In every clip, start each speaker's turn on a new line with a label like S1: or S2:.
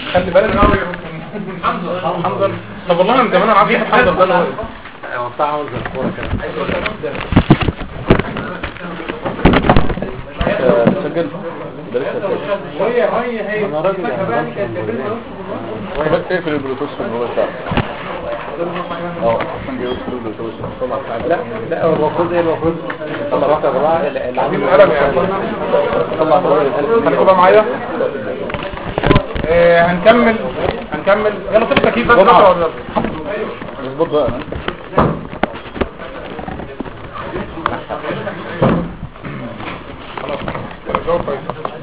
S1: خلي بالك حنظل. طب والله من زمان انا عارف حنظل ده
S2: هو بتاع عاوز الكوره كده.
S3: سجل
S1: هي
S2: انا راجل
S3: اقفل البلوتوث في الموبايل بتاعك. اصلا جاي يوصل البلوتوث طلع حاجه.
S2: لا هو المفروض ايه المفروض طلع رحت يا جماعه اللي عامل
S1: القلم يعني
S2: طلع
S1: خليكم بقى معايا. هنكمل يلا طب التكييف بس
S3: اظبط بقى.
S1: خلاص الجو كويس.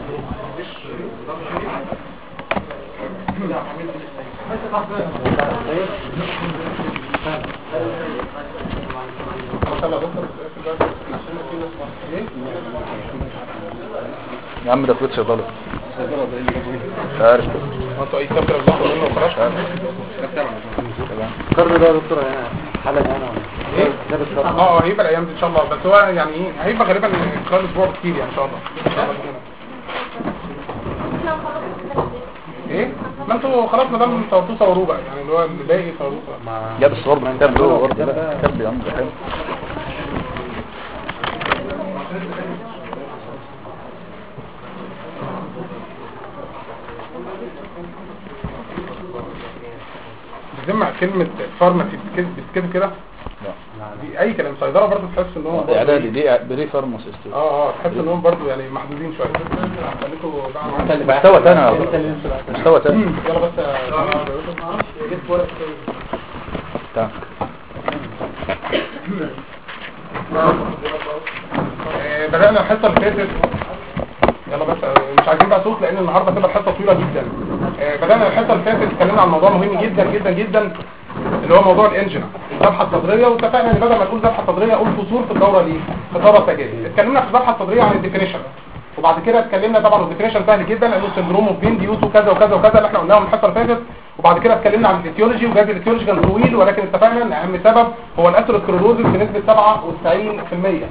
S3: يا عم ده فلوس صيدله مش عارف
S1: انتوا اي كابتن بتاخدوا منه وخلاص.
S2: القرن ده يا دكتور حاله انا
S1: ايه هيبقى الايام دي ان شاء الله. بس هو يعني ايه هيبقى غالبا خلال اسبوع كتير يعني ان شاء الله. ايه ما انتوا خلاص ما دام صورتوه صوروه بقى يعني اللي هو اللي باقي صوروه
S3: يا بس برضه كتاب له برضه كتاب يا عم ده حلو.
S1: بتجمع كلمة فارماسي بتكتب كده؟ لا دي اي كلام صيدلة برضه تحس ان هم
S3: اعدادي دي بري فارماسيست.
S1: تحس ان هم برضه يعني محدودين شوية. خليكم بقى
S3: مستوى تاني مستوى تاني.
S1: يلا بس جبت ورق
S3: تمام.
S1: بدأنا الحصة اللي فاتت. يلا بس مش عايزين بقى صوت لان النهارده هتبقى الحصه طويله جدا. بدأنا الحصه اللي فاتت اتكلمنا عن موضوع مهم جدا جدا جدا اللي هو موضوع الانجينا الذبحه الصدريه. واتفقنا ان بدل ما نقول ذبحه صدريه اقول فصول في الدوره دي في الدوره التاجيه. اتكلمنا في الذبحه الصدريه عن الديفينيشن وبعد كده اتكلمنا طبعا الديفينيشن سهل جدا لانه سندروم اوف بين ديوز وكذا وكذا وكذا اللي احنا قلناه من الحصه اللي فاتت. وبعد كده اتكلمنا عن الايتيولوجي وجاز الايتيولوجي كان طويل ولكن اتفقنا ان اهم سبب هو الاثيروسكليروزس بنسبه 97%.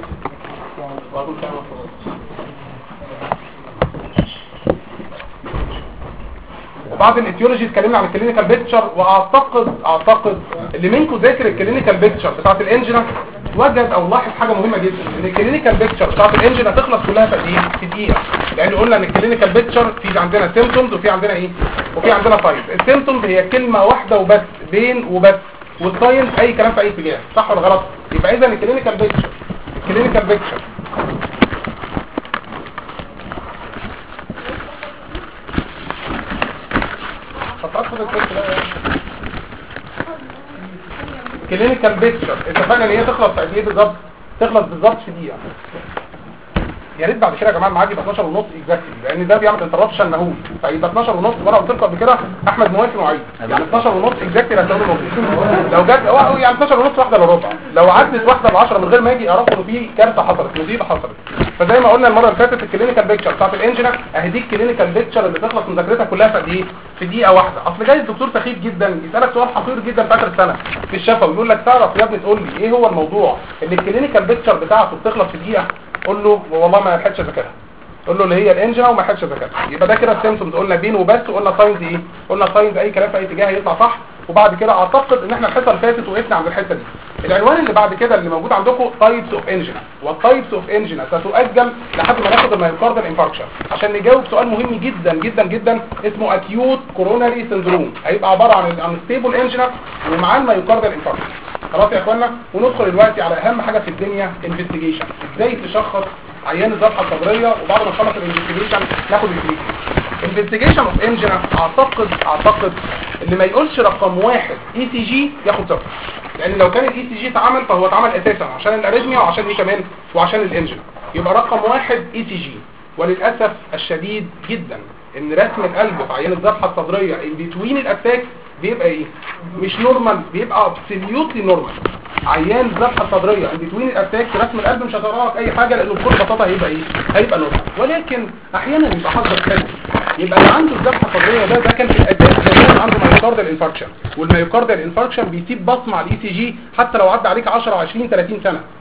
S1: وبعد الايتيولوجي اتكلمنا عن الكلينيكال بيكتشر. واعتقد اللي منكم ذاكر الكلينيكال بيكتشر بتاعه الانجينا وجد او لاحظ حاجه مهمه جدا ان الكلينيكال بيكتشر بتاعه الانجينا تخلص كلها في دقيقه. لان قلنا ان الكلينيكال بيكتشر في عندنا سيمبتومز وفي عندنا ايه وفي عندنا ساينز. السيمبتومز هي كلمه واحده وبس بين وبس والساينز اي كلام في اي اتجاه صح ولا غلط. يبقى اذا الكلينيكال بيكتشر كلينيكال بيكتشر اتفقنا ان هي تخلص في قد ايه بالظبط؟ تخلص بالظبط في دقيقه. يا ريت بعد كده يا جماعه الميعاد يبقى 12 ونص اكزاكتلي لان ده بيعمل انتربشن مهول. فيبقى 12 ونص وانا قلت لكم قبل كده احمد موافق وعيد يعني 12 ونص اكزاكتلي هتلاقوه موجود. لو جت يعني 12 ونص واحده الا ربع لو عدت واحده ل 10 من غير ما اجي اعرفوا ان في كارثه حصلت مصيبه حصلت. فزي ما قلنا المره اللي فاتت الكلينيكال بيكتشر بتاعت الانجينا اهي دي الكلينيكال بيكتشر اللي تخلص مذاكرتها كلها في قد ايه؟ في دقيقه واحده. اصل جاي الدكتور سخيف جدا يسالك سؤال حقير جدا في اخر السنه في الشفا ويقول لك تعرف يا ابني تقول لي ايه هو الموضوع اللي الكلينيكال بيكتشر بتاعته بتخلص في دقيقه؟ قول له والله ما لحقتش اذاكرها. قول له اللي هي الانجينا وما لحقتش اذاكرها. يبقى ده كده السيمبتومز قلنا بين وبس وقلنا ساينز ايه؟ قلنا ساينز اي كلام في اي اتجاه هيطلع صح. وبعد كده اعتقد ان احنا الحصه اللي فاتت وقفنا عند الحته دي. العنوان اللي بعد كده اللي موجود عندكم تايبس اوف انجينا والتايبس اوف انجينا ستؤجل لحد ما ناخد المايوكاردال انفاركشن عشان نجاوب سؤال مهم جدا جدا جدا اسمه اكيوت كوروناري سيندروم. هيبقى عباره عن ستيبل انجينا ومعاه المايوكاردال انفاركشن. خلاص يا اخوانا وندخل دلوقتي على اهم حاجه في الدنيا انفستيجيشن. ازاي تشخص عيان الذبحه الصدريه وبعد ما نخلص الانفستيجيشن ناخد التريتمنت. انفستيجيشن اوف انجينا اعتقد اللي ما يقولش رقم واحد اي سي جي ياخد صفر. لان لو كان الاي سي جي اتعمل فهو اتعمل اساسا عشان الاريثميا وعشان ايه كمان وعشان الانجينا. يبقى رقم واحد اي سي جي. وللاسف الشديد جدا ان رسم القلب في عيان الذبحه الصدريه ان بتوين الاتاك بيبقى ايه مش نورمال بيبقى ابسوليوتلي نورمال. عيان الذبحه الصدريه ان بتوين الاتاك رسم القلب مش هتقرا لك اي حاجه لانه بكل بساطه هيبقى ايه هيبقى نورمال. ولكن احيانا بيبقى حظك حلو يبقى اللي عنده الذبحه الصدريه ده كان في الاساس كان عنده مايوكاردال انفاركشن والمايوكاردال انفاركشن بيسيب بصمه على الاي سي جي حتى لو عدى عليك 10 20 30 سنه.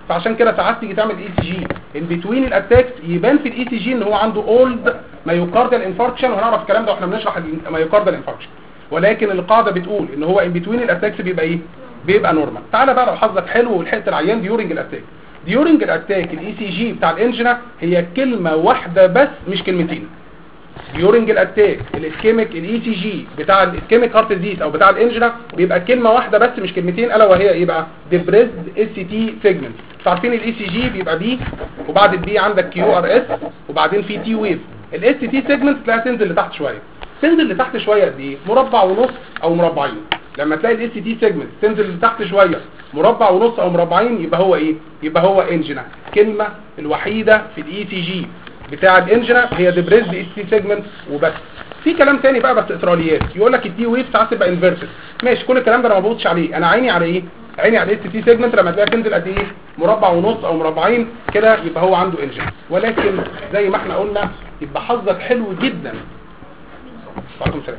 S1: فعشان كده ساعات تيجي تعمل اي سي جي ان بتوين الاتاكس يبان في الاي سي جي ان هو عنده اولد مايوكاردال انفاركشن، وهنعرف الكلام ده واحنا بنشرح المايوكاردال انفاركشن. ولكن القاعده بتقول ان هو ان بتوين الاتاكس بيبقى ايه؟ بيبقى نورمال. تعالى بقى لو حظك حلو ولحقت العيان ديورنج الاتاك. ديورنج الاتاك الاي سي جي بتاع الانجنا هي كلمه واحده بس مش كلمتين. ديورنج الاتاك الاسكيميك الاي سي جي بتاع الاسكيميك هارت ديزيز او بتاع الانجنا بيبقى كلمه واحده بس مش كلمتين، الا وهي ايه بقى؟ ديبريسد اس تي سيجمنت. عارفين الاي سي جي بيبقى بي، وبعد البي عندك كيو ار اس، وبعدين في تي ويف. الاس تي سيجمنت تلاقيها تنزل لتحت شويه. تنزل لتحت شويه قد ايه؟ مربع ونص او مربعين. لما تلاقي الاس تي سيجمنت تنزل لتحت شويه مربع ونص او مربعين يبقى هو ايه؟ يبقى هو انجنا. كلمه الوحيده في الاي سي جي بتاع الانجنا هي ديبريسد اس تي سيجمنت وبس. في كلام تاني بقى بس اسرائيليات، يقول لك التي ويف ساعات تبقى انفيرتد. ماشي، كل الكلام ده انا ما بقولش عليه، انا عيني على ايه؟ عيني على الاس تي سيجمنت. لما تلاقيها تنزل قد ايه؟ مربع ونص او مربعين كده يبقى هو عنده انجنا. ولكن زي ما احنا قلنا يبقى حظك حلو جدا. وعليكم السلام.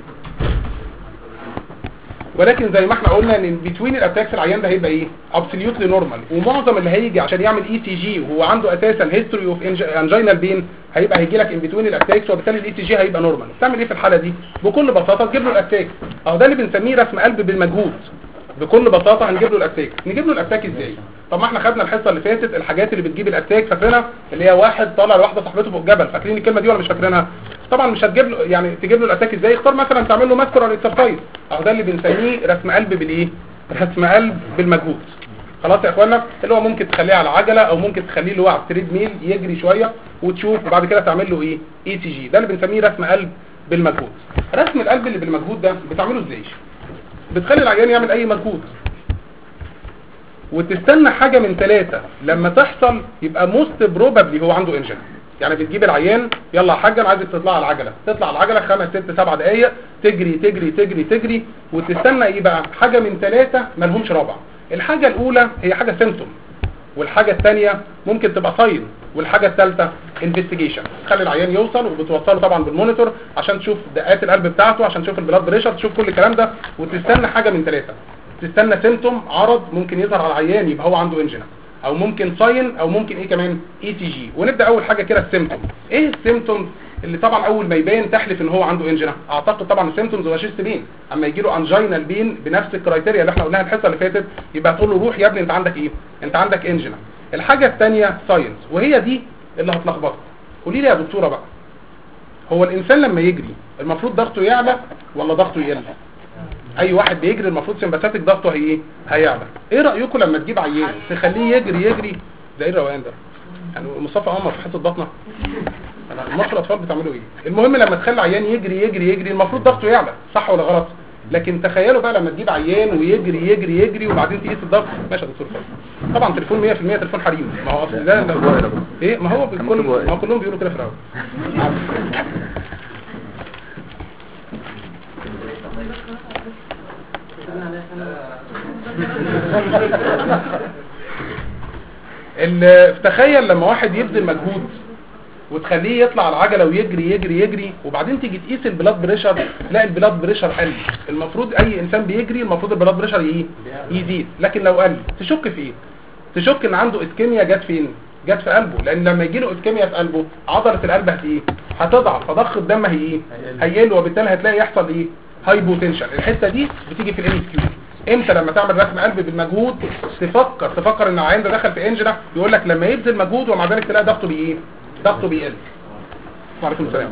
S1: ولكن زي ما احنا قلنا ان بتوين الاتاكس العيان ده هيبقى ايه؟ ابسوليوتلي نورمال. ومعظم اللي هيجي عشان يعمل اي سي جي وهو عنده اساسا هيستوري اوف انجينال بين هيجي لك ان بتوين الاتاكس، وبالتالي الاي سي جي هيبقى نورمال. تعمل ايه في الحاله دي؟ بكل بساطه تجيب له الاتاك. اهو ده اللي بنسميه رسم قلب بالمجهود. بكل بساطه هنجيب له الاتاك. نجيب له الاتاك ازاي؟ طب ما احنا خدنا الحصه اللي فاتت الحاجات اللي بتجيب الاتاك، فاكرينها؟ اللي هي واحد طالع لواحده صاحبته فوق الجبل. فاكرين الكلمه دي ولا مش فاكرينها؟ طبعا مش هتجيب له، يعني تجيب له الاتاك ازاي؟ اختار مثلا تعمل له ماسكولار اكسرسايز. اهو ده اللي بنسميه رسم قلب بالايه؟ رسم قلب بالمجهود. خلاص يا اخوانا، اللي هو ممكن تخليه على عجله او ممكن تخليه اللي هو على التريد ميل يجري شويه وتشوف، وبعد كده تعمل له ايه؟ اي سي جي. ده اللي بنسميه رسم قلب بالمجهود. رسم القلب اللي بالمجهود ده بتعمله ازاي؟ بتخلي العيان يعمل اي مجهود وتستنى حاجه من ثلاثه لما تحصل يبقى موست بروبابلي هو عنده انجن. يعني بتجيب العيان، يلا يا حاجه انا عايزك تطلع على العجله، تطلع على العجله 5 6 7 دقائق تجري تجري تجري تجري، وتستنى ايه بقى؟ حاجه من ثلاثه ما لهمش رابع. الحاجه الاولى هي حاجه سيمتوم، والحاجه الثانيه ممكن تبقى ساين، والحاجه الثالثه انفستيجيشن. تخلي العيان يوصل وبتوصله طبعا بالمونيتور عشان تشوف دقات القلب بتاعته، عشان تشوف البلاد بريشر، تشوف كل الكلام ده، وتستنى حاجه من ثلاثه. تستنى سيمتوم، عرض ممكن يظهر على العيان يبقى هو عنده انجينا، او ممكن ساين، او ممكن ايه كمان؟ اي سي جي. ونبدا اول حاجه كده السيمتوم. ايه السيمتوم اللي طبعا اول ما يبان تحلف ان هو عنده انجينا؟ اعتقد طبعا السيمتومز هو شيست بين. اما يجي له انجينال بين بنفس الكرايتيريا اللي احنا قلناها الحصه اللي فاتت، يبقى تقول له روح يا ابني انت عندك ايه؟ انت عندك انجينا. الحاجه الثانيه ساينس، وهي دي اللي هتلخبطك. قولي لي يا دكتوره بقى، هو الانسان لما يجري المفروض ضغطه يعلى ولا ضغطه يقل؟ اي واحد بيجري المفروض سمباثيك ضغطه هيعلى. ايه رايكم لما تجيب عيان تخليه يجري ده؟ ايه الروقان ده؟ يعني مصطفى قمر في حته بطنه. انا مصر الاطفال بتعملوا ايه؟ المهم لما تخلي عيان يجري يجري يجري المفروض ضغطه يعلى، صح ولا غلط؟ لكن تخيلوا بقى لما تجيب عيان ويجري يجري يجري وبعدين تقيس الضغط. ماشي يا دكتور فاضل، طبعا تليفون 100% تليفون حريم. ما هو اصل ده ايه؟ ما هو كلهم بيقولوا كده في الاول. تخيل لما واحد يبذل مجهود وتخليه يطلع على العجله ويجري يجري يجري، وبعدين تيجي تقيس البلاد بريشر تلاقي البلاد بريشر قل. المفروض اي انسان بيجري المفروض البلاد بريشر يزيد، لكن لو قل تشك في ايه؟ تشك ان عنده اسكيميا. جت فين؟ جت في قلبه، لان لما يجي له اسكيميا في قلبه عضله القلب هتضعف، فضخ الدم هيقل، وبالتالي هتلاقي يحصل ايه؟ هايبوتنشن. الحته دي بتيجي في الام كيو. امتى؟ لما تعمل رسم قلب بالمجهود تفكر ان العيان ده دخل في انجنا، يقول لك لما يبذل مجهود ومع ذلك تلاقي ضغطه بيقل. وعليكم السلام.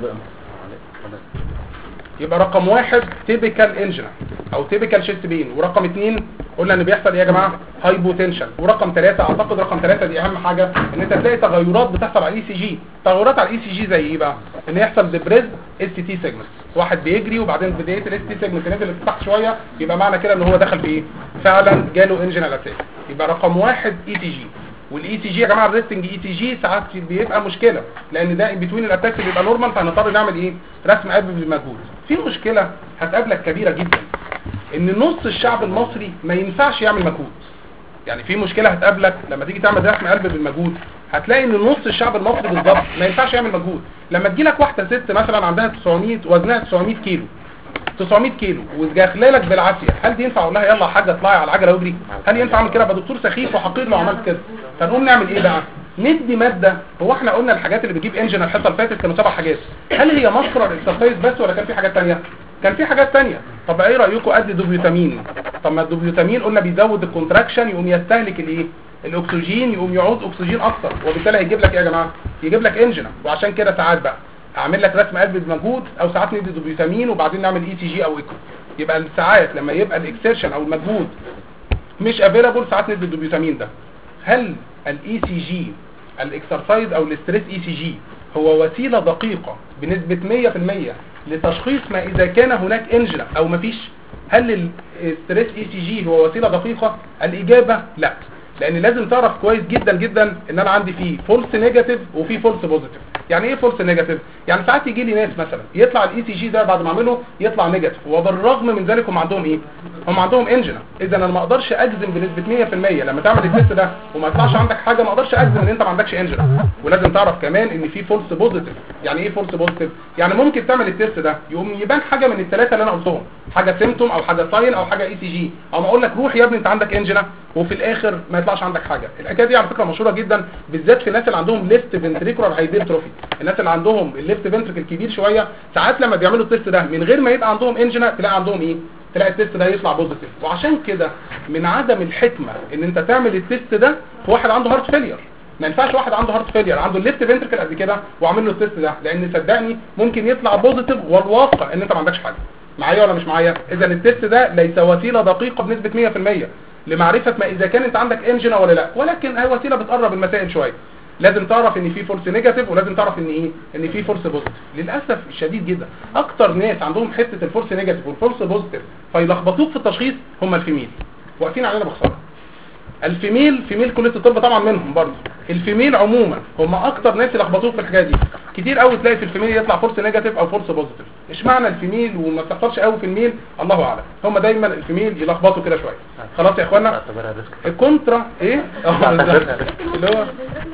S1: يبقى رقم 1 تيبيكال انجنا او تيبيكال شيست بين، ورقم 2 قلنا ان بيحصل ايه يا جماعه؟ هايبوتنشن. ورقم 3 اعتقد رقم 3 دي اهم حاجه، ان انت تلاقي تغيرات بتحصل على الاي سي جي. تغيرات على الاي سي جي زي ايه بقى؟ ان يحصل ديبريس اس تي سيجمنت. واحد بيجري وبعدين بدايه الاس تي سيجمنت نزل تحت شويه، يبقى معنى كده ان هو دخل في ايه؟ فعلا جاله انجينال اتاك. يبقى رقم 1 اي تي جي. والاي تي جي يا جماعه الريستنج اي تي جي ساعات بيبقى مشكله، لان ده بتوين الاتاكس بيبقى نورمال، فهنضطر نعمل ايه؟ رسم قلب بالمجهود. في مشكله هتقابلك كبيره جدا، ان نص الشعب المصري ما ينفعش يعمل مجهود. يعني في مشكله هتقابلك لما تيجي تعمل رسم قلب بالمجهود، هتلاقي ان نص الشعب المصري بالظبط ما ينفعش يعمل مجهود. لما تجي لك واحده ست مثلا عندها 900 وزنها 900 كيلو 900 كيلو وداخله لك بالعافيه، هل دي ينفع اقول لها يلا يا حاجه اطلعي على العجله واجري؟ هل ينفع اعمل كده؟ ابقى دكتور سخيف وحقير لو عملت كده. فنقوم نعمل ايه بقى؟ ندي ماده. هو احنا قلنا الحاجات اللي بتجيب انجن الحصه اللي فاتت كانوا 7 حاجات، هل هي مصدر الاكسرسايز بس ولا كان في حاجات ثانيه؟ كان في حاجات ثانيه. طب ايه رايكم ادي دوبيوتامين؟ طب ما الدوبيوتامين قلنا بيزود الكونتراكشن، يقوم يستهلك الايه؟ الاكسجين، يقوم يعود اكسجين اكتر، وبالتالي هيجيب لك ايه يا جماعه؟ يجيب لك انجن. وعشان كده ساعات بقى اعمل لك رسم قلب بمجهود، او ساعات ندي دوبيوتامين وبعدين نعمل اي سي جي او ايكو. يبقى الساعات لما يبقى الاكسيرشن او المجهود مش افيلابل ساعات ندي الدوبيوتامين ده. هل الاي سي جي الاكسرسايز او الاستريس اي سي جي هو وسيله دقيقه بنسبه 100% لتشخيص ما اذا كان هناك انجن او مفيش؟ هل الاستريس اي سي جي هو وسيله دقيقه؟ الاجابه لا، لان لازم تعرف كويس جدا جدا ان انا عندي فيه فولس نيجاتيف وفيه فولس بوزيتيف. يعني ايه فولس نيجاتيف؟ يعني ساعات يجي لي ناس مثلا يطلع الاي سي جي ده بعد ما اعمله يطلع نيجاتيف، وبالرغم من ذلك هم عندهم ايه؟ هم عندهم انجنا. اذا انا ما اقدرش اجزم بنسبه 100% لما تعمل التست ده وما يطلعش عندك حاجه، ما اقدرش اجزم ان انت ما عندكش انجنا. ولازم تعرف كمان ان في فولس بوزيتيف. يعني ايه فولس بوزيتيف؟ يعني ممكن تعمل التست ده يقوم يبان حاجه من الثلاثه اللي انا قلتهم، حاجه سيمتوم او حاجه ساين او حاجه اي سي جي، او ما اقول لك روح يا ابني انت عندك انجنا، وفي الاخر ما يطلعش عندك حاجه. الحكايه دي على فكره مشهوره جدا، بالذات في الناس اللي عندهم ليفت فنتريكولار هايبرتروفي. الناس اللي عندهم الليفت فنتريكل كبير شويه ساعات لما بيعملوا التست ده من غير ما يبقى عندهم انجنا تلاقي عندهم ايه؟ تلاقي التست ده يطلع بوزيتيف. وعشان كده من عدم الحكمه ان انت تعمل التست ده في واحد عنده هارت فيلير. ما ينفعش واحد عنده هارت فيلير عنده الليفت فنتريكل قد كده وعامل له التست ده، لان صدقني ممكن يطلع بوزيتيف والواقع ان انت ما عندكش حاجه. معايا ولا مش معايا؟ اذا التست ده ليس وسيله دقيقه بنسبه 100% لمعرفه ما اذا كان انت عندك انجنا ولا لا، ولكن هي وسيله بتقرب المسائل شويه. لازم تعرف ان في فورس نيجاتيف، ولازم تعرف ان ايه؟ ان في فورس بوزيتيف. للاسف الشديد جدا اكتر ناس عندهم حته الفورس نيجاتيف والفورس بوزيتيف فيلخبطوك في التشخيص هم الفيميل. واقفين علينا بخساره. الفيميل كليه الطب طبعا منهم برضه. الفيميل عموما هم اكتر ناس يلخبطوك في الحكايه دي. كتير قوي تلاقي في الفيميل يطلع فورس نيجاتيف او فورس بوزيتيف. اشمعنى الفيميل وما بتحصلش قوي في الميل؟ الله اعلم. هم دايما الفيميل يلخبطوا كده شويه. خلاص يا اخوانا الكونترا ايه؟ اللي هو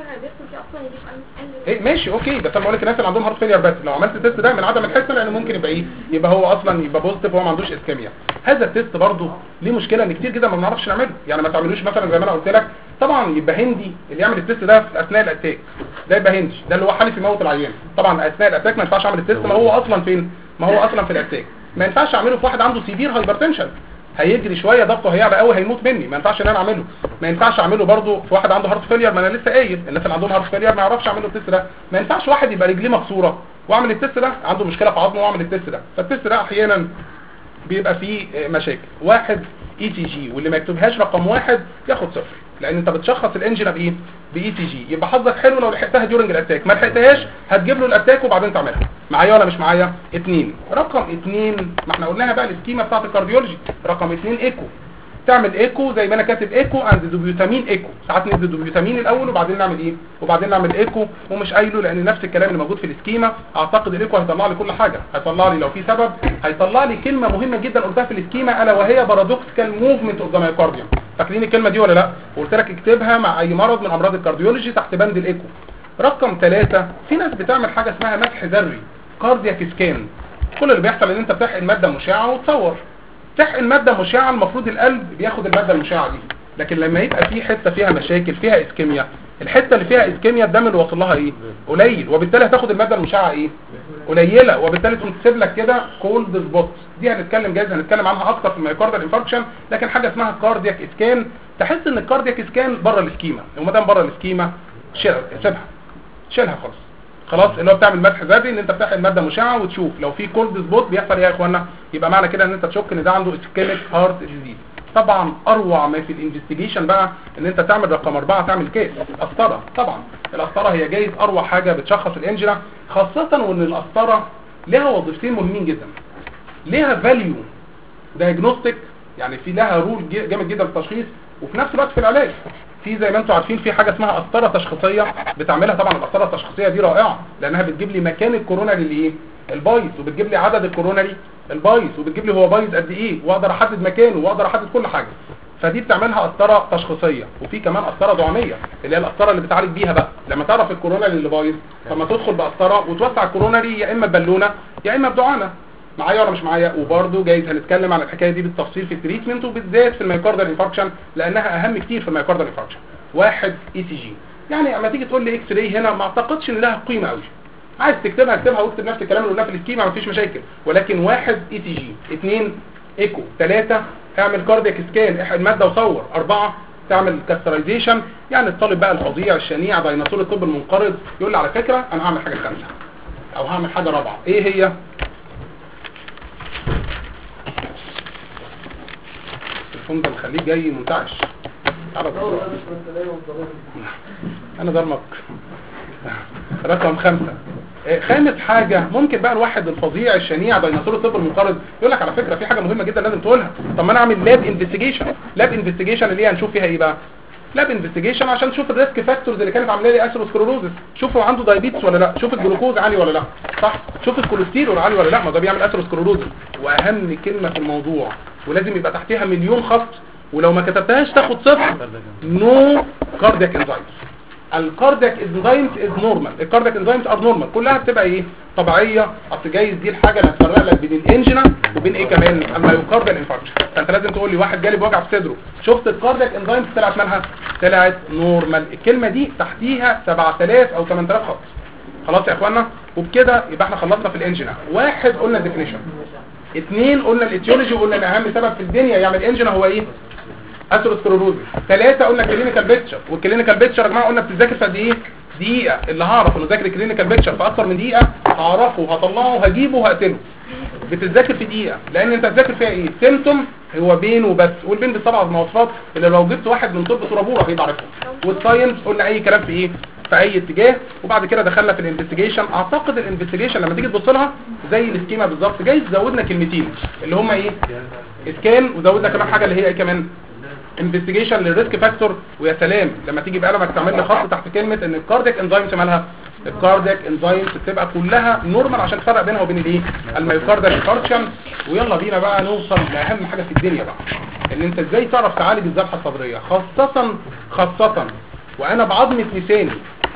S1: ايه ماشي اوكي، بس انا بقول لك الناس اللي عندهم هارت فيلير بس لو عملت التست ده من عدم الحكمه، لانه ممكن يبقى ايه؟ يبقى هو اصلا يبقى بوزيتيف وهو ما عندوش اسكيميا. هذا التست برضه ليه مشكله ان كتير جدا ما بنعرفش نعمله. يعني ما تعملوش مثلا زي ما انا قلت لك، طبعا يبقى هندي اللي يعمل التست ده في اثناء الاتاك، ده يبقى هندي، ده اللي هو حالف يموت العيان. طبعا اثناء الاتاك ما ينفعش اعمل التست، ما هو اصلا فين؟ ما هو اصلا في الاتاك. ما ينفعش اعمله في واحد عنده سيفير هايبرتنشن، هيجري شويه ضغطه هيعلى قوي هيموت مني، ما ينفعش ان انا اعمله. ما ينفعش اعمله برضه في واحد عنده هارت فيلير، ما انا لسه قايل الناس اللي عندهم هارت فيلير ما يعرفش اعمل له التست ده. ما ينفعش واحد يبقى رجليه مكسوره واعمل التست ده، عنده مشكله في عظمه واعمل التست ده. فالتست ده احيانا بيبقى فيه مشاكل. واحد اي سي جي، واللي ما يكتبهاش رقم 1 ياخد 0، لان انت بتشخص الانجينا بايه؟ باي سي جي. يبقى حظك حلو لو لحقتها ديورنج الاتاك، ما لحقتهاش هتجيب له الاتاك وبعدين تعملها. معايا ولا مش معايا؟ 2 رقم 2 ما احنا قلناها بقى السكيما بتاعه الكارديولوجي. رقم 2 ايكو. تعمل ايكو زي ما انا كاتب ايكو اند دوبيوتامين ايكو. ساعات ندي دوبيوتامين الاول وبعدين نعمل ايه؟ وبعدين نعمل ايكو. ومش قايله لان نفس الكلام اللي موجود في السكيما. اعتقد الايكو هيطلع لي كل حاجه، هيطلع لي لو في سبب، هيطلع لي كلمه مهمه جدا قلتها في السكيما الا وهي بارادوكسيكال موفمنت اوف ذا مايوكارديوم. فاكرين الكلمه دي ولا لا؟ وقلت لك اكتبها مع اي مرض من امراض الكارديولوجي تحت بند الايكو. رقم 3 في ناس بتعمل حاجه اسمها مسح ذري كاردياك سكان. كل اللي بيحصل ان انت بتحقن ماده مشعه وتصور. تحقن ماده مشعه المفروض القلب بياخد الماده المشعه دي، لكن لما يبقى في حته فيها مشاكل فيها اسكيميا، الحته اللي فيها اسكيميا الدم اللي واصل لها ايه؟ قليل، وبالتالي هتاخد الماده المشعه ايه؟ قليله، وبالتالي تسيب لك كده كولد سبوت. دي هنتكلم جايز هنتكلم عنها اكتر في المايوكاردال انفاركشن. لكن حاجه اسمها كاردياك اسكان، تحس ان الكاردياك اسكان بره الاسكيما، وما دام بره الاسكيما سيبها شيلها خلاص. اللي هو بتعمل مسح ذري ان انت بتحقن ماده مشعه وتشوف لو في كولد سبوت بيحصل ايه يا اخوانا. يبقى معنى كده ان انت تشك ان ده عنده اسكيميك هارت ديزيز. طبعا اروع ما في الانفستيجيشن بقى ان انت تعمل رقم 4 تعمل كيس القسطره. طبعا القسطره هي جايز اروع حاجه بتشخص الانجينا، خاصه وان القسطره لها وظيفتين مهمين جدا. لها فاليو دايجنوستيك، يعني في لها رول جامد جدا في التشخيص، وفي نفس الوقت في العلاج. في زي ما انتم عارفين في حاجه اسمها قسطره تشخيصيه بتعملها. طبعا القسطره التشخيصيه دي رائعه لانها بتجيب لي مكان الكوروناري اللي ايه؟ البايظ، وبتجيب لي عدد الكوروناري البايظ، وبتجيب لي هو بايظ قد ايه، واقدر احدد مكانه واقدر احدد كل حاجه. فدي بتعملها قسطره تشخيصيه. وفي كمان قسطره دعاميه اللي هي القسطره اللي بتعالج بيها بقى لما تعرف الكوروناري اللي بايظ، فما تدخل بقسطره وتوسع الكوروناري يا اما ببالونه يا اما بدعامه. معايا ولا مش معايا؟ وبرده جايز هنتكلم عن الحكايه دي بالتفصيل في التريتمنت، وبالذات في المايوكاردال انفاركشن لانها اهم كتير في المايوكاردال انفاركشن. 1 اي سي جي. يعني اما تيجي تقول لي اكس راي هنا ما اعتقدش ان لها قيمه قوي، عايز تكتبها اكتبها واكتب نفس الكلام اللي قلناه في السكيما مفيش مشاكل، ولكن 1 اي سي جي، 2 ايكو، 3 اعمل كاردياك سكان احد ماده وصور، 4 تعمل كاسترايزيشن. يعني الطالب بقى الفظيع الشنيع ديناصور الطب المنقرض يقول لي على فكره انا هعمل حاجه خامسه او هعمل حاجه رابعه. ايه هي؟ التليفون ده مخليه جاي منتعش. انا ضرمك. رقم 5. خامس حاجة ممكن بقى الواحد الفظيع الشنيع ديناصور الطب المنقرض يقول لك على فكرة في حاجة مهمة جدا لازم تقولها. طب ما انا اعمل لاب انفستيجيشن. لاب انفستيجيشن اللي هي هنشوف فيها ايه بقى؟ لاب انفستيجيشن عشان تشوف الريسك فاكتورز اللي كانت عامله لي اثيروسكليروزس، شوفوا عنده دايابيتس ولا لا، شوف الجلوكوز عالي ولا لا، صح؟ شوف الكوليسترول عالي ولا لا، ما ده بيعمل اثيروسكليروزس. واهم كلمة في الموضوع ولازم يبقى تحتها مليون خط، ولو ما كتبتهاش تاخد 0. نو كاردياك انزايمز. الكاردياك انزايمز از نورمال، الكاردياك انزايمز ار نورمال، كلها بتبقى ايه؟ طبيعيه. اصل جايز دي الحاجه اللي هتفرق لك بين الانجينا وبين ايه كمان؟ المايوكارديال انفاركشن. فانت لازم تقول لي واحد جالي بوجع في صدره، شفت الكاردياك انزايمز طلعت مالها؟ طلعت نورمال. الكلمه دي تحتيها 7000 او 8000 خط. خلاص يا اخوانا؟ وبكده يبقى احنا خلصنا في الانجينا. 1 قلنا الديفينيشن، 2 قلنا الايتيولوجي وقلنا ان اهم سبب في الدنيا يعمل انجينا هو ايه؟ اثيروسكليروزس. 3 قلنا كلينيكال بيكتشر، والكلينيكال بيكتشر يا جماعه قلنا بتذاكر في قد ايه؟ دقيقه. اللي هعرف انه ذاكر الكلينيكال بيكتشر في اكتر من دقيقه هعرفه وهطلعه وهجيبه وهقتله. بتذاكر في دقيقه لان انت هتذاكر فيها ايه؟ سيمتوم هو بين وبس، والبين بالسبع مواصفات اللي لو جبت واحد من طب سرابوره هيبقى عارفهم. والساينس قلنا اي كلام في ايه؟ في اي اتجاه. وبعد كده دخلنا في الانفستيجيشن. اعتقد الانفستيجيشن لما تيجي تبص لها زي السكيما بالظبط، جاي زودنا كلمتين اللي هم ايه؟ اسكان، وزودنا كمان حاجه اللي هي ايه كمان؟ انفستيجيشن للريسك فاكتور. ويا سلام لما تيجي بقلمك تعمل لي خط تحت كلمه ان الكاردياك انزايمز مالها؟ الكاردياك انزايمز بتبقى كلها نورمال عشان تفرق بينها وبين الايه؟ المايوكارديال انفاركشن. ويلا بينا بقى نوصل لاهم حاجه في الدنيا بقى، ان انت ازاي تعرف تعالج الذبحه الصدريه، خاصه وانا بعظمه لساني،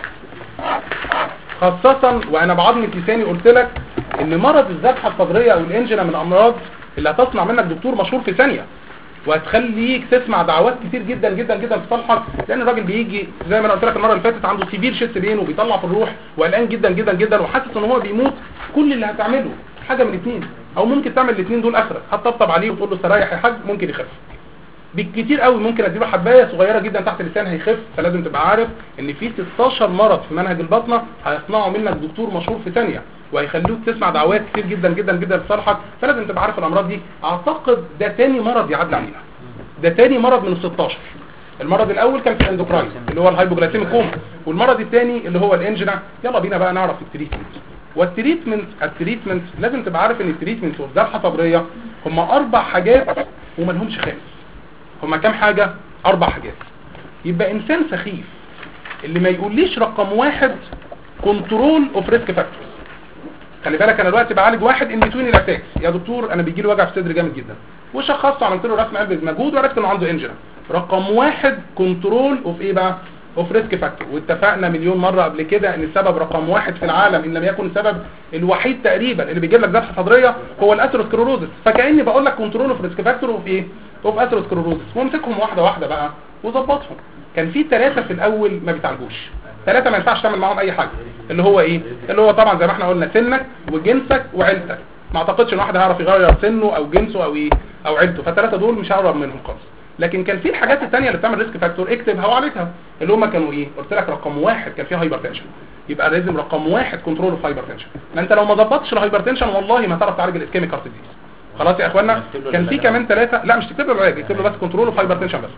S1: قلت لك ان مرض الذبحه الصدريه او الانجينا من الامراض اللي هتصنع منك دكتور مشهور في ثانيه، وهتخليك تسمع دعوات كتير جدا جدا جدا في صالحك. لان الراجل بيجي زي ما انا قلت لك المره اللي فاتت عنده سيفير شيست بين وبيطلع في الروح وقلقان جدا جدا جدا وحاسس ان هو بيموت. كل اللي هتعمله حاجه من اثنين، او ممكن تعمل الاثنين دول اخرك، هتطبطب عليه وتقول له استريح يا حاج ممكن يخف. بالكتير قوي ممكن اديله حبايه صغيره جدا تحت اللسان هيخف. فلازم تبقى عارف ان في 16 مرض في منهج البطنه هيصنعوا منك دكتور مشهور في ثانيه، وهيخلوك تسمع دعوات كتير جدا جدا جدا في صالحك. فلازم تبقى عارف الامراض دي. اعتقد ده تاني مرض يعدي علينا، ده تاني مرض من ال16. المرض الاول كان في الاندوكراين اللي هو الهايبوجلايسيميك كوما، والمرض الثاني اللي هو الانجينا. يلا بينا بقى نعرف التريتمنت. التريتمنت لازم تبقى عارف ان التريتمنت والذبحه الصدريه هم 4 حاجات وما لهمش خامس. هم كام حاجه؟ 4 حاجات. يبقى انسان سخيف اللي ما يقوليش رقم 1 كنترول اوف ريسك فاكتورز. خلي بالك انا دلوقتي بعالج واحد ان بتوين الاتاكس، يا دكتور انا بيجي لي وجع في صدري جامد جدا، وشخصته عملت له رسم قلب بمجهود وعرفت انه عنده انجينا. رقم 1 كنترول اوف ايه بقى؟ اوف ريسك فاكتور. واتفقنا مليون مره قبل كده ان السبب رقم 1 في العالم ان لم يكن السبب الوحيد تقريبا اللي بيجيب لك ذبحه صدريه هو الاثيروسكليروزس. فكاني بقول لك كنترول اوف ريسك فاكتور اوف ايه؟ اوف اثيروسكليروزس. وامسكهم واحده واحده بقى وظبطهم. كان في 3 في الاول ما بيتعالجوش، 3 ما ينفعش تعمل معاهم اي حاجه. اللي هو ايه؟ اللي هو طبعا زي ما احنا قلنا سنك وجنسك وعيلتك. ما اعتقدش ان واحد هيعرف يغير سنه او جنسه او ايه او عيلته، فالثلاثه دول مش هقرب منهم خالص. لكن كان في الحاجات الثانيه اللي بتعمل ريسك فاكتور اكتبها وعالجها، اللي هم كانوا ايه؟ قلت لك رقم 1 كان فيه هايبرتنشن، يبقى لازم رقم 1 كنترول اوف هايبرتنشن. لان انت لو ما ظبطتش الهايبرتنشن والله ما هتعرف تعالج الاسكيميك هارت ديزيز. خلاص يا اخوانا؟ كان في كمان 3. لا مش تكتب له العلاج، اكتب له بس كنترول اوف هايبرتنشن بس.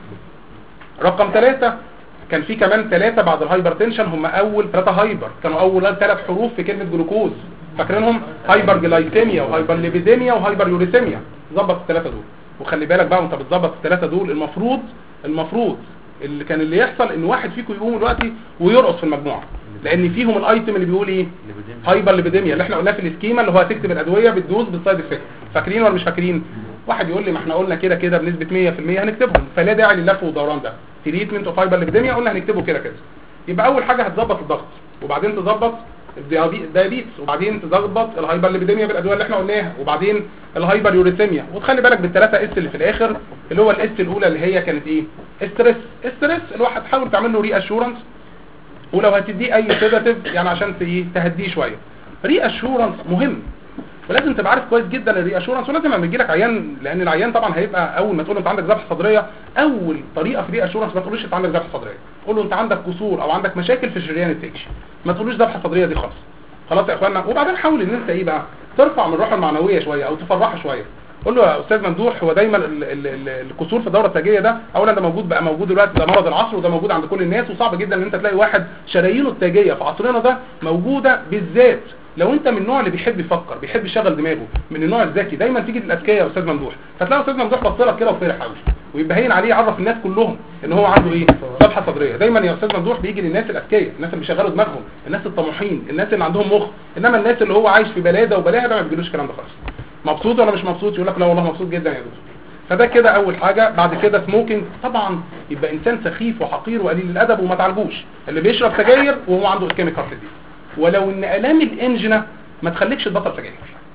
S1: رقم 3 كان في كمان 3 بعد الهايبرتنشن، هم اول 3 هايبر، كانوا اول 3 حروف في كلمه جلوكوز، فاكرينهم؟ هايبر جلايسيميا وهايبر ليبيديميا وهايبر يوريسيميا. ظبط ال3 دول. وخلي بالك بقى وانت بتظبط ال3 دول المفروض اللي يحصل ان واحد فيكم يقوم دلوقتي ويرقص في المجموعه، لان فيهم الايتم اللي بيقول ايه؟ هايبر ليبيديميا اللي احنا قلناه في السكيما، اللي هو هتكتب الادويه بتدوز بالسايد افكت. فاكرين ولا مش فاكرين؟ واحد يقول لي ما احنا قلنا كده كده بنسبه 100% هنكتبهم، فلا داعي للف والدوران ده. تريتمنت اوف هايبر ليبيديميا قلنا هنكتبه كده كده. يبقى اول حاجه هتظبط الضغط، وبعدين تظبط الدايابيتس، وبعدين تظبط الهايبر ليبيديميا بالادويه اللي احنا قلناها، وبعدين الهايبر يوريثيميا. وتخلي بالك بال3 اس اللي في الاخر، اللي هو الاس الاولى اللي هي كانت ايه؟ ستريس الواحد حاول تعمل له ري اشورنس، ولو هتديه اي سيداتيف يعني عشان تهديه شويه. ري اشورنس مهم، ولازم تبقى عارف كويس جدا الري اشورنس، ولازم لما يجي لك عيان، لان العيان طبعا هيبقى اول ما تقول له انت عندك ذبحه صدريه، اول طريقه في ري اشورنس ما تقولوش انت عندك ذبحه صدريه، قول له انت عندك كسور او عندك مشاكل في الشريان التاجي، ما تقولوش ذبحه صدريه دي خالص. خلاص يا اخوانا. وبعدين حاول ان انت ايه بقى ترفع من الروح المعنويه شويه او تفرحه شويه. قول له يا استاذ ممدوح هو دايما الكسور في الدوره التاجيه ده اولا ده موجود، بقى موجود دلوقتي، ده مرض العصر وده موجود عند كل الناس، وصعب جدا ان انت تلاقي واحد شرايينه التاجيه في عصرنا ده موجوده، بالذات لو انت من النوع اللي بيحب يفكر، بيحب يشغل دماغه، من النوع الذكي. دايما تيجي للاذكياء يا استاذ ممدوح فتلاقي استاذ ممدوح بص لك كده وفرح قوي، ويبقى هين عليه يعرف الناس كلهم ان هو عنده ايه ذبحه صدريه. دايما يا استاذ ممدوح بيجي للناس الاذكياء، الناس اللي بيشغلوا دماغهم، الناس الطموحين، الناس اللي عندهم مخ. انما الناس اللي هو عايش في بلاده وبلاها ده ما بيجيلوش الكلام ده خالص. مبسوط ولا مش مبسوط؟ يقول لك لا والله مبسوط جدا يا دكتور. فده كده اول حاجه. بعد كده سموكينج، طبعا يبقى انسان سخيف وحقير وقليل الادب وما تعالجوش، اللي بيشرب سجاير وهو عنده اسكيميك هارت ديزيز. ولو ان الام الانجنا ما تخليكش تبطل سجاير،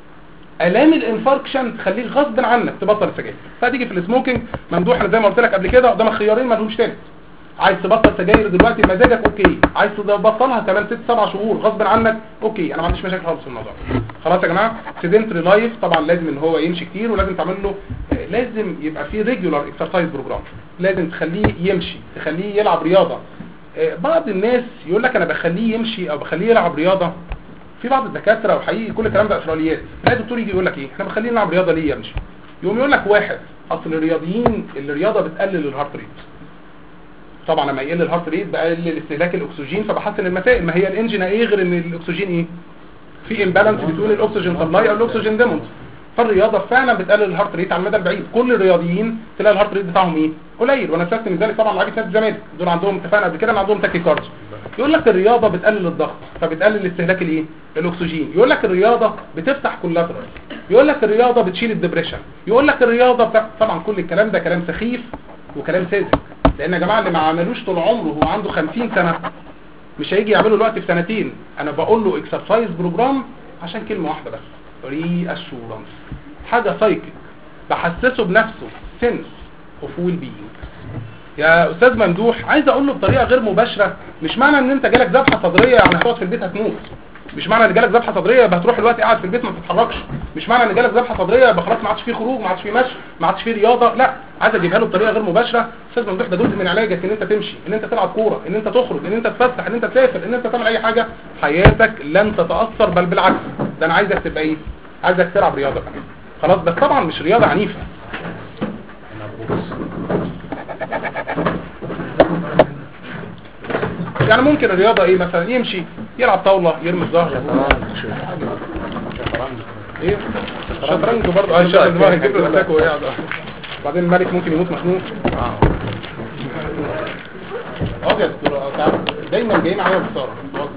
S1: الام الانفاركشن تخليك غصب عنك تبطل السجاير. فتيجي في السموكينج ممدوح زي ما قلت لك قبل كده قدامك خيارين ما لهمش ثالث. عايز تبطل سجاير دلوقتي بمزاجك اوكي، عايز تبطلها كمان 6-7 شهور غصب عنك اوكي، انا ما عنديش مشاكل خالص في الموضوع. خلاص يا جماعه. سيدنتري لايف طبعا لازم ان هو يمشي كتير، ولازم تعمل له لازم يبقى فيه ريجولار اكسرسايز بروجرام، لازم تخليه يمشي، تخليه يلعب رياضه. بعض الناس يقول لك انا بخليه يمشي او بخليه يلعب رياضه، في بعض الدكاتره وحقيقي كل الكلام ده اسرائيليات. لا دكتور يجي يقول لك ايه احنا بنخليه نلعب رياضه ليه يمشي، يقوم يقول لك واحد اصل الرياضيين الرياضه بتقلل الهارت ريت، طبعا لما يقل الهارت ريت بقلل استهلاك الاكسجين فبحسن المسائل. ما هي الانجن ايه غير ان الاكسجين ايه في امبالانس بين الاكسجين سبلاي او الاكسجين ديموند، فالرياضه فعلا بتقلل الهارت ريت على المدى البعيد. كل الرياضيين تلاقي الهارت ريت بتاعهم ايه قليل، وانا استثني من ذلك طبعا لعيبه نادي الزمالك دول عندهم اتفقنا قبل كده ان عندهم تاكيكارديا. يقول لك الرياضه بتقلل الضغط فبتقلل استهلاك الايه الاكسجين، يقول لك الرياضه بتفتح كولاترال، يقول لك الرياضه بتشيل الدبريشن، يقول لك الرياضه طبعا كل الكلام ده كلام سخيف وكلام ساذج. لان يا جماعه اللي ما عملوش طول عمره هو عنده 50 سنه مش هيجي يعمله دلوقتي في سنتين. انا بقول له اكسرسايز بروجرام عشان كلمه واحده بس، ري اشورنس، حاجه سايكل بحسسه بنفسه سنس اوف ويل بينج. يا استاذ ممدوح عايز اقول له بطريقه غير مباشره، مش معنى ان انت جالك ذبحه صدريه يعني هتقعد في البيت هتموت، مش معنى ان جالك ذبحه صدريه يبقى هتروح دلوقتي قاعد في البيت ما تتحركش، مش معنى ان جالك ذبحه صدريه يبقى خلاص ما عادش فيه خروج، ما عادش فيه مشي، ما عادش فيه رياضه. لا، عايز اجيبها له بطريقه غير مباشره. استاذ ممدوح ده جزء من علاجك، ان انت تمشي، ان انت تلعب كوره، ان انت تخرج، ان انت تتفسح، ان انت تسافر، ان انت تعمل اي حاجه. حياتك لن تتاثر بل بالعكس، ده انا عايزك تبقى ايه، عايزك تلعب رياضه كمان. خلاص، بس طبعا مش رياضه عنيفه. يعني ممكن الرياضه ايه مثلا، يمشي، يلعب طاوله، يرمي الظهر، ايه شطرنج برضه الشطرنج ما هيجيب له الاتاك وهي بعدين الملك ممكن يموت مخنوق. يا دكتور دايما جايين عليا بخساره.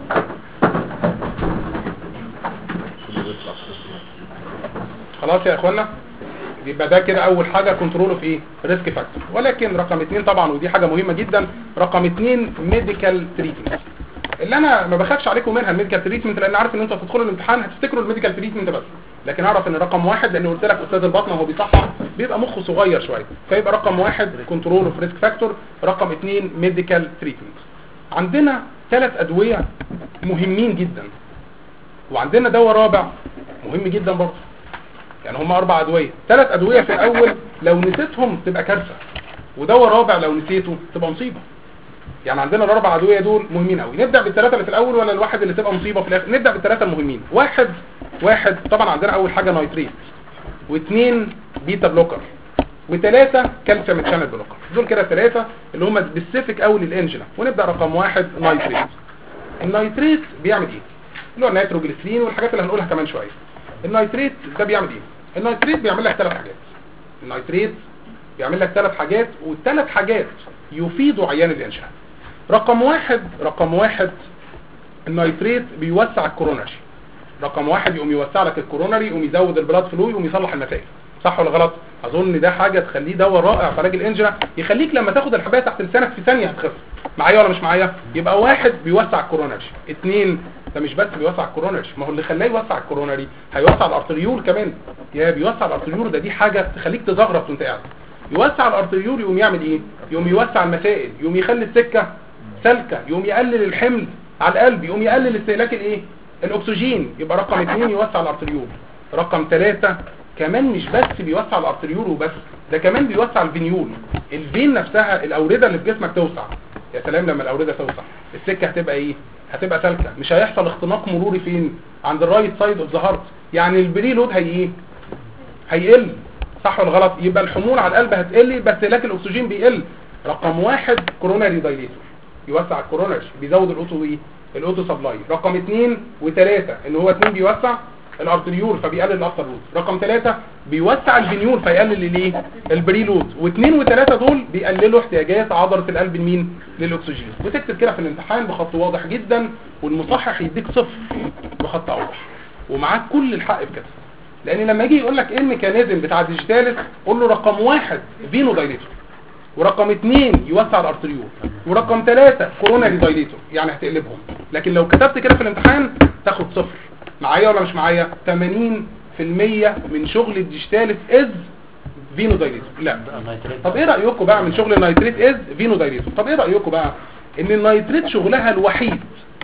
S1: خلاص يا اخوانا، يبقى ده كده اول حاجه كنترول في ايه ريسك فاكتور. ولكن رقم 2 طبعا ودي حاجه مهمه جدا، رقم 2 ميديكال تريتمنت، اللي انا ما بخافش عليكم منها الميديكال تريتمنت، لان عارف ان انتوا هتدخلوا الامتحان هتفتكروا الميديكال تريتمنت بس، لكن اعرف ان رقم 1 لان قلت لك استاذ البطنه وهو بيصحح بيبقى مخه صغير شويه، فيبقى رقم 1 كنترول اوف ريسك فاكتور، رقم 2 ميديكال تريتمنت. عندنا 3 ادويه مهمين جدا، وعندنا دواء رابع مهم جدا برضه. يعني هم 4 ادويه، 3 ادويه في الاول لو نسيتهم تبقى كارثه، ودواء رابع لو نسيته تبقى مصيبه. يعني عندنا ال4 ادويه دول مهمين قوي. نبدا بالثلاثه اللي في الاول ولا الواحد اللي تبقى مصيبه في الاخر؟ نبدا بالثلاثه المهمين. واحد طبعا عندنا اول حاجه نايتريت، واثنين بيتا بلوكر، وثلاثه كالسيوم تشانل بلوكر. دول كده 3 اللي هم سبيسيفيك قوي للانجينا. ونبدا رقم 1 نايتريت. النايتريت بيعمل ايه؟ اللي هو النيتروجليسرين والحاجات اللي هنقولها كمان شويه. النايتريت ده بيعمل ايه؟ النايتريت بيعمل لك 3 حاجات. النايتريت بيعمل لك 3 حاجات، والثلاث حاجات يفيدوا عيان الانجينا. رقم واحد النايتريت بيوسع الكوروناري. رقم 1 يقوم يوسع لك الكوروناري، يقوم يزود البلاد فلو، يقوم يصلح المسائل. صح ولا غلط؟ اظن ده حاجه تخليه دواء رائع في علاج الانجينا، يخليك لما تاخد الحبايه تحت لسانك في ثانيه هتخف. معايا ولا مش معايا؟ يبقى 1 بيوسع الكوروناري، 2 ده مش بس بيوسع الكوروناري، ما هو اللي خلاه يوسع الكوروناري هيوسع الارتريول كمان. يا بيوسع الارتريول، دي حاجه تخليك تزغرط وانت قاعد. يوسع الارتريول يقوم يعمل ايه؟ يقوم يوسع المسائل، يقوم يخلي السكه سالكه، يقوم يقلل الحمل على القلب، يقوم يقلل استهلاك الايه؟ الاكسجين. يبقى رقم 2 يوسع الارتريول. رقم 3 كمان مش بس بيوسع الارتريول وبس، ده كمان بيوسع الفينيول. الفين نفسها، الاورده اللي في جسمك توسع. يا سلام لما الاورده توسع، السكه هتبقى ايه؟ هتبقى سالكه، مش هيحصل اختناق مروري فين؟ عند الرايت سايد اوف ذا هارت. يعني البري لود ايه؟ هيقل، صح ولا غلط؟ يبقى الحمول على القلب هتقل بس استهلاك الاكسجين بيقل. رقم 1 كوروناري دايليتور، يوسع الكوروناري، بيزود الاوتو ايه؟ الاوتو سبلاي. رقم 2 و3 ان هو 2 بيوسع الارتريول فبيقلل الافتر لود. رقم 3 بيوسع الفينيول فيقلل الايه؟ البري لود. و2 و3 دول بيقللوا احتياجات عضله القلب لمين؟ للاكسجين. وتكتب كده في الامتحان بخط واضح جدا، والمصحح يديك 0 بخط اوضح، ومعاك كل الحق في كده. لان لما يجي يقول لك ايه الميكانيزم بتاع الديجيتاليس، قول له رقم 1 فينو دايليتور، ورقم 2 يوسع الارتريول، ورقم 3 كوروناري دايليتور، يعني هتقلبهم. لكن لو كتبت كده في الامتحان تاخد 0. معايا ولا مش معايا؟ 80% من شغل الديجيتاليس از فينو دايليتور. لا، طب ايه رايكم بقى من شغل النيتريت از فينو دايليتور؟ طب ايه رايكم بقى ان النيتريت شغلها الوحيد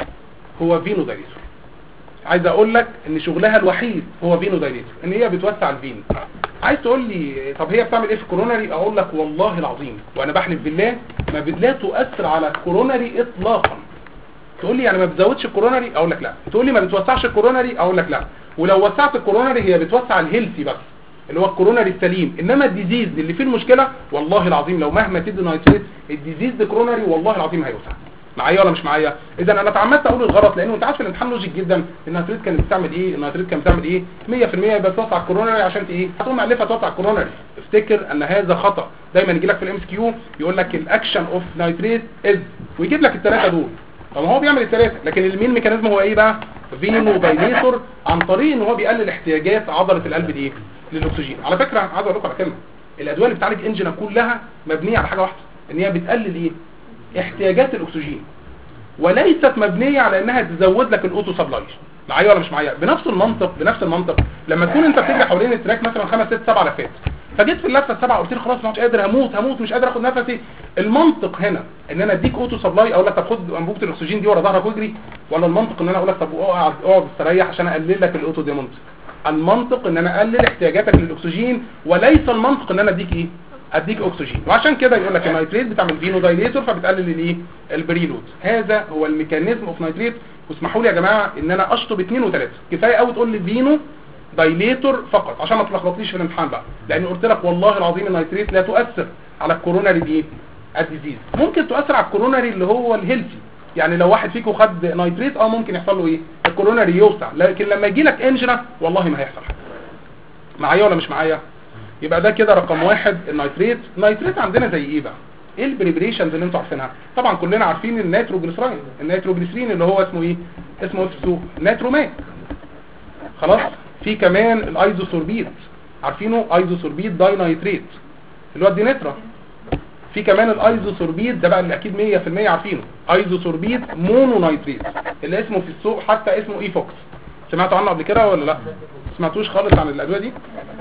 S1: هو فينو دايليتور؟ عايز اقول لك ان شغلها الوحيد هو فينو دايليتور، ان هي بتوسع الفين. عايز تقول لي طب هي بتعمل ايه في الكوروناري؟ اقول لك والله العظيم وانا بحلف بالله ما لا تؤثر على الكوروناري اطلاقا. تقول لي يعني ما بتزودش الكوروناري؟ اقول لك لا. تقول لي ما بتوسعش الكوروناري؟ اقول لك لا. ولو وسعت الكوروناري هي بتوسع الهيلثي بس، اللي هو الكوروناري السليم، انما الديزيز اللي فيه المشكله والله العظيم لو مهما تدي نايتريت الديزيز ده كوروناري والله العظيم هيوسع. معايا ولا مش معايا؟ اذا انا اتعمدت اقول الغلط، لانه انت عارف في الامتحان لوجيك جدا النيتريت كانت بتعمل ايه؟ النيتريت كانت بتعمل ايه؟ 100% بتوسع الكوروناري عشان ايه؟ هتقوم مؤلفه توسع الكوروناري. افتكر ان هذا خطا. دايما يجي لك في الام اس كيو يقول لك الاكشن اوف نيتريت از، ويجيب لك الثلاثه دول. طب هو بيعمل الثلاثه، لكن المين ميكانيزم هو ايه بقى؟ فينو دايليتور، عن طريق ان هو بيقلل احتياجات عضله القلب دي للاكسجين. على فكره عايز اقول لكم على كلمه، الادويه اللي بتعالج انجينا كلها مبنيه على حاجه واحده، ان هي بتقلل ايه؟ احتياجات الاكسجين، وليست مبنيه على انها تزود لك الاوتو سبلاي. معايا ولا مش معايا؟ بنفس المنطق لما تكون انت بتجري حوالين التراك مثلا 5 6 7 لفات، فجيت في اللفه السابعه قلت لي خلاص مش قادر، هموت مش قادر اخد نفسي. المنطق هنا ان انا اديك اوتو سبلاي، اقول لك طب خد انبوبه الاكسجين دي ورا ظهرك واجري، ولا المنطق ان انا اقول لك طب اقعد استريح عشان اقلل لك الاوتو ديمونت؟ المنطق ان انا اقلل احتياجاتك للاكسجين، وليس المنطق ان انا اديك ايه؟ اديك اكسجين. وعشان كده يقول لك النيتريت بتعمل فينو دايليتور فبتقلل الايه؟ البريلود. هذا هو الميكانيزم اوف نيتريت. واسمحوا لي يا جماعه ان انا اشطب 2 و3، كفايه قوي تقول لي فينو دايليتور فقط عشان ما تلخبطليش في الامتحان بقى، لان قلت لك والله العظيم النيتريت لا تؤثر على الكوروناري دي الديزيز. ممكن تؤثر على الكوروناري اللي هو الهيلثي، يعني لو واحد فيكم خد نيتريت ممكن يحصل له ايه؟ الكوروناري يوسع، لكن لما يجي لك انجنا والله ما هيحصل حاجه. معايا ولا مش معايا؟ يبقى ده كده رقم 1 النيتريت. النيتريت عندنا زي ايه بقى؟ ايه البريبريشنز اللي انتوا عارفينها؟ طبعا كلنا عارفين النيتروجليسرين اللي هو اسمه ايه؟ اسمه نيتروماك. خلاص. في كمان الايزوسوربيت، عارفينه؟ ايزوسوربيت داي نيتريت اللي هو الدينترا. في كمان الايزوسوربيت ده بقى اللي اكيد 100% عارفينه، ايزوسوربيت مونو نيتريت اللي اسمه في السوق حتى اسمه ايفوكس. سمعتوا عنه قبل كده ولا لا؟ سمعتوش خالص عن الادويه دي؟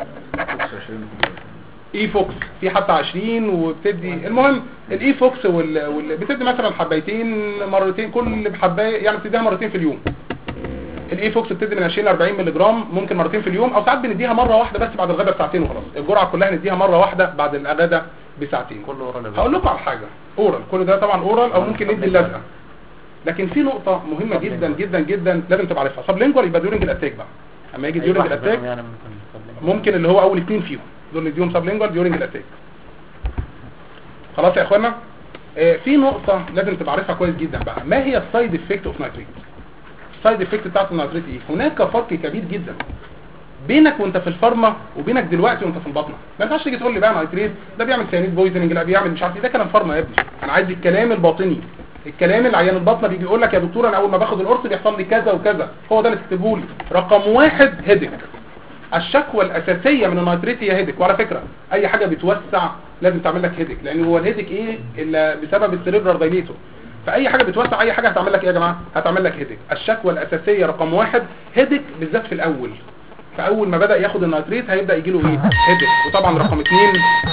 S1: ايفوكس في حتى 20 وبتدي. المهم الايفوكس بتدي مثلا حبايتين مرتين، كل حبايه يعني بتديها مرتين في اليوم. الايفوكس بتدي من 20 ل 40 مللي جرام، ممكن مرتين في اليوم، او ساعات بنديها مره واحده بس بعد الغداء بساعتين وخلاص. الجرعه كلها نديها مره واحده بعد الغداء بساعتين.
S2: كله اورال.
S1: هقول لكم على حاجه اورال، كل ده طبعا اورال، او ممكن ندي اللزقه. لكن في نقطه مهمه جدا جدا جدا لازم تبقى عارفها. سبلينجوال يبقى ديورنج الاتاك بقى، اما يجي ديورنج الاتاك
S2: يعني
S1: ممكن اللي هو اول 2 فيهم دول نديهم سبلينجوال ديورنج الاتاك. خلاص يا اخوانا. في نقطه لازم تبقى عارفها كويس جدا بقى، ما هي السايد افكت اوف نيتريت؟ السايد افكت بتاعت النيتريت ايه؟ هناك فرق كبير جدا بينك وانت في الفارما وبينك دلوقتي وانت في البطنه. ما ينفعش تيجي تقول لي بقى نيتريت ده بيعمل سيانيد بويزننج، لا بيعمل مش عارف ايه، ده كلام فارما يا ابني. انا عايز الكلام الباطني، الكلام اللي عيان البطنه بيجي يقول لك يا دكتور انا اول ما باخد القرص بيحصل لي كذا وكذا، هو ده اللي تكتبه لي. رقم 1 هيدك. الشكوى الاساسيه من النيتريت هي هيدك. وعلى فكره اي حاجه بتوسع لازم تعمل لك هيدك، لان هو الهيدك ايه الا بسبب السيريبرال دايليتور. فاي حاجه بتوسع اي حاجه هتعمل لك ايه يا جماعه؟ هتعمل لك هيدك. الشكوى الاساسيه رقم 1 هيدك، بالذات في الاول. فاول ما بدا ياخد النيتريت هيبدا يجي له ايه؟ هيدك. وطبعا رقم 2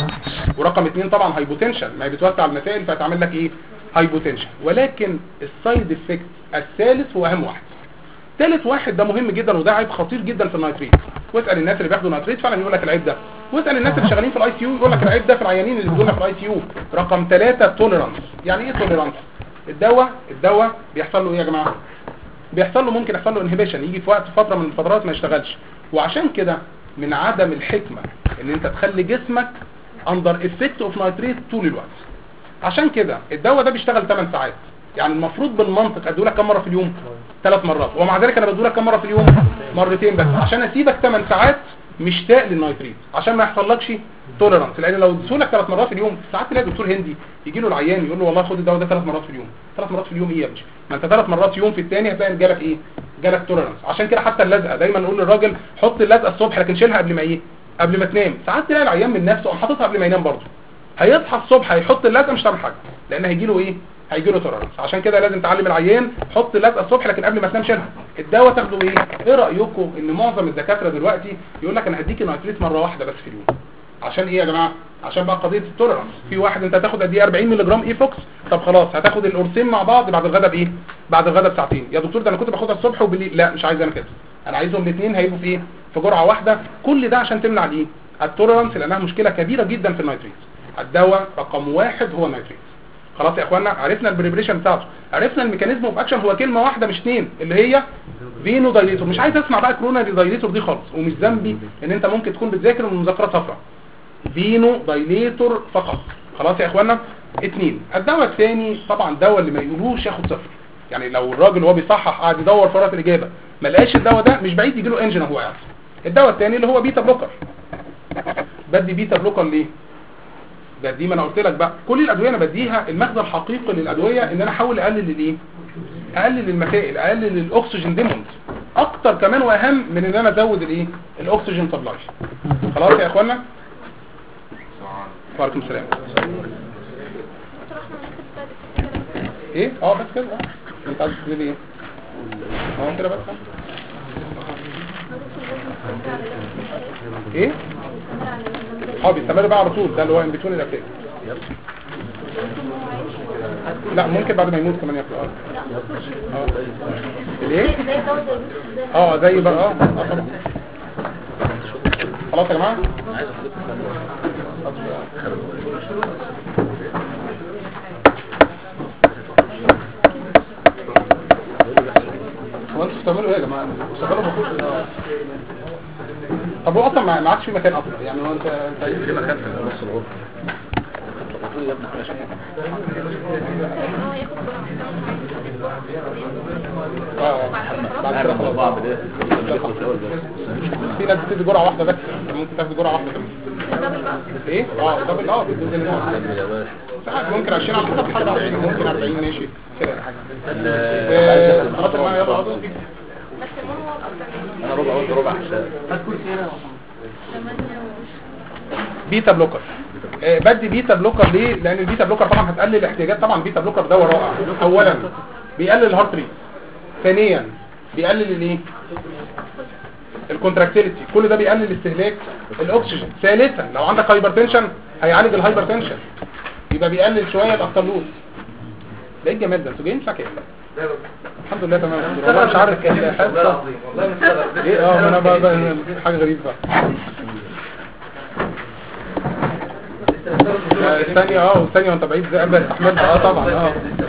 S1: ورقم 2 طبعا هايبوتنشن، ما هي بتوسع المسائل فتعمل لك ايه؟ هايبوتنشن. ولكن السايد افكت الثالث هو اهم واحد. ثالث واحد ده مهم جدا وده عيب خطير جدا في النايتريت. واسال الناس اللي بياخدوا نايتريت فعلا يقول لك العيب ده، واسال الناس اللي شغالين في الاي سي يو يقول لك العيب ده في العيانين اللي بيجوا لنا في الاي سي يو. رقم 3 توليرانس. يعني ايه توليرانس؟ الدواء بيحصل له ايه يا جماعه؟ بيحصل له ممكن يحصل له انهبيشن، يجي في وقت فتره من الفترات ما يشتغلش. وعشان كده من عدم الحكمه ان انت تخلي جسمك اندر افكت اوف نايتريت طول الوقت. عشان كده الدواء ده بيشتغل 8 ساعات، يعني المفروض بالمنطق ادولك كم مره في اليوم؟ 3 مرات، ومع ذلك انا بدولك كم مره في اليوم؟ مرتين بس، عشان اسيبك 8 ساعات مشتاق للنايتريت، عشان ما يحصلكش توليرانس. لان لو اديتهولك 3 مرات في اليوم، ساعات تلاقي دكتور هندي يجي له العيان يقول له والله خد الدواء ده 3 مرات في اليوم. 3 مرات في اليوم ايه يا باشا؟ ما انت 3 مرات في يوم في الثاني هتلاقي جالك ايه؟ جالك توليرانس. عشان كده حتى اللزقه دايما نقول للراجل حط اللزقه الصبح لكن شيلها قبل ما ايه؟ قبل ما تنام. ساعات تلاقي العيان من نفسه قام حاططها قبل ما ينام برضه، هيصحى الصبح هيحط اللزقه مش هتعمل حاجه، لان هيجي له ايه؟ هيجي له توليرانس. عشان كده لازم تعلم العيان حط اللزقه الصبح لكن قبل ما تنام شيلها. الدواء تاخده ايه؟ ايه رايكم ان معظم الدكاتره دلوقتي يقول لك انا هديك نايتريت مره واحده بس في اليوم؟ عشان ايه يا جماعه؟ عشان بقى قضيه التوليرانس. في واحد انت هتاخد قد ايه؟ 40 مللي جرام ايفوكس، طب خلاص هتاخد القرصين مع بعض بعد الغداء بايه؟ بعد الغداء بساعتين. يا دكتور ده انا كنت باخدها الصبح وبالليل. لا مش عايز انا كده، انا عايزهم الاثنين هيبقوا في ايه؟ في جرعه واحده. كل ده عشان تمنع الايه؟ التوليرانس، لانها مشكله كبيره جدا في النايتريت. الدواء رقم 1 هو النايتريت. خلاص يا اخوانا، عرفنا البريبريشن بتاعته، عرفنا الميكانيزم اوف اكشن، هو كلمه واحده مش اثنين اللي هي فينو دايليتور. مش عايز اسمع بقى كروناري دايليتور دي خالص، ومش ذنبي ان انت ممكن تكون بتذاكر من مذاكره صفراء. فينو دايليتور فقط. خلاص يا اخوانا. 2 الدواء الثاني طبعا الدواء اللي ما يقولوش ياخد صفر. يعني لو الراجل وهو بيصحح قاعد يدور في ورقه الاجابه ما لقاش الدواء ده مش بعيد يجي له انجن وهو قاعد. الدواء الثاني اللي هو بيتا بلوكر. بدي بيتا بلوكر ليه؟ بدي ما انا قلت لك بقى كل الادويه انا بديها المغزى الحقيقي للادويه ان انا احاول اقلل الايه؟ اقلل المسائل، اقلل الاكسجين ديموند اكتر كمان واهم من ان انا ازود الايه؟ الاكسجين سبلاي. خلاص يا اخوانا. وعليكم السلام. ايه؟ بس كده. انت عايز تقول ايه؟ كده بس. ايه؟ بيستمر بقى على طول، ده اللي هو ان بتون الافكت. لا ممكن بعد ما يموت كمان ياكل. ليه؟ زي بقى طبعا. خلاص يا جماعه. هو انتوا بتعملوا ايه يا جماعه؟ شغالوا مفروض. طب هو اصلا ما عادش في مكان اصلا، يعني هو انت
S3: في مكان في نص الغرفه يا ابني
S1: بعد كده خلاص بعض ده في ناس بتدي جرعه واحده بس، ممكن تاخد جرعه واحده كمان. ايه؟ دبل بالجزء اللي هو ساعات ممكن 20 على حسب حاجه، يعني ممكن 40 ماشي كده. خلاص معايا يلا
S3: انا ربع وانت ربع حساب.
S1: بيتا بلوكر. بدي بيتا بلوكر ليه؟ لان البيتا بلوكر طبعا هتقلل الاحتياجات. طبعا بيتا بلوكر دواء رائع. اولا بيقلل الهارت ريت، ثانيا بيقلل الايه؟ الكونتراكتيليتي، كل ده بيقلل استهلاك الاكسجين. ثالثا لو عندك هايبرتنشن هيعالج الهايبرتنشن، يبقى بيقلل شويه الافترلوز. ده ايه الجمال ده؟ انتوا جايين ساكت. الحمد لله تمام. والله مش عارف والله مستغرب ايه. انا بقى حاجه غريبه بقى. الثانيه والثانيه وانت بعيد زي قبل استحملت. طبعا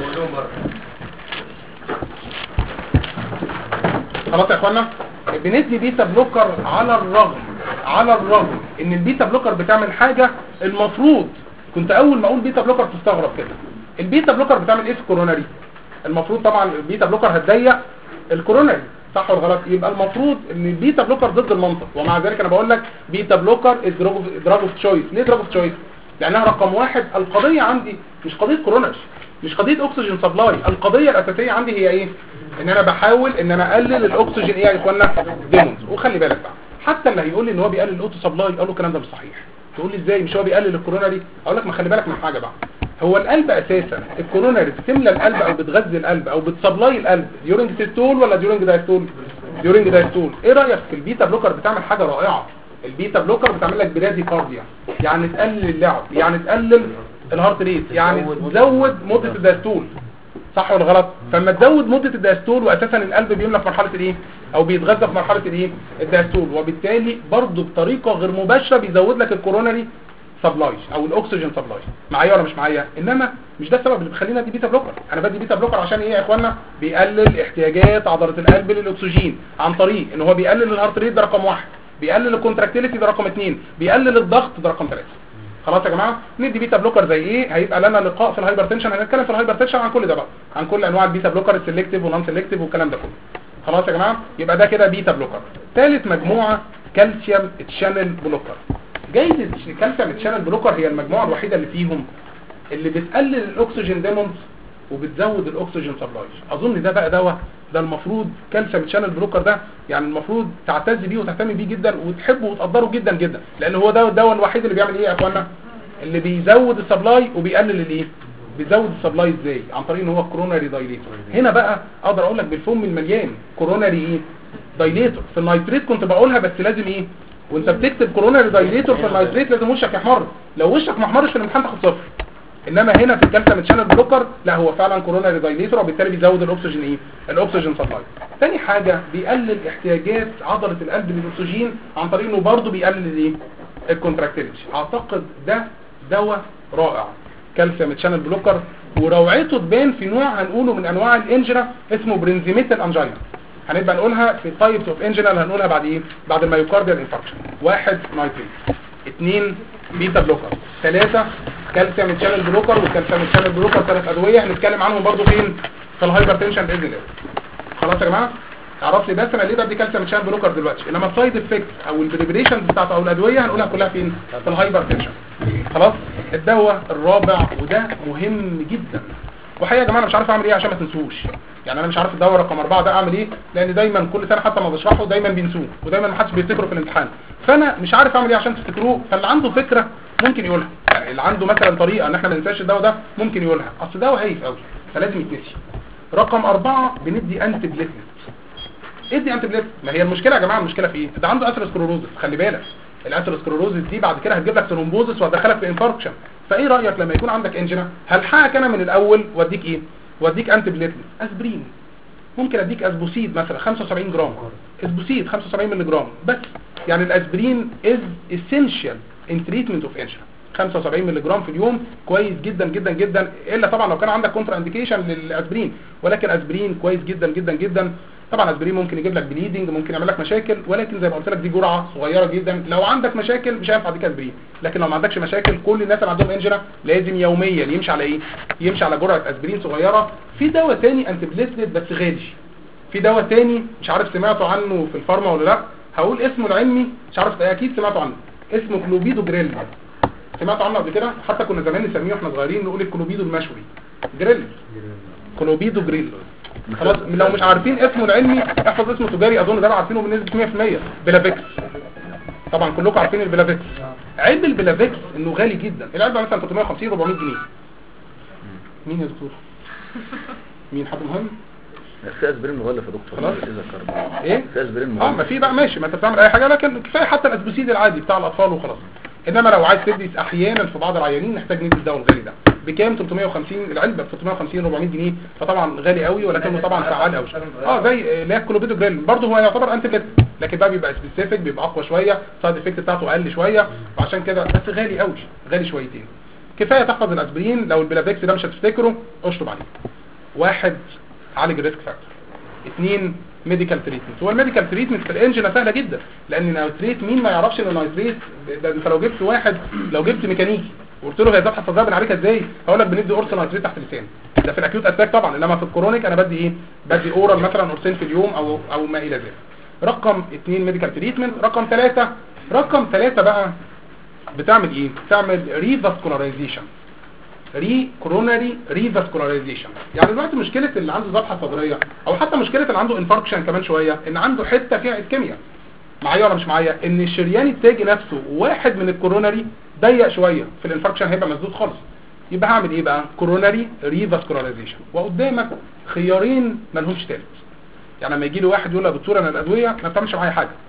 S1: خلاص يا اخوانا. بندي بيتا بلوكر على الرغم ان البيتا بلوكر بتعمل حاجه المفروض كنت اول ما اقول بيتا بلوكر تستغرب كده. البيتا بلوكر بتعمل ايه في الكوروناري؟ المفروض طبعا البيتا بلوكر هتضيق الكوروناري، صح ولا غلط؟ يبقى المفروض ان البيتا بلوكر ضد المنطق، ومع ذلك انا بقول لك بيتا بلوكر دراج اوف تشويس. ليه دراج اوف تشويس؟ لانها رقم 1. القضيه عندي مش قضيه كوروناري، مش قضيه اكسجين سبلاي. القضيه الاساسيه عندي هي ايه؟ ان انا بحاول ان انا اقلل الاكسجين ايه يا اخوانا؟ ديمونز. وخلي بالك بقى حتى اللي هيقول لي ان هو بيقلل الاوتو سبلاي اقول له الكلام ده مش صحيح. تقول لي ازاي مش هو بيقلل الكوروناري؟ اقول لك ما خلي بالك من حاجه بقى. هو القلب اساسا الكوروناري بتملى القلب او بتغذي القلب او بتسبلاي القلب ديورنج سيستول ولا ديورنج دايستول؟ ديورنج دايستول. ايه رايك في البيتا بلوكر؟ بتعمل حاجه رائعه البيتا بلوكر بتعمل لك براديكارديا، يعني تقلل اللعب، يعني تقلل الهارت ريت، يعني تزود مده الدايستول، صح ولا غلط؟ فلما تزود مده الدايستول واساسا القلب بيملى في مرحله الايه او بيتغذى في مرحله الايه الدايستول، وبالتالي برضه بطريقه غير مباشره بيزود لك الكوروناري سبلاي او الاكسجين سبلاي. معايا ولا مش معايا؟ انما مش ده السبب اللي بيخلينا ادي بيتا بلوكر. انا بدي بيتا بلوكر عشان ايه يا اخوانا؟ بيقلل احتياجات عضله القلب للاكسجين عن طريق ان هو بيقلل الهارت ريت، ده رقم 1، بيقلل الكونتراكتيليتي، ده رقم 2، بيقلل الضغط، ده رقم 3. خلاص يا جماعه، ندي بيتا بلوكر زي ايه؟ هيبقى لنا لقاء في الهايبرتنشن، هنتكلم في الهايبرتنشن عن كل ده بقى، عن كل انواع البيتا بلوكر، السلكتيف ونون سلكتيف والكلام ده كله. خلاص يا جماعه، يبقى ده كده بيتا بلوكر. ثالث مجموعه كالسيوم تشانل بلوكر. جايزه الكالسيوم تشانل بلوكر هي المجموعه الوحيده اللي فيهم اللي بتقلل الاكسجين ديمونز وبتزود الاكسجين سبلاي. اظن ده بقى دواء، ده المفروض كالسيوم تشانل بلوكر ده يعني المفروض تعتز بيه وتهتم بيه جدا وتحبه وتقدره جدا جدا، لان هو ده الدواء الوحيد اللي بيعمل ايه يا اخوانا؟ اللي بيزود السبلاي وبيقلل الايه؟ بيزود السبلاي ازاي؟ عن طريق ان هو كوروناري دايليتور. هنا بقى اقدر اقول لك بالفم المليان كوروناري ايه؟ دايليتور. في النايتريت كنت بقولها بس لازم ايه؟ وانت بتكتب كوروناري دايليتور في النايتريت لازم وشك يحمر، لو وشك ما احمرش في الامتحان تاخد صفر. انما هنا في الكالسيوم تشانل بلوكر لا، هو فعلا كوروناري دايليتور وبالتالي بيزود الاكسجين ايه؟ الاكسجين سبلاي. ثاني حاجه بيقلل احتياجات عضله القلب للاكسجين عن طريق انه برضه بيقلل الايه؟ الكونتراكتيليتي. اعتقد ده دواء رائع كالسيوم تشانل بلوكر، وروعته تبان في نوع هنقوله من انواع الانجينا اسمه برينزيميتال انجينا. هنبقى نقولها في التايبس اوف انجينا اللي هنقولها بعد ايه؟ بعد المايوكارديال انفاركشن. 1 نايتريت، 2 بيتا بلوكر، 3 كالسيوم تشانل بلوكر. والكالسيوم تشانل بلوكر 3 ادويه هنتكلم عنهم برضو فين؟ في الهايبرتنشن باذن الله. خلاص يا جماعه، تعرف لي بس انا ليه بدي كالسيوم تشانل بلوكر دلوقتي، انما السايد افكت او البريبريشنز بتاعته او الادويه هنقولها كلها فين؟ في الهايبرتنشن. خلاص. الدواء الرابع وده مهم جدا، وحقيقه يا جماعه انا مش عارف اعمل ايه عشان ما تنسوش. يعني انا مش عارف الدواء رقم 4 ده اعمل ايه، لان دايما كل سنه حتى ما بشرحه دايما بينسوه ودايما ما حدش بيفتكره في الامتحان، فانا مش عارف اعمل ايه عشان تفتكروه. فاللي عنده فكره ممكن يقولها، يعني اللي عنده مثلا طريقه ان احنا ما ننساش الدواء ده ممكن يقولها، اصل دواء هايف قوي فلازم يتنسي. رقم 4 بندي انتي بليتلت. ادي انتي بليتلت. ما هي المشكله يا جماعه، المشكله في ايه؟ ده عنده اثيروسكليروزس، خلي بالك الاثيروسكليروزس دي بعد كده هتجيب لك ثرومبوزس وهتدخلك في انفاركشن. فايه رايك لما يكون عندك انجينا هلحقك انا من الاول واديك ايه؟ واديك انتي بليتلت. اسبرين، ممكن اديك اسبوسيد مثلا 75 جرام، اسبوسيد 75 مللي جرام بس. يعني الاسبرين از اسينشال ان تريتمنت اوف انجينا. 75 مللي جرام في اليوم كويس جدا جدا جدا، الا طبعا لو كان عندك كونترا انديكيشن للاسبرين، ولكن اسبرين كويس جدا جدا جدا. طبعا اسبرين ممكن يجيب لك بليدنج، ممكن يعمل لك مشاكل، ولكن زي ما قلت لك دي جرعه صغيره جدا. لو عندك مشاكل مش هينفع اديك اسبرين، لكن لو ما عندكش مشاكل كل الناس اللي عندهم انجينا لازم يوميا يمشي على ايه؟ يمشي على جرعه اسبرين صغيره. في دواء تاني انتي بليتلت بس غالي، في دواء تاني مش عارف سمعتوا عنه في الفارما ولا لا، هقول اسمه العلمي مش عارف اكيد سمعتوا عنه، اسمه كلوبيدو جريل. سمعتوا عنه قبل كده؟ حتى كنا زمان نسميه واحنا صغيرين نقول الكلوبيدو المشوي جريل، كلوبيدو جريل. خلاص لو مش عارفين اسمه العلمي احفظ اسمه تجاري، اظن ده عارفينه بنسبه 100%. بلافيكس، طبعا كلكم عارفين البلافيكس. عيب البلافيكس انه غالي جدا، العلبه مثلا 350 400 جنيه. مين يا دكتور؟ مين حد مهم؟
S3: في اسبرين مغلف يا دكتور.
S1: خلاص.
S3: ايه في اسبرين مغلف.
S1: ما في بقى ماشي، ما انت بتعمل اي حاجه، لكن كفايه حتى الاسبوسيد العادي بتاع الاطفال وخلاص. انما لو عايز تدي احيانا في بعض العيانين نحتاج ندي الدواء الغالي ده. بكام؟ 350 العلبه ب 350 400 جنيه، فطبعا غالي قوي ولكنه طبعا فعال قوي. زي اللي هي الكلوبيدو جريل برضه هو يعتبر انتي بليت، لكن بقى بيبقى سبيسيفيك، بيبقى اقوى شويه، سايد افكت بتاعته اقل شويه، وعشان كده بس غالي قوي، غالي شويتين. كفايه تحفظ الاسبرين. لو البلافيكس ده مش هتفتكره اشطب عليه. 1 عالج الريسك فاكتور، 2 ميديكال تريتمنت. هو الميديكال تريتمنت في الانجينا سهله جدا، لان النيتريت مين ما يعرفش ان النيتريت ده؟ انت لو جبت واحد، لو جبت ميكانيكي وقلت له هي ذبحه الفظاعه بنعالجها ازاي، هقول لك بندي قرص نيتريت تحت اللسان. ده في الاكيوت اتاك طبعا، انما في الكرونيك انا بدي ايه؟ بدي اورال مثلا قرصين في اليوم او ما الى ذلك. رقم 2 ميديكال تريتمنت. رقم 3 بقى بتعمل ايه؟ بتعمل ريفاسكولاريزيشن، كوروناري ريفاسكولاريزيشن. يعني دلوقتي مشكله اللي عنده ذبحه صدريه او حتى مشكله اللي عنده انفاركشن كمان شويه ان عنده حته فيها اسكيميا. معايا ولا مش معايا؟ ان الشريان التاجي نفسه واحد من الكوروناري ضيق شويه، في الانفاركشن هيبقى مسدود خالص. يبقى هعمل ايه بقى؟ كوروناري ريفاسكولاريزيشن. وقدامك خيارين ما لهمش ثالث. يعني لما يجي له واحد يقول له يا دكتور انا الادويه ما بتعملش معايا حاجه،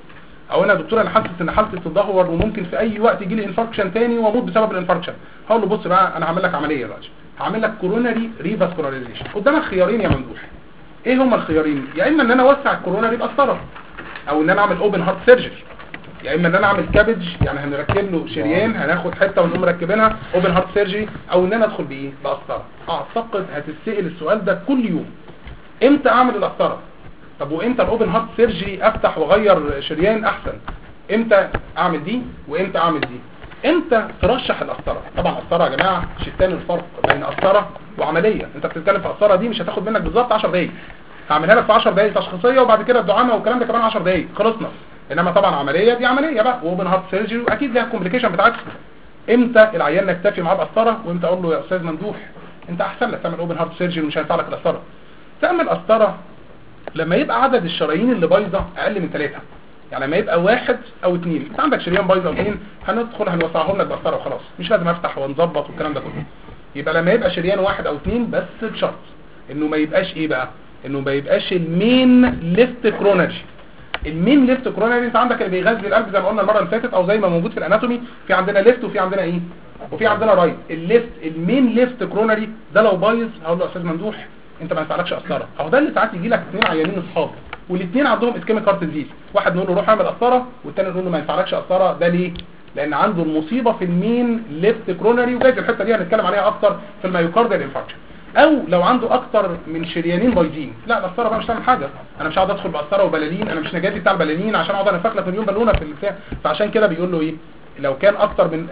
S1: او انا يا دكتور انا حاسس ان حالتي بتتدهور وممكن في اي وقت يجي لي انفاركشن تاني واموت بسبب الانفاركشن، هقول له بص بقى انا هعمل لك عمليه دلوقتي، هعمل لك كوروناري ريفاسكولاريزيشن. قدامك خيارين يا ممدوح، ايه هما الخيارين؟ يا اما ان انا اوسع الكوروناري بقسطره، او ان انا اعمل اوبن هارت سيرجري، يا اما ان انا اعمل كابج يعني هنركب له شريان، هناخد حته ونقوم مركبينها اوبن هارت سيرجري، او ان انا ادخل بايه؟ بقسطره. اعتقد هتتسال السؤال ده كل يوم، امتى اعمل القسطره؟ طب وامتى الاوبن هارت سيرجري افتح واغير شريان احسن؟ امتى اعمل دي وامتى اعمل دي؟ امتى ترشح القسطره؟ طبعا القسطره يا جماعه شتان الفرق بين قسطره وعمليه. انت بتتكلم في قسطره دي مش هتاخد منك بالظبط 10 دقايق، هعملها لك في 10 دقايق تشخيصيه وبعد كده الدعامه والكلام ده كمان 10 دقايق خلصنا. انما طبعا عمليه دي عمليه بقى واوبن هارت سيرجري واكيد ليها الكومبليكيشن بتاعتها. امتى العيان نكتفي معاه بقسطره وامتى اقول له يا استاذ ممدوح انت احسن لك تعمل اوبن هارت سيرجري ومش هينفع لك القسطره؟ تعمل قسطره لما يبقى عدد الشرايين اللي بايظه اقل من 3، يعني لما يبقى 1 أو 2. انت عندك شريان بايظه او 2 هندخل هنوسعهم لك بقسطره وخلاص، مش لازم افتح ونظبط والكلام ده كله. يبقى لما يبقى شريان 1 أو 2 بس بشرط انه ما يبقاش ايه بقى، انه ما يبقاش المين ليفت كرونري. المين ليفت كرونري انت عندك اللي بيغذي القلب زي ما قلنا المره اللي فاتت او زي ما موجود في الاناتومي، في عندنا ليفت وفي عندنا ايه وفي عندنا رايت. الليفت المين ليفت كرونري ده لو بايظ هقول له يا استاذ ممدوح انت ما ينفعلكش قسطره. اهو ده اللي ساعات يجي لك 2 عيانين اصحاب والاثنين عندهم اسكيميك هارت ديزيز، واحد نقول له روح اعمل قسطره والثاني نقول له ما ينفعلكش قسطره. ده ليه؟ لان عنده المصيبه في المين ليفت كرونري، وجايز الحته دي هنتكلم عليها اكتر في المايوكارديال انفاركشن. او لو عنده اكتر من شريانين بايظين، لا القسطره بقى مش هتعمل حاجه، انا مش هقعد ادخل بقسطره وبلالين، انا مش نجاتي بتاع البلالين عشان اقعد انفخ لك مليون بالونه في البتاع. فعشان كده بيقول له ايه، لو كان اكتر من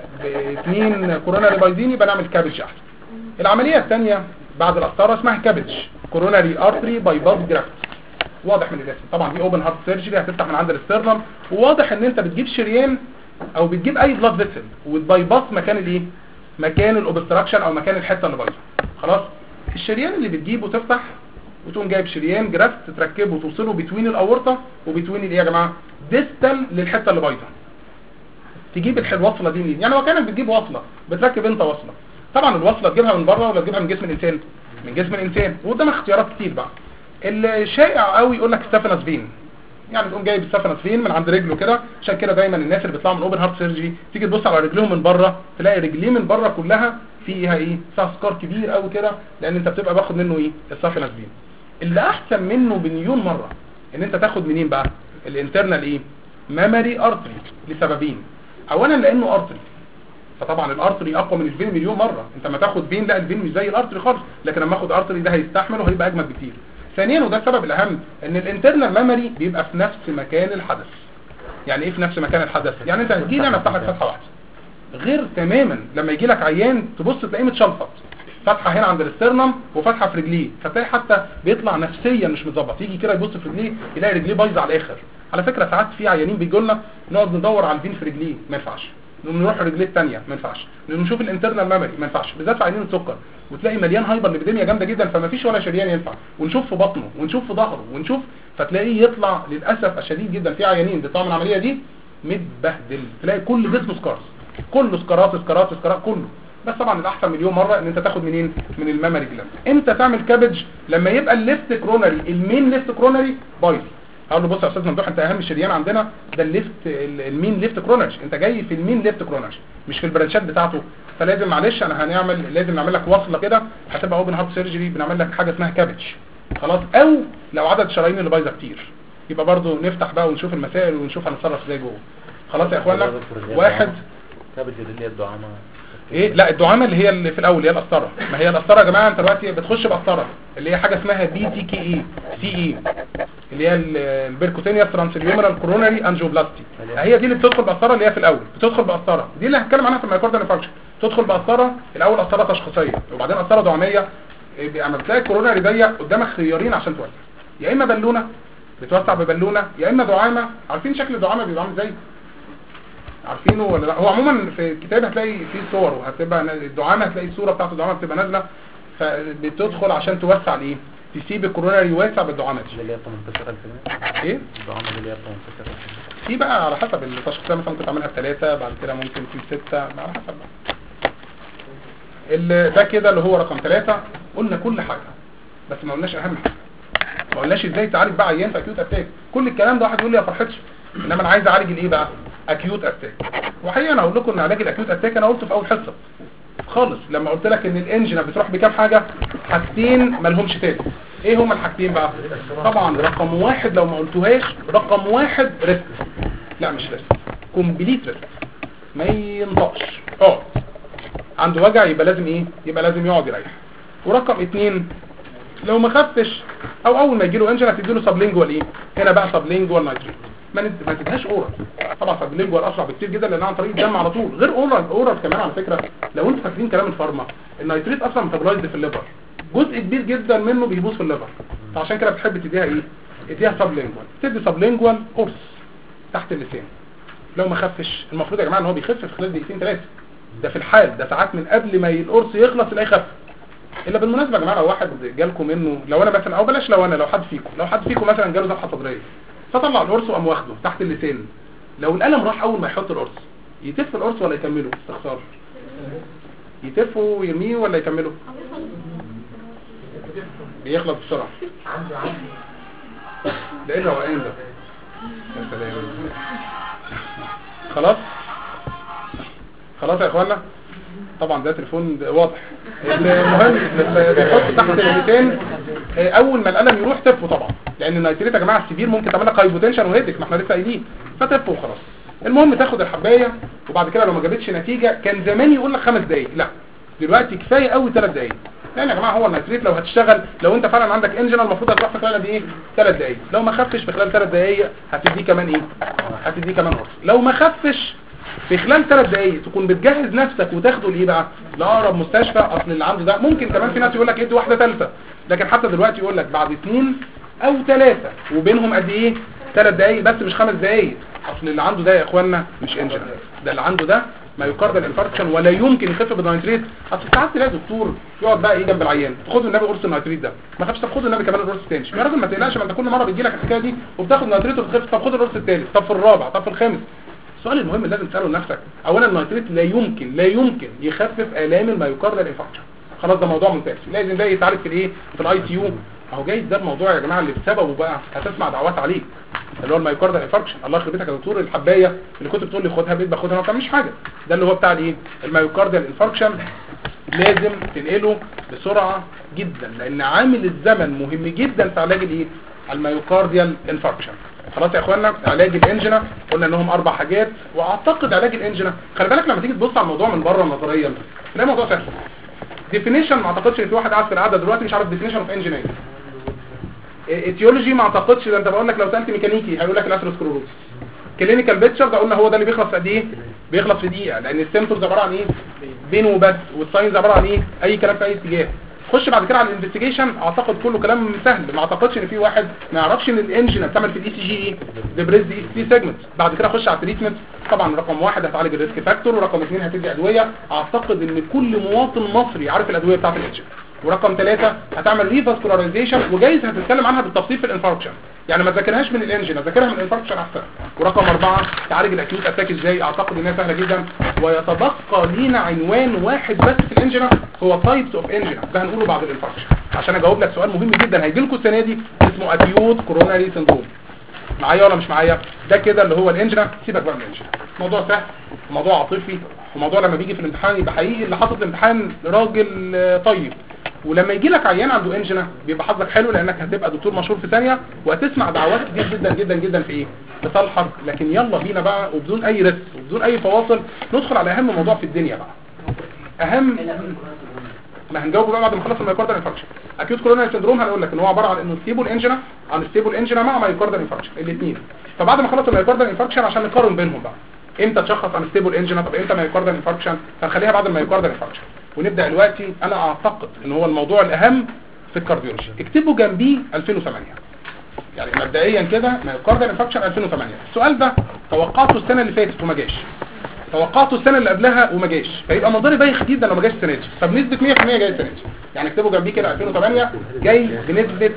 S1: 2 كوروناري بايظين يبقى نعمل كابج احسن. العمليه الثانيه بعد القسطره اسمها كابج كوروناري ارتري باي باس جرافت. واضح من الاسم طبعا دي اوبن هارت سيرجري هتفتح من عند الاسترنم، وواضح ان انت بتجيب شريان او بتجيب اي بلاد فيسل وتبايباس مكان الايه، مكان الاوبستراكشن او مكان الحته اللي بايظه. خلاص الشريان اللي بتجيبه تفتح وتقوم جايب شريان جرافت تركبه وتوصله بتوين الاورطه وبتوين ايه يا جماعه، ديستال للحته اللي بايظه. تجيب الوصله دي منين؟ يعني هو كانك بتجيب وصله بتركب انت وصله. طبعا الوصله تجيبها من بره ولا تجيبها من جسم الانسان؟ من جسم الانسان. وقدامك اختيارات كتير بقى. الشائع قوي يقول لك ستافنس فين، يعني تقوم جايب ستافنس فين من عند رجله كده. عشان كده دايما الناس اللي بيطلعوا من اوبن هارت سيرجري تيجي تبص على رجلهم من بره تلاقي رجليه من بره كلها فيها ايه، فيها سكار كبير قوي كده، لان انت بتبقى باخد منه ايه، الستافنس فين. اللي احسن منه بمليون مره ان انت تاخد منين بقى الانترنال ايه، مامري ارتري، لسببين. اولا لانه ارتري، فطبعا الارتري اقوى من الفين مليون مره. انت ما تاخد فين، لا الفين مش زي الارتري خالص، لكن لما اخد ارتري ده هيستحمل وهيبقى اجمد بكتير. ثانيا وده السبب الاهم ان الانترنال مامري بيبقى في نفس مكان الحدث. يعني ايه في نفس مكان الحدث؟ يعني انت هتجي لي انا افتح لك فتحه واحده، غير تماما لما يجي لك عيان تبص تلاقيه متشلفط، فتحه هنا عند الاسترنم وفتحه في رجليه، فتلاقي حتى بيطلع نفسيا مش متظبط، يجي كده يبص في رجليه يلاقي رجليه بايظه على الاخر. على فكره ساعات في عيانين بيجوا لنا نقعد ندور على الفين في رجليه ما ينفعش، نروح رجليه الثانيه ما ينفعش، نشوف الانترنال مامري ما ينفعش، بالذات في عيانين السكر وتلاقي مليان هايبر ليبيديميا جامده جدا فما فيش ولا شريان ينفع، ونشوف في بطنه ونشوف في ظهره ونشوف، فتلاقيه يطلع للاسف الشديد جدا في عيانين بيطلعوا من العمليه دي متبهدل، تلاقي كل جسمه سكارز، كله سكرات سكرات سكرات كله. بس طبعا الاحسن مليون مره ان انت تاخد منين، من المامري جلاند. امتى تعمل كابج؟ لما يبقى الليفت كرونري المين ليفت كرونري بايظ. اقول له بص يا استاذ ممدوح انت اهم شريان عندنا ده الليفت المين ليفت كرونري، انت جاي في المين ليفت كرونري مش في البرانشات بتاعته، فلازم معلش انا لازم نعمل لك وصله كده هتبقى اوبن هارت سيرجري، بنعمل لك حاجه اسمها كابج. خلاص او لو عدد الشرايين اللي بايظه كتير يبقى برضو نفتح بقى ونشوف المسائل ونشوف هنتصرف ازاي جوه. خلاص يا اخوانا واحد
S2: كابج اللي هي الدعامه
S1: ايه، لا الدعامه اللي هي اللي في الاول اللي هي القسطره. ما هي القسطره يا جماعه انت دلوقتي بتخش بقسطره اللي هي حاجه اسمها بي تي كي اي سي اي اللي هي البيركوتينيوس ترانسليومرال كوروناري انجيوبلاستي، هي دي اللي بتدخل بقسطره اللي هي في الاول، بتدخل بقسطره دي اللي هتكلم عنها في المايوكارديال انفاركشن. تدخل بقسطره الاول قسطره تشخيصيه وبعدين قسطره دعاميه. اما بتلاقي الكوروناري ضيق قدامك خيارين عشان توسع، يا اما بالونه بتوسع ببالونه، يا اما دعامه. عارفين شكل الدعامه بيبقى عامل ازاي؟ عارفينه ولا لا؟ هو عموما في الكتاب هتلاقي فيه صور وهتبقى الدعامه، هتلاقي الصوره بتاعت الدعامه بتبقى نازله، فبتدخل عشان توسع الايه، تسيب الكوروناري واسع بالدعامه دي
S2: اللي هي 18000
S1: ايه
S2: الدعامه اللي هي 18000
S1: في بقى على حسب التشخيصيه، مثلا ممكن تعملها ب3 بعد كده ممكن في 6 على حسب ده كده اللي هو رقم 3. قلنا كل حاجه بس ما قلناش اهم حاجه، ما قلناش ازاي تعالج بقى عيان في اكيوت اتاك. كل الكلام ده واحد يقول لي يا فرحتش انما انا عايز اعالج الايه بقى اكيوت اتاك. وحقيقه انا هقول لكم ان علاج الاكيوت اتاك انا قلته في اول حصه خالص لما قلت لك ان الانجن بتروح بكام حاجه، حاجتين ما لهمش تاني. ايه هما الحاجتين بقى؟ طبعا رقم واحد لو ما قلتوهاش، رقم واحد ريست، لا مش ريست، كومبليت ريست، ما ينطقش عنده وجع يبقى لازم ايه، يبقى لازم يقعد يريح. ورقم اتنين لو ما خفتش او اول ما يجيله انجن هتديله سبلينجوال ايه، هنا بقى سبلينجوال نايتريت، ما تديهاش اورال. طبعا سبلينجوال اسرع بكتير جدا لانها عن طريق الدم على طول، غير اورال كمان على فكره. لو انتوا فاكرين كلام الفارما النايتريت اصلا ميتابولايزد في الليفر، جزء كبير جدا منه بيبوظ في الليفر، فعشان كده بتحب تديها ايه، اديها سبلينجوال. تدي سبلينجوال قرص تحت اللسان. لو ما خفش المفروض يا جماعه ان هو بيخف في خلال دقيقتين ثلاثه، ده في الحال ده ساعات من قبل ما القرص يخلص يلاقيه خف. الا بالمناسبه يا جماعه لو واحد جالكم منه، لو انا مثلا او بلاش لو انا، لو حد فيكم مثلا جاله ذبحه صدريه فطلع القرص وقام واخده تحت اللسان، لو القلم راح اول ما يحط القرص يتف القرص ولا يكمله؟ استخسار، يتفه ويرميه ولا يكمله؟ بيخلص بسرعه. ده ايه الروقان ده؟ يا سلام. خلاص يا اخوانا، طبعا ده تليفون واضح. المهم بيحط تحت اللسان اول ما القلم يروح تفه طبعا، لان النيتريت يا جماعه السبير ممكن تعمل لك هايبوتنشن وهيدك، ما احنا لسه قايلين، فتفه وخلاص. المهم تاخد الحبايه وبعد كده لو ما جابتش نتيجه، كان زمان يقول لك 5 دقايق، لا دلوقتي كفايه قوي 3 دقايق. لان يا جماعه هو النيتريت لو هتشتغل، لو انت فعلا عندك انجن المفروض هتروح في خلال ايه 3 دقايق، لو ما خفش في خلال 3 دقايق هتديه كمان ايه، هتديه كمان قرص. لو ما خفش في خلال 3 دقايق تكون بتجهز نفسك وتاخده لايه بقى، لاقرب مستشفى. اصل اللي عنده ده ممكن كمان في ناس يقول لك ادي واحده ثالثه، لكن حتى دلوقتي يقول لك بعد 2 أو 3 وبينهم قد ايه 3 دقايق بس مش 5 دقايق. اصل اللي عنده ده يا اخوانا مش انجن، ده اللي عنده ده مايوكاردال انفاركشن ولا يمكن يخف بالنيتريت. اصل ساعات تلاقي دكتور يقعد بقى ايه جنب العيان، خد النبي قرص النيتريت ده، ما خافش، طب خد النبي كمان القرص الثاني يا راجل ما تقلقش، ما انت كل مره بتجي لك الحكايه دي وبتاخد نيتريت وبتخف، طب خد القرص الثالث، طب في الرابع، طب في الخامس. السؤال المهم اللي لازم تساله لنفسك، اولا النيتريت لا يمكن يخفف الام المايوكاردال انفاركشن، خلاص ده موضوع ممتاز، لازم ده يتعالج في الايه، في الاي سي يو. اهو جايز ده الموضوع يا جماعه اللي بسببه بقى هتسمع دعوات عليه، اللي هو المايوكاردال انفاركشن. الله يخرب بيتك يا دكتور، الحبايه اللي كنت بتقول لي خدها بقيت باخدها ما بتعملش حاجه، ده اللي هو بتاع الايه، المايوكاردال انفاركشن. لازم تنقله بسرعه جدا لان عامل الزمن مهم جدا في علاج الايه، المايوكارديال انفاركشن. خلاص يا اخوانا، علاج الانجنا قلنا انهم 4 حاجات، واعتقد علاج الانجنا خلي بالك لما تيجي تبص على الموضوع من بره نظريا تلاقي الموضوع سهل. ديفينيشن ما اعتقدش ان في واحد قاعد في القعده دلوقتي مش عارف ديفينيشن اوف انجن ايه. ايتيولوجي ما اعتقدش، ده انت بقول لك لو سالت ميكانيكي هيقول لك الاثيروسكليروز. كلينيكال بيكتشر ده قلنا هو ده اللي بيخلص في قد ايه، بيخلص في دقيقه، لان السيمبتومز عباره عن ايه، بين وبس، والساينز عباره عن ايه، اي كلام في اي اتجاه. خش بعد كده على الانفستيجيشن، اعتقد كله كلام سهل، ما اعتقدش ان في واحد ما يعرفش ان الانجن بتعمل في الاي سي جي ايه، ديبريز اي سي سيجمنت. بعد كده خش على التريتمنت، طبعا رقم 1 هتعالج الريسك فاكتور، ورقم 2 هتدي ادويه. اعتقد ان كل مواطن مصري عارف الادويه بتاعه الانجن. ورقم 3 هتعمل ريفاسكولاريزيشن، وجايز هتتكلم عنها بالتفصيل في الانفاركشن، يعني ما تذاكرهاش من الانجن، اذاكرها من الانفاركشن احسن. ورقم 4 تعالج الاكيوت اتاك ازاي، اعتقد انها سهله جدا. ويتبقى لينا عنوان واحد بس في الانجن، هو تايبس اوف انجن، ده هنقوله بعد الانفاركشن عشان اجاوب لك سؤال مهم جدا هيجي لكم السنه دي اسمه اكيوت كوروناري سندروم. معايا ولا مش معايا؟ ده كده اللي هو الانجن. سيبك بقى من الانجن، موضوع سهل وموضوع عاطفي، وموضوع لما بيجي في الامتحان يبقى حقيقي اللي حاطط الامتحان راجل طيب. ولما يجي لك عيان عنده انجنا بيبقى حظك حلو لانك هتبقى دكتور مشهور في ثانيه، وهتسمع دعوات كتير جدا جدا جدا في ايه، في صالحك. لكن يلا بينا بقى وبدون اي ريسك وبدون اي فواصل ندخل على اهم موضوع في الدنيا بقى. اهم ما هنجاوبه بقى بعد ما نخلص المايوكاردال انفاركشن. اكيوت كوروناري سندروم هنقول لك ان هو عباره عن انه ستيبل انجنا عن ستيبل انجنا مع مايوكاردال انفاركشن الاثنين. فبعد ما نخلص المايوكاردال انفاركشن عشان نقارن بينهم بقى، امتى تشخص عن ستيبل انجنا، طب امتى مايوكاردال انفاركشن، هنخليها بعد المايوكاردال انفاركشن. ونبدا دلوقتي انا اعتقد ان هو الموضوع الاهم في الكارديولوجي، اكتبوا جنبيه 2008 يعني مبدئيا كده مايوكاردال انفاركشن 2008. السؤال ده توقعته السنه اللي فاتت وما جاش، توقعته السنه اللي قبلها وما جاش، فيبقى منظري بايخ جدا لو ما جاش السنه دي، فبنسبه 100% جاي السنه دي. يعني اكتبوا جنبيه كده 2008 جاي بنسبه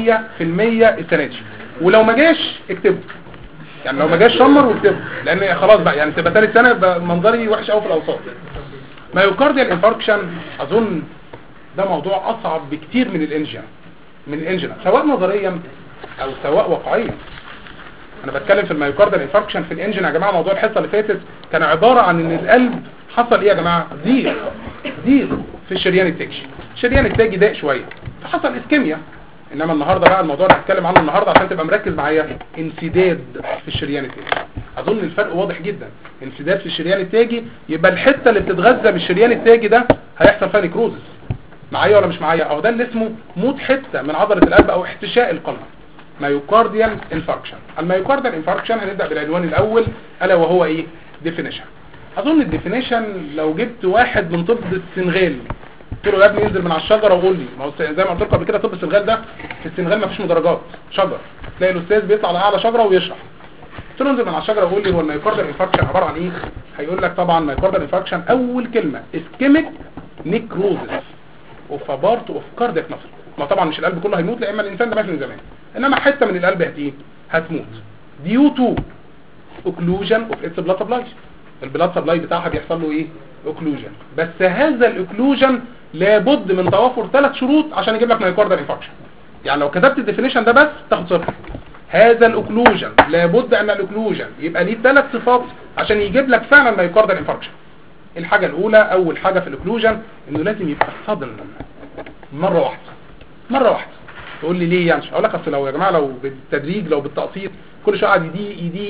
S1: 100% السنه دي. ولو ما جاش اكتبوا، يعني لو ما جاش شمر واكتبوا، لان خلاص بقى يعني تبقى ثالث سنه يبقى منظري وحش قوي في الاوساط. مايوكارديال انفاركشن اظن ده موضوع اصعب بكتير من الانجن، سواء نظريا او سواء واقعيا. انا بتكلم في المايوكاردال انفاركشن في الانجن يا جماعه. موضوع الحصه اللي فاتت كان عباره عن ان القلب حصل ايه يا جماعه؟ ضيق في الشريان التاجي. الشريان التاجي ضاق شويه فحصل اسكيميا. انما النهارده بقى الموضوع اللي هتكلم عنه النهارده عشان تبقى مركز معايا، انسداد في الشريان التاجي. اظن الفرق واضح جدا. انسداد في الشريان التاجي يبقى الحته اللي بتتغذى بالشريان التاجي ده هيحصل فيها نيكروزس. معايا ولا مش معايا؟ او ده اللي اسمه موت حته من عضله القلب او احتشاء القلب، مايوكارديال انفاركشن. المايوكارديال انفاركشن هنبدا بالعنوان الاول الا وهو ايه؟ ديفينيشن. اظن الديفينيشن لو جبت واحد من طب السنغال قلت له يا ابني انزل من على الشجره وقول لي، ما هو زي ما قلت لكم قبل كده طب السنغال ده، في السنغال ما فيش مدرجات، شجر، تلاقي الاستاذ بيطلع على اعلى شجره ويشرح. قلت له انزل من على الشجره وقول لي هو المايوكارديال انفاركشن عباره عن ايه؟ هيقول لك طبعا مايوكارديال انفاركشن اول كلمه اسكيميك نيكروزس اوف بارت اوف كاردياك ماسل. ما طبعا مش القلب كله هيموت لان الانسان ده مات من زمان، انما حته من القلب هتموت ديو تو اوكلوجن اوف اتس بلاد سبلاي. البلاد سبلاي بتاعها بيحصل له ايه؟ اوكلوجن. بس هذا الاوكلوجن لابد من توافر 3 شروط عشان يجيب لك مايوكارديال انفاركشن. يعني لو كتبت الديفينيشن ده بس تاخد صفر. هذا الاوكلوجن لابد ان الاوكلوجن يبقى ليه 3 صفات عشان يجيب لك فعلا مايوكارديال انفاركشن. الحاجه الاولى، اول حاجه في الاوكلوجن، انه لازم يبقى صدم مره واحده. تقول لي ليه يعني؟ اقول لك اصل لو يا جماعه لو بالتدريج لو بالتقسيط كل شويه قاعد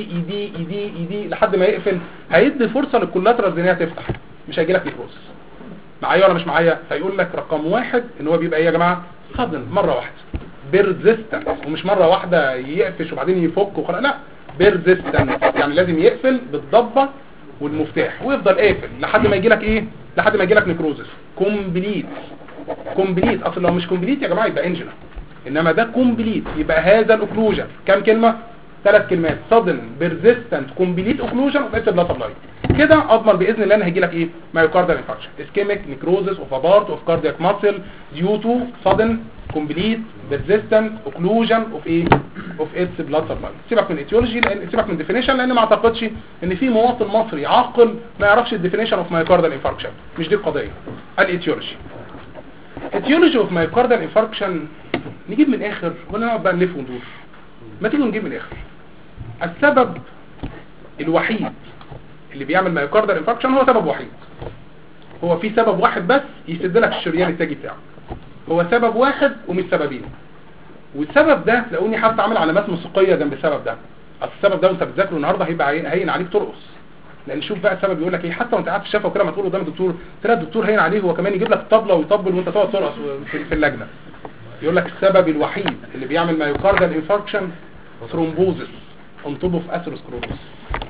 S1: يدي لحد ما يقفل، هيدي فرصه للكولاترالز ان هي تفتح، مش هيجي لك نيكروزس. معايا ولا مش معايا؟ فيقول لك رقم 1 ان هو بيبقى ايه يا جماعه؟ صدم مره واحده، بيرزيستنس، ومش مره واحده يقفش وبعدين يفك وخلاص، لا، بيرزيستنس يعني لازم يقفل بالضبه والمفتاح ويفضل قافل لحد ما يجي لك ايه؟ لحد ما يجي لك نيكروزس. كومبليت. اصل لو مش كومبليت يا جماعه يبقى انجنا، انما ده كومبليت. يبقى هذا الاوكلوجن كام كلمه؟ 3 كلمات: sudden persistent complete occlusion of its blood supply. كده اضمن باذن الله ان هيجي لك ايه؟ مايوكارديال انفاركشن، ischemic necrosis of a part of cardiac muscle due to sudden complete persistent occlusion of ايه؟ of its blood supply. سيبك من ايتيولوجي، لان سيبك من ديفينيشن، لان ما اعتقدش ان في مواطن مصري عاقل ما يعرفش الديفينيشن اوف مايوكارديال انفاركشن. مش دي القضيه. الايتيولوجي اوف مايوكارديال انفاركشن نجيب من الاخر ولا نقعد بقى نلف وندور؟ ما تيجي نجيب من الاخر. السبب الوحيد اللي بيعمل مايوكارديال انفاركشن هو سبب وحيد. هو في سبب واحد بس يسد لك الشريان التاجي بتاعه. هو سبب واحد ومش سببين. والسبب ده تلاقوني حتى عامل علامات موسيقيه جنب السبب ده. اصل السبب ده وانت بتذاكره النهارده هيبقى هين عليك ترقص. لان شوف بقى السبب يقول لك ايه، حتى وانت قاعد في الشفا وكده ما تقول قدام الدكتور تلاقي الدكتور هين عليه هو كمان يجيب لك الطبله ويطبل وانت تقعد ترقص في اللجنه. يقول لك السبب الوحيد اللي بيعمل مايوكارديال انفاركشن ثرومبوزس انطبه في اثيروسكليروسيس.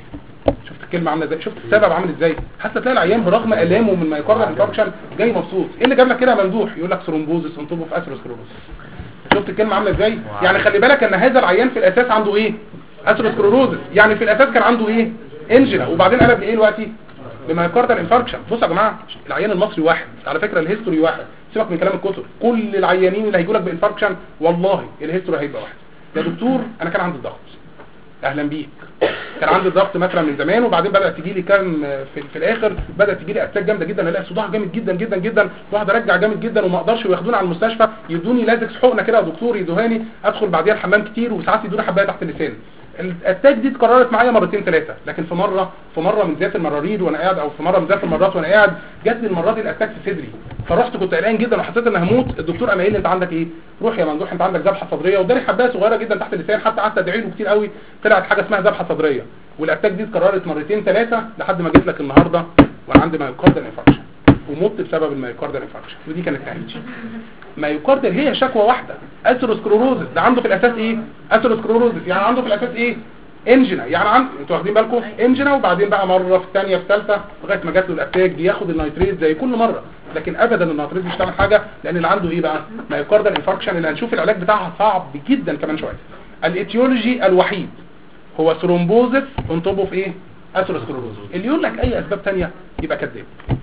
S1: شفت الكلمه عامله ازاي؟ شفت السبب عامل ازاي؟ حتى تلاقي العيان برغم الامه من مايوكارديال انفاركشن جاي مبسوط. ايه اللي جاب لك كده ممدوح؟ يقول لك ثرومبوزس انطبه في اثيروسكليروسيس. شفت الكلمه عامله ازاي؟ يعني خلي بالك ان هذا العيان في الاساس عنده ايه؟ اثيروسكليروسيس. يعني في الاساس كان عنده ايه؟ انجنا، وبعدين قلب لايه دلوقتي؟ لمايوكارديال انفاركشن. بصوا يا جماعه، العيان المصري واحد، على فكره الهيستوري واحد، سيبك من كلام الكتب. كل العيانين اللي هيجوا لك بانفاركشن والله الهيستوري هيبقى واحد. يا دكتور انا كان عندي ضغط، اهلا بيك، كان عندي ضغط مثلا من زمان وبعدين بدات تجي لي كام في الاخر بدات تجي لي اتاك جامده جدا، الاقي صداع جامد جدا جدا جدا، واقعد ارجع جامد جدا وما اقدرش، وياخدوني على المستشفى يدوني لازكس حقنه كده يا دكتور يدوهاني، ادخل بعديها الحمام كتير وساعات يدوني حبايه تحت اللسان. الاتاك دي اتكررت معايا مرتين 3، لكن في مره من ذات المراريد وانا قاعد، او في مره من ذات المرات وانا قاعد، جات لي المره دي الاتاك في صدري، فرحت كنت قلقان جدا وحسيت ان هموت. الدكتور قام قايل لي انت عندك ايه؟ روح يا ممدوح انت عندك ذبحه صدريه، واداني حبايه صغيره جدا تحت اللسان، حتى قعدت ادعي له كتير قوي، طلعت حاجه اسمها ذبحه صدريه. والاتاك دي اتكررت مرتين 3 لحد ما جيت لك النهارده وانا عندي مايوكارديال انفاركشن، ومت بسبب المايوكارديال انفاركشن. ودي كانت نهايتي. مايوكارديال هي شكوى واحده، اثيروسكليروسيس. ده عنده في الاساس ايه؟ اثيروسكليروسيس، يعني عنده في الاساس ايه؟ انجنا. يعني انتوا واخدين بالكم؟ انجنا، وبعدين بقى مره في الثانيه في الثالثه لغايه ما جات له الاتاك، بياخد النيتريت زي كل مره، لكن ابدا النيتريت مش هتعمل حاجه، لان اللي عنده ايه بقى؟ مايوكارديال انفاركشن، اللي هنشوف العلاج بتاعها صعب جدا كمان شويه. الايتيولوجي الوحيد هو ثرومبوزس انطبه في ايه؟ اثيروسكليروسيس. اللي يقول لك اي اسباب ثانيه يبقى كذاب.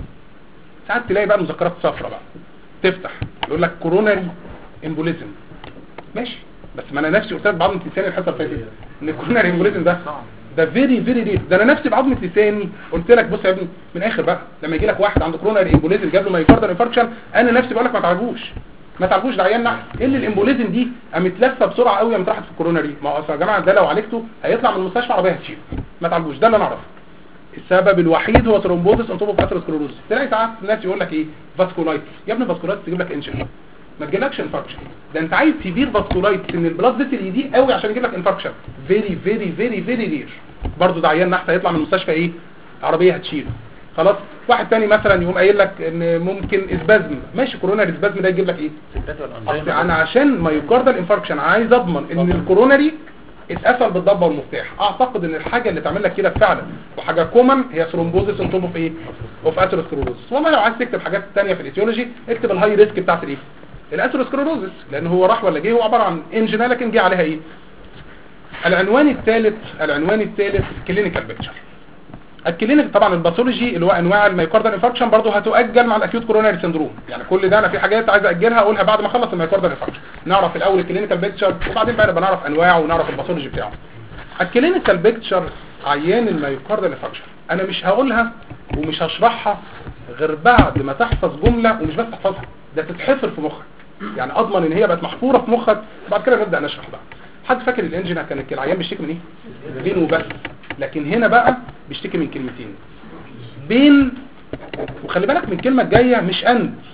S1: ساعات تلاقي بقى المذكرات صفرا بقى تفتح يقول لك كوروناري امبوليزم، ماشي، بس ما انا نفسي قلت لك بعضمه لساني الحصه اللي فاتت ان الكوروناري امبوليزم ده فيري ريت. ده انا نفسي بعضمه لساني قلت لك بص يا ابني من الاخر بقى، لما يجي لك واحد عنده كوروناري امبوليزم جاب له مايوكارديال انفاركشن، انا نفسي بقول لك ما تعالجوش، ما تعالجوش ده عيان نحس. ايه اللي الامبوليزم دي قامت لفه بسرعه قوي قامت راحت في الكوروناري. ما هو يا جماعه ده لو عالجته هيطلع من المستشفى عربيه هتشيله. ما تعالجوش، ده اللي انا اعرفه. السبب الوحيد هو ترومبوزس انتوبو اثيروسكليروز. تلاقي ساعات الناس يقول لك ايه فاسكولايتس. يا ابني فاسكولايتس تجيب لك انشن، ما تجيلكش انفاركشن. ده انت عايز سيفير فاسكولايتس ان البلاد فيسل يضيق قوي عشان يجيب لك انفاركشن. فيري فيري فيري فيري رير. برضه ده عيان نحس هيطلع من المستشفى ايه عربيه هتشيله. خلاص. واحد تاني مثلا يقوم قايل لك ان ممكن اسبازم. ماشي كوروناري اسبازم ده يجيب لك ايه؟ اصل انا عشان مايوكاردال انفاركشن عايز اضمن ان الكوروناري اتقفل بالضبه والمفتاح. اعتقد ان الحاجه اللي تعمل لك كده فعلا وحاجه كومن هي ثرومبوزس انتوبو في ايه اوف اثيروسكليروز. والله لو عايز تكتب حاجات ثانيه في الايتيولوجي اكتب الهاي ريسك بتاعت الايه الاثيروسكليروز، لان هو راح ولا جه هو عباره عن انجينا لكن جه عليها ايه. العنوان الثالث كلينيكال بيكتشر. الكلينيك طبعا الباثولوجي اللي هو انواع المايوكاردال انفاركشن برضه هتؤجل مع الاكيوت كوروناري سندروم. يعني كل ده انا في حاجات عايز اجلها اقولها بعد ما اخلص المايوكاردال انفاركشن. نعرف الاول الكلينيكال بيكتشر وبعدين بقى نعرف انواعه ونعرف الباثولوجي بتاعه. الكلينيكال بيكتشر عيان المايوكاردال انفاركشن انا مش هقولها ومش هشرحها غير بعد ما تحفظ جمله، ومش بس تحفظها ده تتحفر في مخك. يعني اضمن ان هي بقت محفوره في مخك بعد كده نبدا نشرح بقى. حد فاكر الانجينا كان العيان بيشتكي من ايه؟ بين وبس. لكن هنا بقى بيشتكي من كلمتين بين، وخلي بالك من الكلمه الجايه مش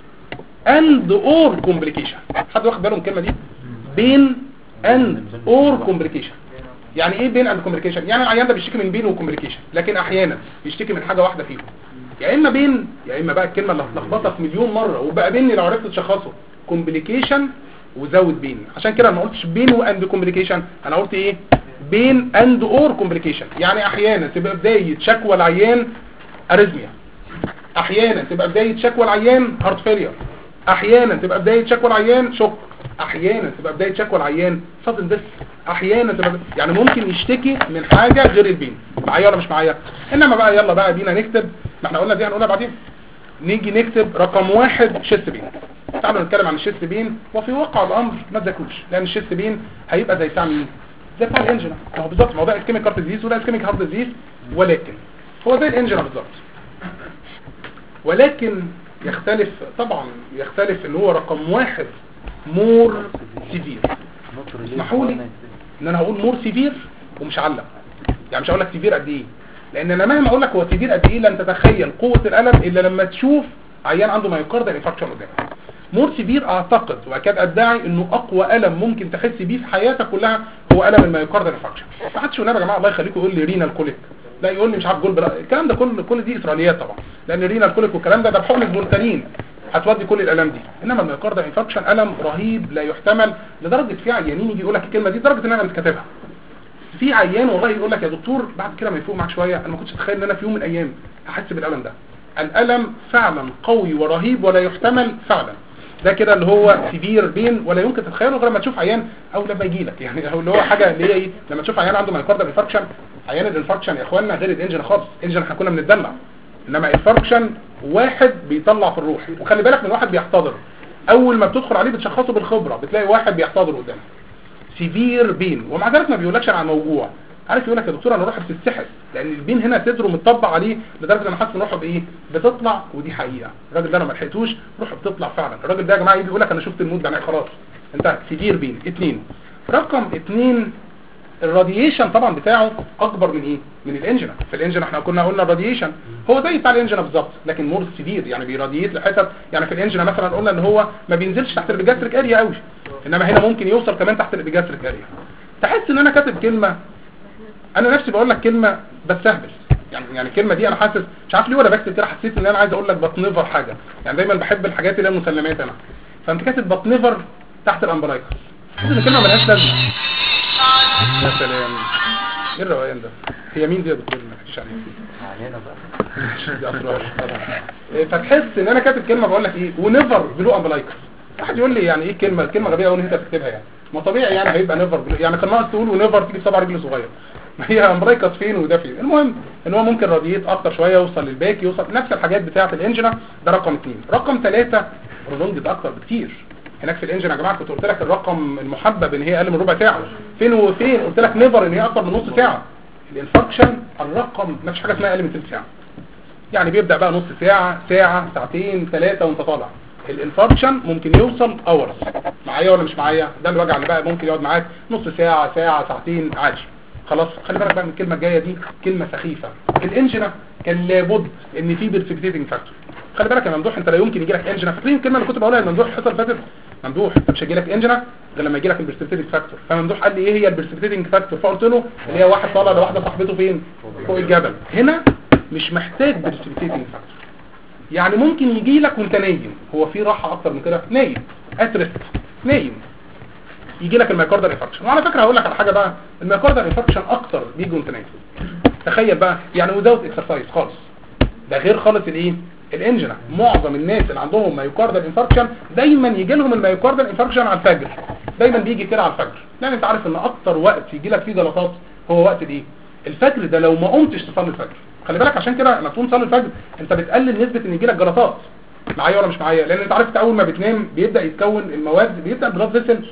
S1: اند اور كومبليكيشن. حد واخد باله من الكلمه دي؟ بين اند اور كومبليكيشن. يعني ايه بين اند كومبليكيشن؟ يعني العيان ده بيشتكي من بين وكومبليكيشن، لكن احيانا بيشتكي من حاجه واحده فيهم. يا اما بين يا اما بقى الكلمه اللي هتلخبطك مليون مره وبقى بيني لو عرفت تشخصه كومبليكيشن وزود بين. عشان كده انا ما قلتش بين واند كومبليكيشن، انا قلت ايه؟ بين اند اور كومبليكيشن. يعني احيانا تبقى بدايه شكوى العيان اريزميا، احيانا تبقى بدايه شكوى العيان هارت فيلير، احيانا تبقى بدايه شكوى العيان شوك، احيانا تبقى بدايه شكوى العيان صدم دس، احيانا تبقى يعني ممكن يشتكي من حاجه غير البين. معايا ولا مش معايا؟ انما بقى يلا بقى بينا نكتب، ما احنا قلنا دي هنقولها بعدين. نيجي نكتب رقم 1 شيست بين. تعالوا نتكلم عن الشيست بين، وفي واقع الامر ما تذاكروش لان الشيست بين هيبقى زي بتاع مين؟ زي بتاع الانجينا. هو بالظبط موضوع اسكيميك هارت ديزيز ولا اسكيميك هارت ديزيز، ولكن هو زي الانجينا بالظبط، ولكن يختلف طبعا، يختلف ان هو رقم 1 مور سيفير. اسمحوا لي ان انا هقول مور سيفير ومش علق، يعني مش هقول لك سيفير قد ايه، لان انا مهما اقول لك هو سيفير قد ايه لن تتخيل قوه الالم الا لما تشوف عيان عنده مايوكاردال انفاركشن قدامك. مور سيفير اعتقد واكاد ادعي انه اقوى الم ممكن تحس بيه في حياتك كلها هو الم المايوكاردال انفاركشن. ما حدش يقول يا جماعه الله يخليكم يقول لي رينال كوليك، لا يقول لي مش عارف جول بلا. الكلام ده كل دي اسرائيليات طبعا، لان رينال كوليك والكلام ده بحقن البولتانين هتودي كل الالام دي. انما المايوكاردال انفاركشن الم رهيب لا يحتمل، لدرجه في عيانين يجي يقول لك الكلمه دي لدرجه ان انا مش كاتبها. في عيان والله يقول لك يا دكتور بعد كده ما يفوق معاك شويه انا ما كنتش اتخيل ان انا في يوم من الايام هحس بالالم ده. الالم فعلا قوي ورهيب ولا يحتمل فعلا. ده كده اللي هو سيفير بين ولا يمكن تتخيله غير لما تشوف عيان او لما يجي لك، يعني او اللي هو حاجه اللي هي ايه، لما تشوف عيان عنده مايوكاردال انفاركشن. عيان الانفاركشن يا اخوانا غير الانجن خالص. الانجن احنا كنا بنتدلع، انما الانفاركشن واحد بيطلع في الروح. وخلي بالك من واحد بيحتضر، اول ما بتدخل عليه بتشخصه بالخبره بتلاقي واحد بيحتضر قدامك سيفير بين، ومع ذلك ما بيقولكش عن موجوع. عارف يقول لك يا دكتور انا روحي بتتسحب لان البين هنا صدره متطبق عليه لدرجه ان حاسس ان روحه بايه بتطلع، ودي حقيقه. الراجل ده انا ما لحقتوش روحه بتطلع فعلا. الراجل ده يا جماعه يجي يقول لك انا شفت المود يعني خلاص انت سيفير بين. 2 رقم 2 الراديشن طبعا بتاعه اكبر من ايه من الانجينا. في الانجينا احنا كنا قلنا الراديشن هو زي بتاع الانجينا بالظبط لكن مور سيفير، يعني بيراديت لحتت. يعني في الانجينا مثلا قلنا ان هو ما بينزلش تحت البيجاستريك اريا قوي، انما هنا ممكن يوصل كمان تحت البيجاستريك اريا. تحس ان انا كاتب كلمه انا نفسي بقول لك كلمه بستهبل، يعني الكلمه دي انا حاسس مش عارف ليه وانا بكتب كده حسيت ان انا عايز اقول لك بطنيفر حاجه. يعني دايما بحب الحاجات اللي هي المسلمات انا، فانت كاتب بطنيفر تحت الامبرايكس. حاسس ان الكلمه ملهاش لازمه. يا سلام ايه الروقان ده. هي مين دي يا دكتور ما تحكيش عليها دي اسرار. فتحس ان انا كاتب كلمه بقول لك ايه ونيفر بلو امبرايكس. واحد يقول لي يعني ايه كلمه غبيه قوي ان انت تكتبها، يعني ما طبيعي يعني هيبقى نيفر بلو. يعني كان ناقص تقول ونيفر تيجي بصبع رجل صغير. ما هي امبرايكس فين وده فين. المهم ان هو ممكن راديت اكتر شويه يوصل للباك يوصل نفس الحاجات بتاعه الانجينا. ده رقم 2. رقم 3 برولونجد اكتر بكتير. هناك في الانجن يا جماعه كنت قلت لك الرقم المحبب ان هي اقل من ربع ساعه. فين وفين قلت لك نيفر ان هي اكتر من نص ساعه. الانفكشن الرقم ما فيش حاجه اسمها اقل من ثلث ساعه، يعني بيبدا بقى نص ساعه ساعه ساعتين 3 وانت طالع. الانفاركشن ممكن يوصل اورز. معايا ولا مش معايا؟ ده الوجع اللي بقى ممكن يقعد معاك نص ساعه، ساعه، ساعتين عادي. خلاص خلي بالك بقى من الكلمه الجايه دي، كلمه سخيفه. الانجنا كان لابد ان في برسبكتيتنج فاكتور. خلي بالك يا ممدوح، انت لا يمكن يجي لك انجنا. فاكرين الكلمه اللي كنت بقولها لممدوح الحصه اللي فاتت؟ ممدوح انت مش هيجي لك انجنا غير لما يجي لك البرسبكتيتنج فاكتور. فممدوح قال لي ايه هي البرسبكتيتنج فاكتور؟ فقلت له اللي هي واحد طالع لواحده صاحبته فين؟ فوق الجبل. هنا مش محتاج برسبكتيتنج فاكتور، يعني ممكن يجي لك وانت نايم. هو في راحه اكتر من كده؟ نايم اترست نايم يجي لك المايكاردال انفاركشن. وعلى فكره هقول لك على حاجه بقى، المايكاردال انفاركشن اكتر بيجي وانت نايم. تخيل بقى يعني وزاوت اكسرسايز خالص. ده غير خالص الايه؟ الانجنا. معظم الناس اللي عندهم مايوكاردال انفاركشن دايما يجي لهم المايوكاردال انفاركشن على الفجر. دايما بيجي كده على الفجر، لان انت عارف ان اكتر وقت يجي لك فيه جلطات هو وقت الايه؟ الفجر. ده لو ما قمتش تصلي الفجر. خلي بالك عشان كده لما تقوم تصلي الفجر انت بتقلل نسبه ان يجي لك جلطات. معايا ولا مش معايا؟ لان انت عارف اول ما بتنام بيبدا يتكون المواد، بيبدا البلاد فيسل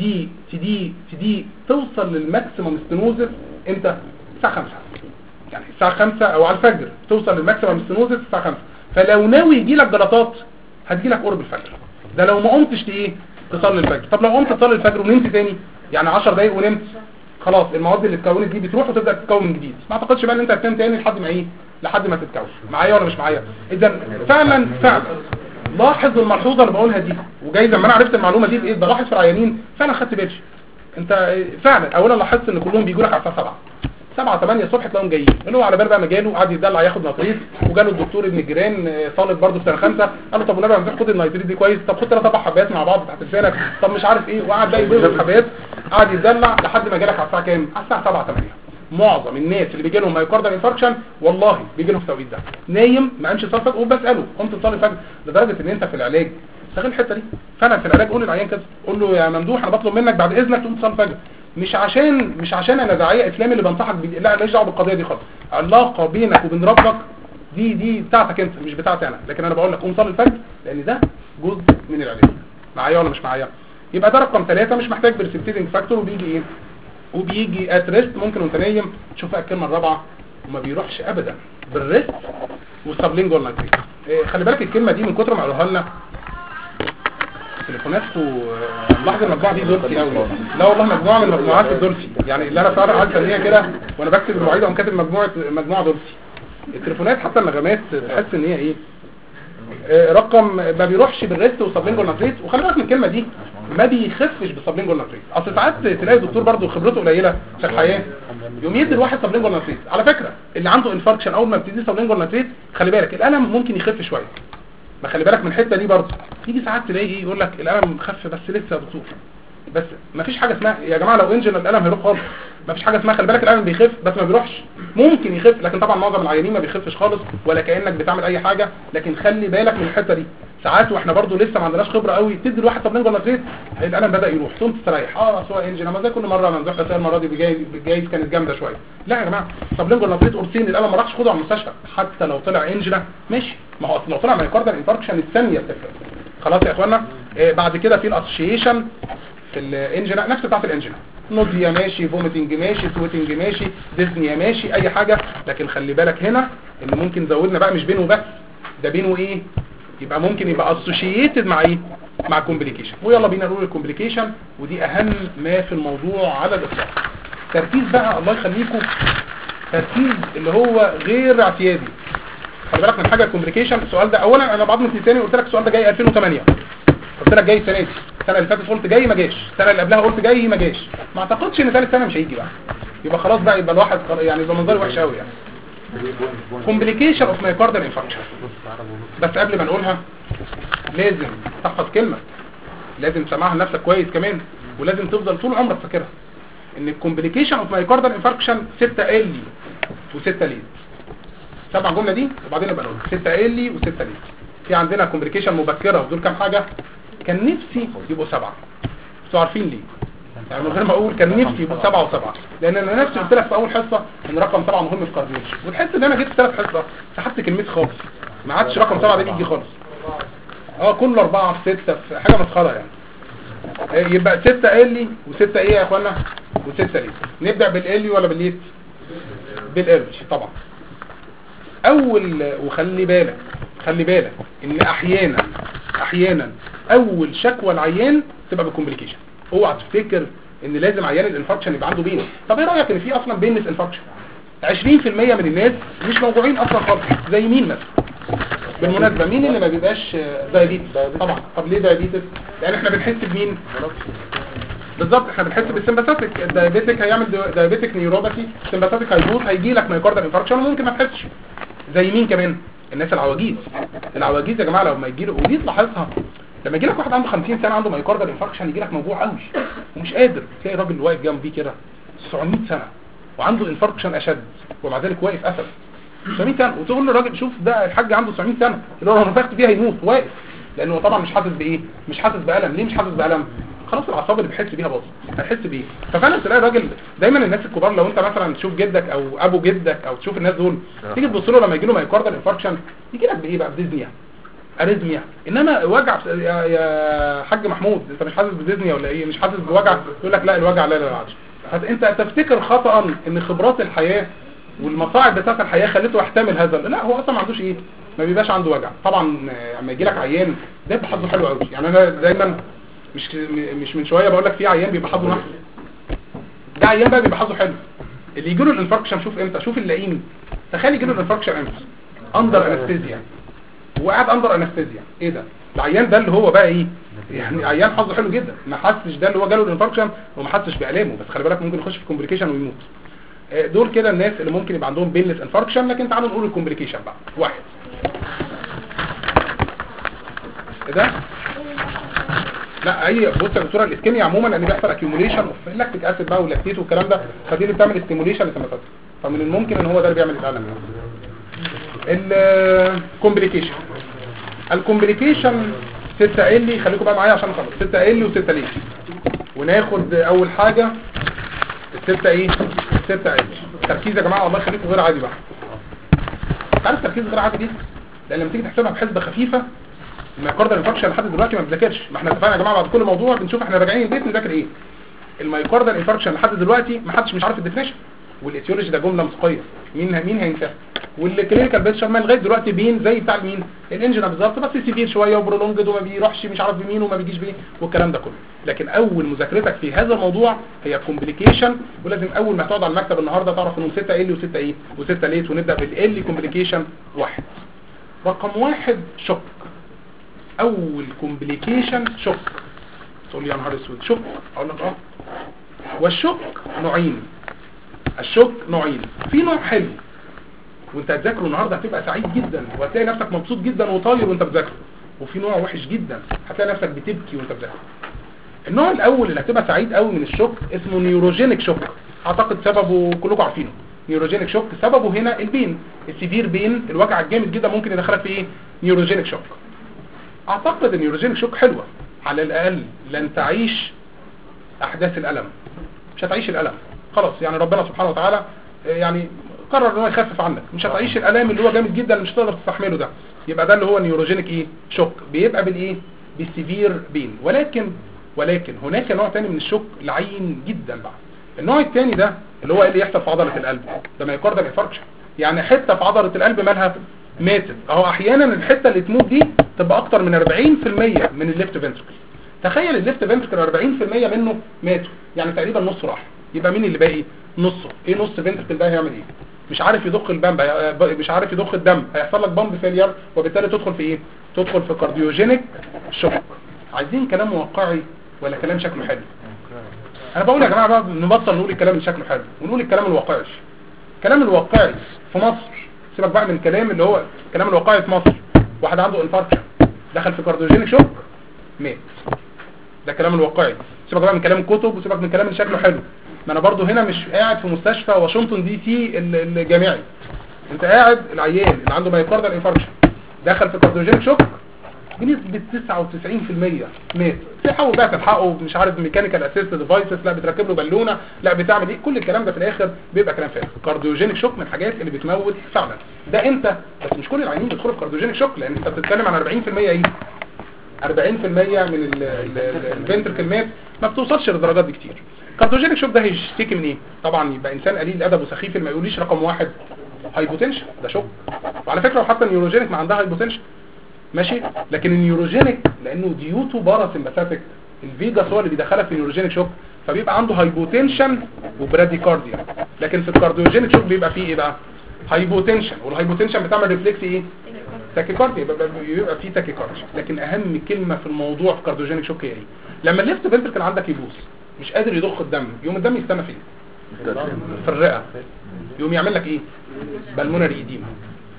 S1: تدي توصل للماكسيمم ستينوزس امتى؟ الساعه 5. يعني الساعه 5 او على الفجر توصل للماكسيمم ستينوزس الساعه 5. فلو ناوي يجي لك جلطات هتجي لك قرب الفجر. ده لو ما قمتش ايه؟ تصلي الفجر. طب لو قمت تصلي الفجر ونمت تاني، يعني 10 دقايق ونمت، خلاص المواد اللي اتكونت دي بتروح وتبدا تتكون من جديد. ما اعتقدش بقى ان انت هتنام تاني لحد ما ايه؟ لحد ما تتكون. معايا ولا مش معايا؟ اذا فعلا لاحظ الملحوظه اللي بقولها دي، وجاي لما انا عرفت المعلومه دي بايه بلاحظ في العيانين فعلا خدت بالي. انت فعلا اولا لاحظت ان كلهم بيجوا لك على الساعه 7 8 الصبح تلاقيهم جايين. اللي هو على بال بقى ما جاله قعد يدلع ياخد نيتريت، وجاله الدكتور ابن الجيران طالب برضه في سنه 5 قال له طب والنبي ما خد النيتريت دي كويس، طب خد 3 4 حبات مع بعض تحت لسانك، طب مش عارف ايه، وقعد بقى يديله حبات، قعد يدلع لحد ما جالك على الساعه كام؟ على الساعه 7 8. معظم الناس اللي بيجي لهم مايوكاردال انفاركشن والله بيجي لهم في التوقيت ده نايم ما قامش يصلي الفجر. وبساله قمت تصلي الفجر؟ لدرجه ان انت في العلاج استغل الحته دي فعلا. في العلاج قول للعيان كده، قول له يا ممدوح انا بطلب منك بعد اذنك تقوم تصلي الفجر، مش عشان انا داعيه اسلامي اللي بنصحك لا ماليش دعوه بالقضيه دي خالص. علاقه بينك وبين ربك دي بتاعتك انت مش بتاعتي انا، لكن انا بقول لك قوم صلي الفجر لان ده جزء من العلاج. معايا ولا مش معايا؟ يبقى ده رقم 3 مش محتاج برسبتيتنج فاكتور، وبيجي ايه؟ وبيجي ات ريست. ممكن وانت نايم تشوف بقى الكلمه الرابعه وما بيروحش ابدا بالريست والسبلينجوال نايتريت. خلي بالك الكلمه دي من كتر ما قالوها لنا تليفونات ولاحظ المجموعه دي دولسي قوي. لا والله مجموعه من مجموعات الدولسي، يعني اللي انا فعلا قاعد اسميها كده وانا بكتب المواعيد او كاتب مجموعه دولسي. التليفونات حتى النغمات تحس ان هي ايه؟ رقم ما بيروحش بالريست والسبلينجوال نايتريت. وخلي بالك من الكلمه دي ما بيخفش بالسبلينجوال نايتريت. اصل ساعات تلاقي دكتور برضه خبرته قليله في الحياه يوم يدي الواحد سبلينجوال نايتريت. على فكره اللي عنده انفاركشن اول ما بتدي سبلينجوال نايتريت خلي بالك الالم ممكن يخف شويه. ما خلي بالك من الحته دي برضه. يجي ساعات تلاقي ايه يقول لك الالم خف بس لسه يا دكتور. بس ما فيش حاجه اسمها يا جماعه لو انجن الالم هيروح خالص. ما فيش حاجه اسمها خلي بالك الالم بيخف بس ما بيروحش. ممكن يخف لكن طبعا معظم العيانين ما بيخفش خالص ولا كانك بتعمل اي حاجه. لكن خلي بالك من الحته دي. ساعات واحنا برضو لسه ما عندناش خبره قوي تدي الواحد سبلينجوال نايتريت الالم بدا يروح ثم تستريح. سواء انجن ما زي كل مره ممدوح بس المره دي جايز كانت جامده شويه. لا يا جماعه سبلينجوال نايتريت قرصين الالم ما راحش خده على المستشفى. حتى لو طلع انجن ماشي، ما هو لو طلع مايوكاردال انفاركشن الثانيه بتفرق. خلاص يا اخوانا. بعد كده في الاسوشيشن في الانجن نفس بتاعه الانجن، نوديا ماشي، فوميتنج ماشي، سويتنج ماشي، ديسنيا ماشي، اي حاجه. لكن خلي بالك هنا ان ممكن زودنا بقى مش بينه بس، ده بينه ايه؟ يبقى ممكن يبقى اسوشيتد مع ايه؟ مع كومبليكيشن. ويلا بينا نقول الكومبليكيشن ودي اهم ما في الموضوع على الاطلاق. تركيز بقى الله يخليكم، تركيز اللي هو غير اعتيادي. خلي بالك من حاجه الكومبليكيشن. السؤال ده اولا انا بعض من تاني قلت لك السؤال ده جاي 2008، قلت لك جاي السنه دي، السنه اللي فاتت قلت جاي ما جاش، السنه اللي قبلها قلت جاي ما جاش. ما اعتقدش ان ثالث سنه مش هيجي بقى. يبقى خلاص بقى يبقى الواحد يعني يبقى منظري وحش قوي يعني. كومبليكيشن اوف مايوكاردال انفاركشن. بس قبل ما نقولها لازم تحفظ كلمه، لازم تسمعها لنفسك كويس كمان، ولازم تفضل طول عمرك فاكرها ان الكومبليكيشن اوف مايوكاردال انفاركشن 6 ال و6 ليد. سبع جمله دي وبعدين نبقى نقول 6 ال و6 ليد. في عندنا كومبليكيشن مبكره ودول كام حاجه؟ كان نفسي يبقوا 7. انتوا عارفين ليه؟ يعني من غير ما اقول كان نفسي يبقوا 7 و7، لان انا نفسي قلت لك في اول حصه ان رقم 7 مهم في الكارديولوجي، والحصه اللي انا جيت في ثالث حصه سحبت كلمتي خالص، ما عادش رقم 7 ده بيجي خالص. كله 4 في 6 في حاجه مسخره يعني. يبقى 6 ال و6 ايه يا اخوانا؟ و6 ليه. نبدا بالال ولا بالليت؟ بالال طبعا. اول وخلي بالك ان احيانا احيانا اول شكوى العيان تبقى بالكومبليكيشن. اوعى تفتكر ان لازم عيان الانفاركشن يبقى عنده بين. طب ايه رايك ان في اصلا بينلس انفاركشن؟ 20% من الناس مش موجوعين اصلا خالص. زي مين مثلا؟ بالمناسبه مين اللي ما بيبقاش دايابيتس؟ طبعا. طب ليه دايابيتس؟ لان احنا بنحس بمين بالظبط؟ احنا بنحس بالسمباثيك. الدايابيتك هيعمل دايابيتك نيوروباثي، السمباثيك هيبوظ، هيجي لك مايوكاردال انفاركشن وممكن ما تحسش. زي مين كمان؟ الناس العواجيز. العواجيز يا جماعه لما يجي له، ودي تلاحظها لما يجي لك واحد عنده 50 سنه عنده مايوكاردال انفاركشن، يجي لك موجوع قوي ومش قادر، تلاقي راجل واقف جنبيه كده 900 سنه وعنده انفاركشن اشد ومع ذلك واقف اسد 900 سنه، وتقول له الراجل شوف ده الحاج عنده 900 سنه اللي هو نفخت فيها هيموت واقف، لانه طبعا مش حاسس بايه؟ مش حاسس بالم. ليه مش حاسس بالم؟ خلاص الاعصاب اللي بيحس بيها باظت، هيحس بايه؟ ففعلا تلاقي الراجل دايما الناس الكبار، لو انت مثلا تشوف جدك او ابو جدك او تشوف الناس دول، تيجي تبص له لما يجي له مايوكاردال انفاركشن يجي لك بايه بقى؟ بديزنيا، اريزميا. انما وجع يا حاج محمود انت مش حاسس بديزنيا ولا ايه؟ مش حاسس بوجع؟ يقول لك لا الوجع لا لا انت تفتكر خطأ ان خبرات الحياه والمصاعب بتاعت الحياه خلته يحتمل هذا. لا هو اصلا ما عندوش ايه، ما بيبقاش عنده وجع. طبعا لما يجي لك عيان ده بيبقى حظه حلو قوي. يعني انا دايما مش من شويه بقول لك في عيان بيبقى حظه نحس، ده عيان بقى بيبقى حظه حلو. اللي يجي له الانفاركشن شوف امتى، شوف اللئيم تخيل يجي له الانفاركشن امتى؟ اندر انستيزيا، وقاعد اندر انستيزيا. ايه ده؟ العيان ده اللي هو بقى ايه يعني؟ عيان حظه حلو جدا ما حسش، ده اللي هو جاله الانفاركشن وما حسش بالامه، بس خلي بالك ممكن يخش في كومبليكيشن ويموت. دول كده الناس اللي ممكن يبقى عندهم بينلس انفاركشن. لكن تعالوا نقول الكومبليكيشن بقى. واحد ايه ده؟ لا اي بص يا دكتوره، الاسكيميا عموما ان بيحصل اكيوميليشن اوف لاكتيك اسيد بقى ولاكتيت والكلام ده، فدي اللي بتعمل ستيموليشن للسمباثيك، فمن الممكن ان هو ده اللي بيعمل الالم. الكومبليكيشن، الكومبليكيشن 6 ال، خليكم بقى معايا عشان نخلص. 6 ال و6 ليه، وناخد اول حاجه ال6 ايه؟ 6 ال. تركيز يا جماعه الله يخليكم غير عادي بقى. انت عارف تركيز غير عادي دي؟ لان لما تيجي تحسبها بحسبه خفيفه، المايوكاردال انفاركشن لحد دلوقتي ما بنذاكرش. ما احنا اتفقنا يا جماعه بعد كل موضوع بنشوف احنا راجعين البيت نذاكر ايه. المايوكاردال انفاركشن لحد دلوقتي ما حدش مش عارف الديفينيشن، والايتيولوجي ده جمله مسقيه، مين هينساها؟ والكلينيكال بيكتشر ما لغايه دلوقتي بين زي بتاع مين؟ الانجينا بالظبط، بس سيفير شويه وبرولونجد وما بيروحش مش عارف بمين وما بيجيش بيه والكلام ده كله. لكن اول مذاكرتك في هذا الموضوع هي كومبليكيشن، ولازم اول ما تقعد على المكتب النهارده تعرف انهم 6 ال و6 ايه و6 ليت. ونبدا بالال كومبليكيشن. واحد، رقم واحد شوك. اول كومبليكيشن شوك. تقول لي يا نهار اسود شوك؟ اقول لك والشوك نوعين. الشوك نوعين، في نوع حلو وانت هتذاكره النهارده هتبقى سعيد جدا وهتلاقي نفسك مبسوط جدا وطاير وانت بتذاكره، وفي نوع وحش جدا هتلاقي نفسك بتبكي وانت بتذاكره. النوع الاول اللي هتبقى سعيد قوي من الشوك اسمه نيوروجينيك شوك. اعتقد سببه كلكم عارفينه. نيوروجينيك شوك سببه هنا البين، السيفير بين، الوجع الجامد جدا ممكن يدخلك في ايه؟ نيوروجينيك شوك. اعتقد النيوروجينيك شوك حلوه، على الاقل لن تعيش احداث الالم، مش هتعيش الالم خلاص. يعني ربنا سبحانه وتعالى يعني قرر ان هو يخفف عنك، مش هتعيش الالام اللي هو جامد جدا اللي مش هتقدر تستحمله ده. يبقى ده اللي هو نيوروجينيك ايه؟ شوك، بيبقى بالايه؟ بالسيفير بين. ولكن هناك نوع تاني من الشوك لعين جدا بقى. النوع الثاني ده اللي هو اللي يحصل في عضله القلب، ده مايوكاردال انفاركشن. يعني حته في عضله القلب مالها؟ ماتت. اهو احيانا الحته اللي تموت دي تبقى اكتر من 40% من الليفت فنتركل. تخيل الليفت فنتركل 40% منه ماتوا، يعني تقريبا نص راح. يبقى مين اللي باقي؟ نصه. ايه نص فنتركل ده هيعمل ايه؟ مش عارف يضخ الدم، مش عارف يضخ الدم، هيحصل لك بامب فيلير، وبالتالي تدخل في ايه؟ تدخل في كارديوجينيك شوك. عايزين كلام واقعي ولا كلام شكله حلو؟ انا بقول يا جماعه بقى نبطل نقول الكلام اللي شكله حلو ونقول الكلام الواقعي. الكلام الواقعي في مصر، سيبك بقى من الكلام اللي هو الكلام الواقعي في مصر، واحد عنده انفاركشن دخل في كارديوجينيك شوك مات، ده الكلام الواقعي. سيبك بقى من كلام الكتب وسيبك من الكلام اللي شكله حلو. ما انا برضو هنا مش قاعد في مستشفى واشنطن دي سي الجامعي، انت قاعد العيان اللي عنده مايوكاردال انفاركشن دخل في كارديوجينيك شوك بنسبه 99% مات. تحاول بقى تلحقه مش عارف ميكانيكال اسيست ديفايسز، لا بتركب له بالونه، لا بتعمل ايه، كل الكلام ده في الاخر بيبقى كلام فارغ. كارديوجينيك شوك من الحاجات اللي بتموت فعلا. ده انت بس مش كل العيانين بيدخلوا في كارديوجينيك شوك، لان انت بتتكلم عن 40% ايه؟ 40% من الفنتركل مات، ما بتوصلش للدرجات دي كتير. كارديوجينيك شوك ده هيشتكي من ايه؟ طبعا يبقى انسان قليل الادب وسخيف ما يقوليش رقم واحد هايبوتنشن، ده شوك. وعلى فكره وحتى النيوروجينيك ما عندها هايبوتنشن، ماشي. لكن النيوروجينيك لانه ديوتو باراسمباثيك، الفيجاس هو اللي بيدخلها في النيوروجينيك شوك، فبيبقى عنده هايبوتنشن وبراديكارديا. لكن في الكارديوجينيك شوك بيبقى فيه ايه بقى؟ هايبوتنشن، والهايبوتنشن بتعمل ريفلكس ايه؟ تاكيكارديا، بيبقى فيه تاكيكارديا. لكن اهم كلمه في الموضوع في الكارديوجينيك شوك هي ايه؟ لما الليفت فنتركل عندك يبوظ مش قادر يضخ الدم، يوم الدم يستنى فين؟ في الرئه، يوم يعمل لك ايه؟ بالمونري ايديما.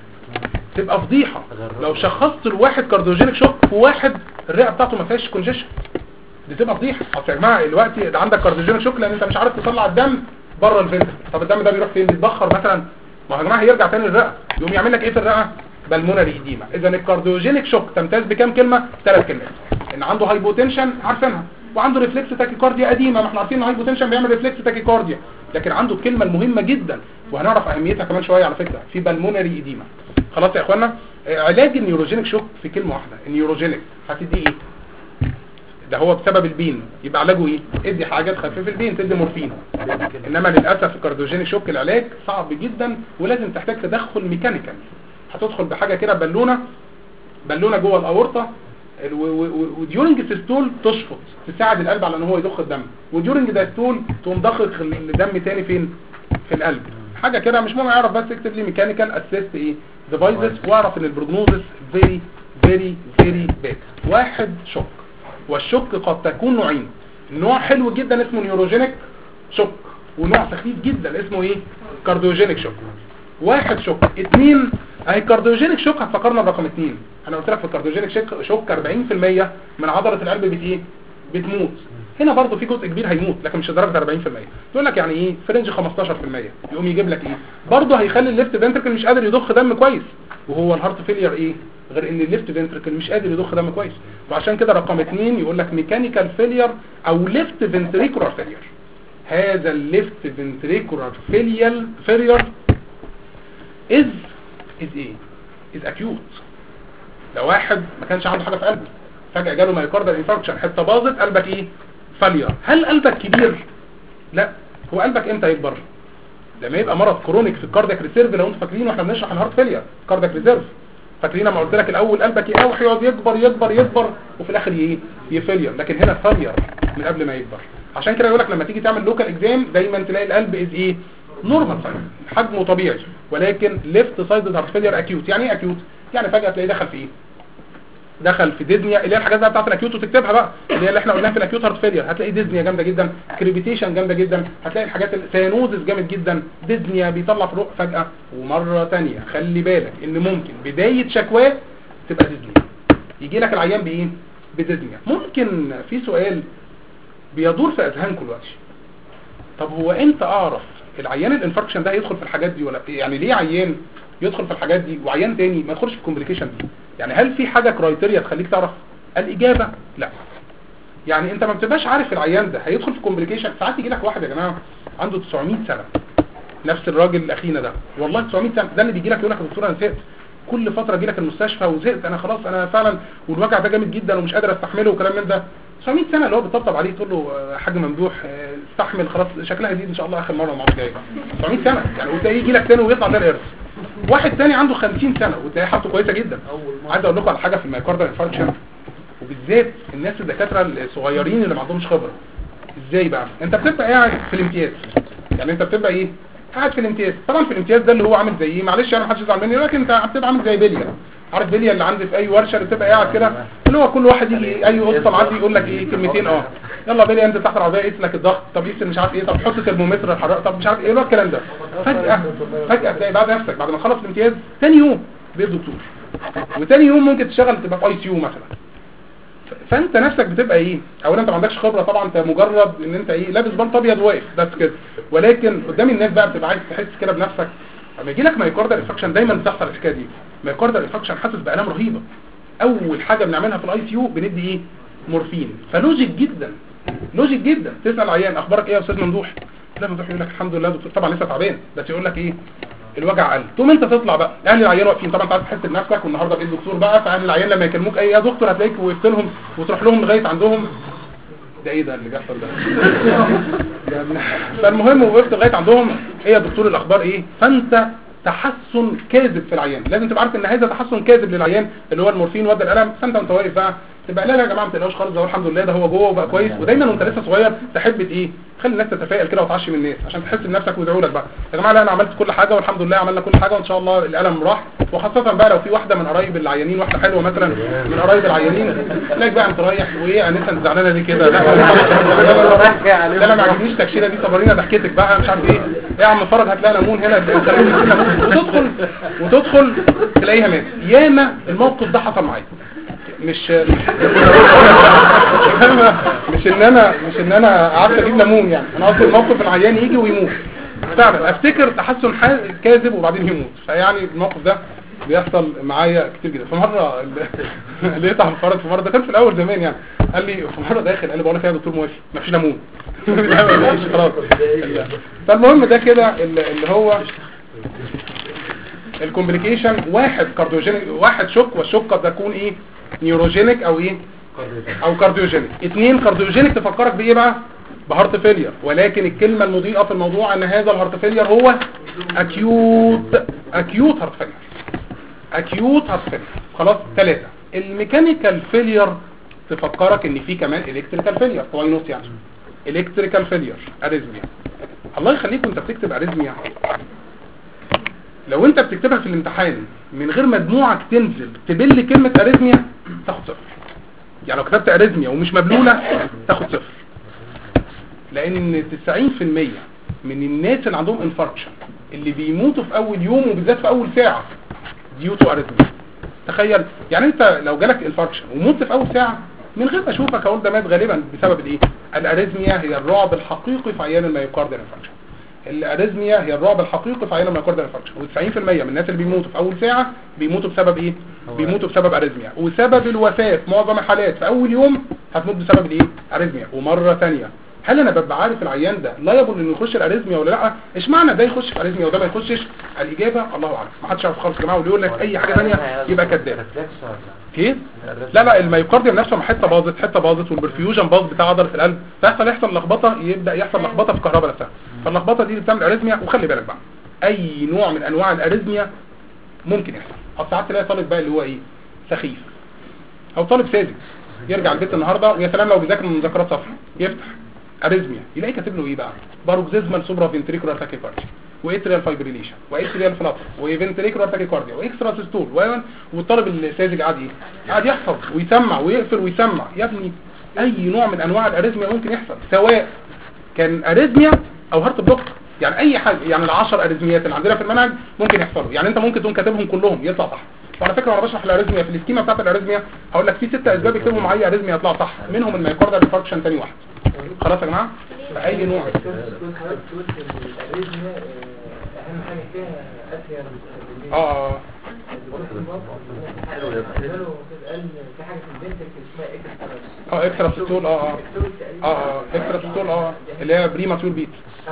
S1: تبقى فضيحه لو شخصت الواحد كارديوجينيك شوك وواحد الرئه بتاعته ما فيهاش كونجيشن، دي تبقى فضيحه. اصل يا جماعه دلوقتي ده عندك كارديوجينيك شوك لان انت مش عارف تطلع الدم بره الفنتركل. طب الدم ده بيروح فين؟ بيتبخر مثلا، ما هو يا جماعه هيرجع تاني للرئه، يقوم يعمل لك ايه في الرئه؟ بالمونري ايديما. اذا الكارديوجينيك شوك تمتاز بكام كلمه؟ 3 كلمات. ان عنده هايبوتنشن عارفينها، وعنده ريفلكس تاكيكارديا قديمه، ما احنا عارفين ان الهايبوتنشن بيعمل ريفلكس تاكيكارديا. لكن عنده الكلمه المهمه جدا وهنعرف اهميتها كمان شويه على فكره، في بالمونري ايديما. خلاص يا اخوانا، علاج النيوروجينيك شوك في كلمه واحده، النيوروجينيك هتدي ايه؟ ده هو بسبب البين، يبقى علاجه ايه؟ ادي حاجه تخفف البين، تدي مورفين. انما للاسف الكارديوجينيك شوك العلاج صعب جدا ولازم تحتاج تدخل ميكانيكال. هتدخل بحاجه كده بالونه جوه الاورطه، وديورنج سيستول تشفط تساعد القلب على ان هو يضخ الدم، وديورنج دايستول تقوم ضخ الدم تاني فين؟ في القلب. حاجه كده مش مهم اعرف، بس اكتب لي ميكانيكال اسيست ايه ديفايسز، واعرف ان البروجنوزس فيري فيري فيري باد. واحد شوك، والشوك قد تكون نوعين، نوع حلو جدا اسمه نيوروجينيك شوك، ونوع سخيف جدا اسمه ايه؟ كارديوجينيك شوك. واحد شوك. 2 اهي الكارديوجينيك شوك هتفكرنا برقم 2. انا قلت لك في الكارديوجينيك شوك 40% من عضله القلب بتموت. هنا برضو في جزء كبير هيموت لكن مش لدرجه 40%. يقول لك يعني ايه؟ في رينج 15%. يقوم يجيب لك ايه؟ برضو هيخلي الليفت فنتركل مش قادر يضخ دم كويس، وهو الهارت فيلير ايه غير ان الليفت فنتركل مش قادر يضخ دم كويس. وعشان كده رقم 2 يقول لك ميكانيكال فيلير او ليفت فنتريكولار فيلير. هذا الليفت فنتريكولار فيلير از ايه؟ از اكيوت. لو واحد ما كانش عنده حاجه في قلبه فجاه جاله مايوكاردال انفاركشن، حته باظت، قلبك ايه؟ فالير. هل قلبك كبير؟ لا. هو قلبك امتى يكبر؟ لما يبقى مرض كرونيك في الكاردياك ريسيرف. لو انتوا فاكرين واحنا بنشرح الهارت فيلير كاردياك ريسيرف، فاكرين لما قلت لك الاول قلبك يقاوح يقعد يكبر يكبر يكبر وفي الاخر ايه؟ يفيلير. لكن هنا فالير من قبل ما يكبر. عشان كده يقول لك لما تيجي تعمل لوكال اكزام دايما تلاقي القلب از ايه؟ نورمال سايز، حجمه طبيعي، ولكن ليفت سايد هارت فيلير اكيوت. يعني ايه اكيوت؟ يعني فجاه تلاقيه دخل في ايه؟ دخل في ديزنيا، اللي هي الحاجات بقى بتاعت الاكيوت وتكتبها بقى، اللي هي اللي احنا قلناها في الاكيوت هارت فيلير. هتلاقي ديزنيا جامده جدا، كريبيتيشن جامده جدا، هتلاقي الحاجات سيانوزس جامد جدا، ديزنيا بيطلع في روح فجاه. ومره ثانيه خلي بالك ان ممكن بدايه شكواه تبقى ديزنيا، يجي لك العيان بايه؟ بديزنيا. ممكن في سؤال بيدور في اذهانكم دلوقتي، طب هو امتى اعرف العيان الانفاركشن ده يدخل في الحاجات دي ولا يعني ليه عيان يدخل في الحاجات دي وعيان تاني ما يدخلش في الكومبليكيشن دي؟ يعني هل في حاجه كرايتيريا تخليك تعرف؟ الاجابه لا. يعني انت ما بتبقاش عارف العيان ده هيدخل في كومبليكيشن. ساعات يجي لك واحد يا جماعه عنده 900 سنه، نفس الراجل الاخينا ده والله 900 سنه، ده اللي بيجي لك يقول لك يا دكتور انا زهقت، كل فتره اجي لك المستشفى وزهقت انا خلاص، انا فعلا والوجع ده جامد جدا ومش قادر استحمله وكلام من ده. 900 سنه اللي هو بتطبطب عليه تقول له حاج ممدوح استحمل خلاص شكلها يزيد ان شاء الله اخر مره المره الجايه. 900 سنه يعني، وتلاقيه يجي لك تاني ويطلع زي القرد. واحد تاني عنده 50 سنه وتلاقيه حالته كويسه جدا. عايز اقول لكم على حاجه في المايوكاردال انفاركشن، وبالذات الناس الدكاتره الصغيرين اللي ما عندهمش خبره. ازاي بقى؟ انت بتبقى قاعد في الامتياز، يعني انت بتبقى ايه؟ قاعد في الامتياز. طبعا في الامتياز ده اللي هو عامل زي ايه؟ معلش يعني ما حدش يزعل مني، لكن انت بتبقى عامل زي بليه. عارف بليه اللي عندي في اي ورشه اللي بتبقى قاعد كده، اللي هو كل واحد يجي اي قصه معدي يقول لك ايه كلمتين، يلا بليه انت تحت العربيه قيس لك الضغط، طب قيس مش عارف ايه، طب حط ترمومتر الحراره، طب مش عارف ايه الكلام ده. فجاه تلاقي بعد نفسك بعد ما خلص الامتياز ثاني يوم بقيت دكتور، وثاني يوم ممكن تشتغل تبقى في اي سي يو مثلا. فانت نفسك بتبقى ايه؟ اولا انت ما عندكش خبره طبعا، انت مجرد ان انت ايه لابس بنط ابيض واقف بس كده، ولكن قدام الناس بقى بتبقى عايز تحس كده بنفسك. لما يجي لك مايوكاردال انفكشن دايما بتحصل الحكايه دي، مايوكاردال انفكشن حاسس بالام رهيبه، اول حاجه بنعملها في الاي سي يو بندي ايه؟ مورفين. فلوجيك جدا لوجيك جدا تسال عيان اخبارك ايه يا استاذ ممدوح؟ لا ممدوح يقول لك الحمد لله دكتور، طبعا لسه تعبان بس يقول لك ايه؟ الوجع قل. تقوم انت تطلع بقى اهل العيان واقفين، طبعا انت عايز تحس بنفسك والنهارده بقيت دكتور بقى، فاهل العيان لما يكلموك ايه يا دكتور هتلاقيك وقفت لهم وتروح لهم لغايه عندهم. ده ايه ده اللي بيحصل ده؟ فالمهم وقفت لغايه عندهم، ايه يا دكتور الاخبار ايه؟ فانت تحسن كاذب في العيان. لازم تبقى عارف ان هذا تحسن كاذب للعيان اللي هو المورفين وده الالم. فانت وانت واقف بقى تبقى لا يا جماعه ما تقلقوش خالص، ده الحمد لله ده هو جوه وبقى كويس. ودايما وانت لسه صغير تحب ايه خلي الناس تتفائل كده وتعشم الناس عشان تحس بنفسك ويدعوا لك بقى يا جماعه لا انا عملت كل حاجه والحمد لله عملنا كل حاجه وان شاء الله الالم راح. وخاصه بقى لو في واحده من قرايب العيانين واحده حلوه مثلا من قرايب العيانين تلاقيك بقى انت رايح وايه انت زعلانه ليه كده لا لا ما عجبنيش التكشيره دي صبرينا ضحكتك بقى مش عارف ايه يا عم فرج هتلاقي ليمون هنا وتدخل تلاقيها مات. ياما الموقف ده حصل معايا مش ان انا قعدت اجيب ليمون يعني انا قصدي الموقف العيان يجي ويموت فعلا افتكر تحسن كاذب وبعدين يموت. فيعني الموقف ده بيحصل معايا كتير جدا. في مره لقيت عم فرج في مره ده كان في الاول زمان يعني قال لي في مره داخل قال لي بقول لك يا دكتور موافي مفيش ليمون مفيش خلاص. فالمهم ده كده اللي هو الكومبليكيشن. واحد كارديوجينيك واحد شوك والشوك قد يكون ايه نيوروجينيك او ايه او كارديوجينيك. 2 كارديوجينيك تفكرك بايه بقى بهارت فيلير. ولكن الكلمه المضيئه في الموضوع ان هذا الهارت فيلير هو اكيوت هارت فيلير. اكيوت هارت فيلير خلاص. 3 الميكانيكال فيلير تفكرك ان في كمان الكتريكال فيلير كوينوس يعني الكتريكال فيلير اريزميا. الله يخليك وانت بتكتب اريزميا لو انت بتكتبها في الامتحان من غير مجموعك تنزل تبل كلمة اريزميا تاخد 0. يعني لو كتبت اريزميا ومش مبلولة تاخد 0. لان 90% من الناس اللي عندهم انفاركشن اللي بيموتوا في اول يوم وبالذات في اول ساعة ديوتو اريزميا. تخيل يعني انت لو جالك انفاركشن وموت في اول ساعة من غير ما اشوفك اقول ده مات غالبا بسبب الايه. الاريزميا هي الرعب الحقيقي في عيان الميوكارديال انفاركشن. الاريزميا هي الرعب الحقيقي في عيان الميوكارديال انفاركشن. و90% من الناس اللي بيموتوا في اول ساعة بيموتوا بسبب ايه بيموتوا بسبب اريزميا. وسبب الوفاة في معظم الحالات في اول يوم هتموت بسبب الايه اريزميا. ومرة ثانيه هل انا ببقى عارف العيان ده لا يبل انه يخش الاريزميا ولا لا؟ اشمعنى ده يخش في اريزميا وده ما يخشش؟ الاجابه الله اعلم. ما حدش يعرف خالص يا جماعه واللي يقول لك اي حاجه ثانيه يبقى كذاب. ايه لا الميوكارديوم نفسه حته باظت والبرفيوجن باظ بتاع عضله القلب يحصل لخبطه يبدا يحصل لخبطه في الكهرباء نفسها. فاللخبطه دي اللي بتعمل اريزميا. وخلي بالك بقى اي نوع من انواع الاريزميا ممكن يحصل. او ساعات تلاقي طالب بقى اللي هو ايه سخيف او طالب ساذج يرجع البيت النهارده ويا سلام لو بيذاكر من مذاكرات صفحه يفتح اريزميا يلاقي كاتب له ايه بقى باروكسيزمال سوبرا فينتريكولار تاكيكارديا واتريال فايبريليشن واتريال فلاتر وفينتريكولار تاكيكارديا واكسترا سيستول والطالب الساذج قاعد يحفظ ويسمع ويقفل ويسمع. يا ابني اي نوع من انواع الاريزميا ممكن يحصل سواء كان اريزميا او هارت بلوك. يعني اي حاجه يعني ال10 اريزميات اللي عندنا في المنهج ممكن يحصلوا. يعني انت ممكن تكون كاتبهم كلهم يطلع صح. وعلى فكره وانا بشرح الاريزميا في السكيما بتاعت الاريزميا هقول لك في 6 اسباب يكتبهم معايا اريزميا يطلع صح منهم الميوكارديال انفاركشن ثاني واحد. خلاص يا جماعه فاي نوع
S4: اهم حاجه فيها اتريال في حاجه في البنتك اسمها
S1: اكسترا سيستول اكسترا سيستول اللي هي بريماتور بيت.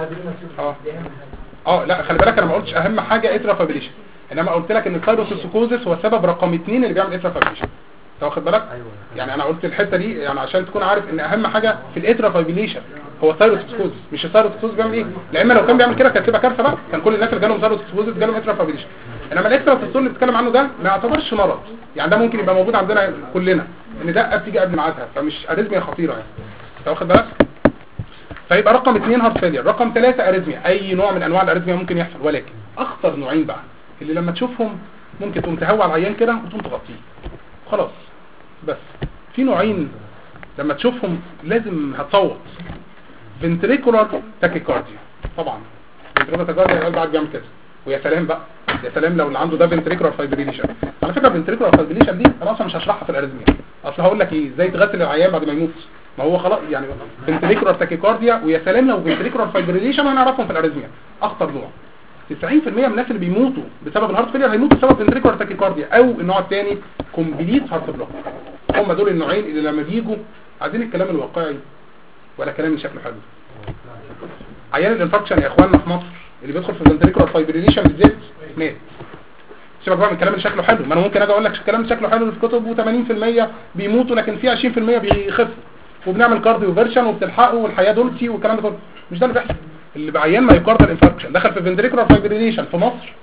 S1: لا خلي بالك انا ما قلتش اهم حاجه اترا فابريشن انما قلت لك ان الثايروسيسكوزس هو السبب رقم 2 اللي بيعمل اترا فابريشن. انت واخد بالك يعني انا قلت الحته دي يعني عشان تكون عارف ان اهم حاجه في الاترا فابريشن هو الثايروسيسكوزس. مش الثايروسيسكوزس بيعمل ايه لان لو كان بيعمل كده كانت تبقى كارثه بقى. كان كل الناس اللي جالهم ثايروسيسكوزس جالهم اترا فابريشن. انما الاكسترا سيستول اللي بتتكلم عنه ده ما يعتبرش مرض. يعني ده ممكن يبقى موجود عندنا كلنا ان ده بتيجي قبل ميعادها فمش اريزميا خطيره يعني. انت واخد بالك فيبقى رقم 2 هارت فيلير. رقم 3 اريزميا. اي نوع من انواع الاريزميا ممكن يحصل ولكن اخطر نوعين بقى اللي لما تشوفهم ممكن تقوم تهوى على العيان كده وتقوم تغطيه خلاص. بس في نوعين لما تشوفهم لازم هتصوت. فنتريكولار تاكيكارديا طبعا فنتريكولار تاكيكارديا القلب قاعد بيعمل كده ويا سلام بقى يا سلام لو اللي عنده ده فنتريكولار فايبريليشن. على فكره فنتريكولار فايبريليشن دي انا اصلا مش هشرحها في الاريزميا. اصل هقول لك ايه ازاي تغسل العيان بعد ما يموت. ما هو خلاص يعني فنتريكولار تاكيكارديا ويا سلام لو فنتريكولار فايبريليشن هنعرفهم في الاريزميا. اخطر نوع 90% من الناس اللي بيموتوا بسبب الهارت فيلير هيموتوا بسبب فنتريكولار تاكيكارديا او النوع الثاني كومبليت هارت بلوك. هم دول النوعين اللي لما بيجوا عايزين الكلام الواقعي ولا كلام اللي شكله حلو. عيان الانفاركشن يا اخواننا في مصر اللي بيدخل في الفنتريكولار فايبريليشن بالذات مات. سيبك بقى من الكلام اللي شكله حلو. ما انا ممكن اجي اقول لك الكلام اللي شكله حلو في الكتب و80% بيموتوا لكن في 20% بيخفوا وبنعمل كارديو فيرشن وبتلحقوا والحياه دولتي والكلام ده كله. مش ده اللي بيحصل. اللي بعيان مايوكارديال انفاركشن دخل في فنتريكولار فايبريليشن في مصر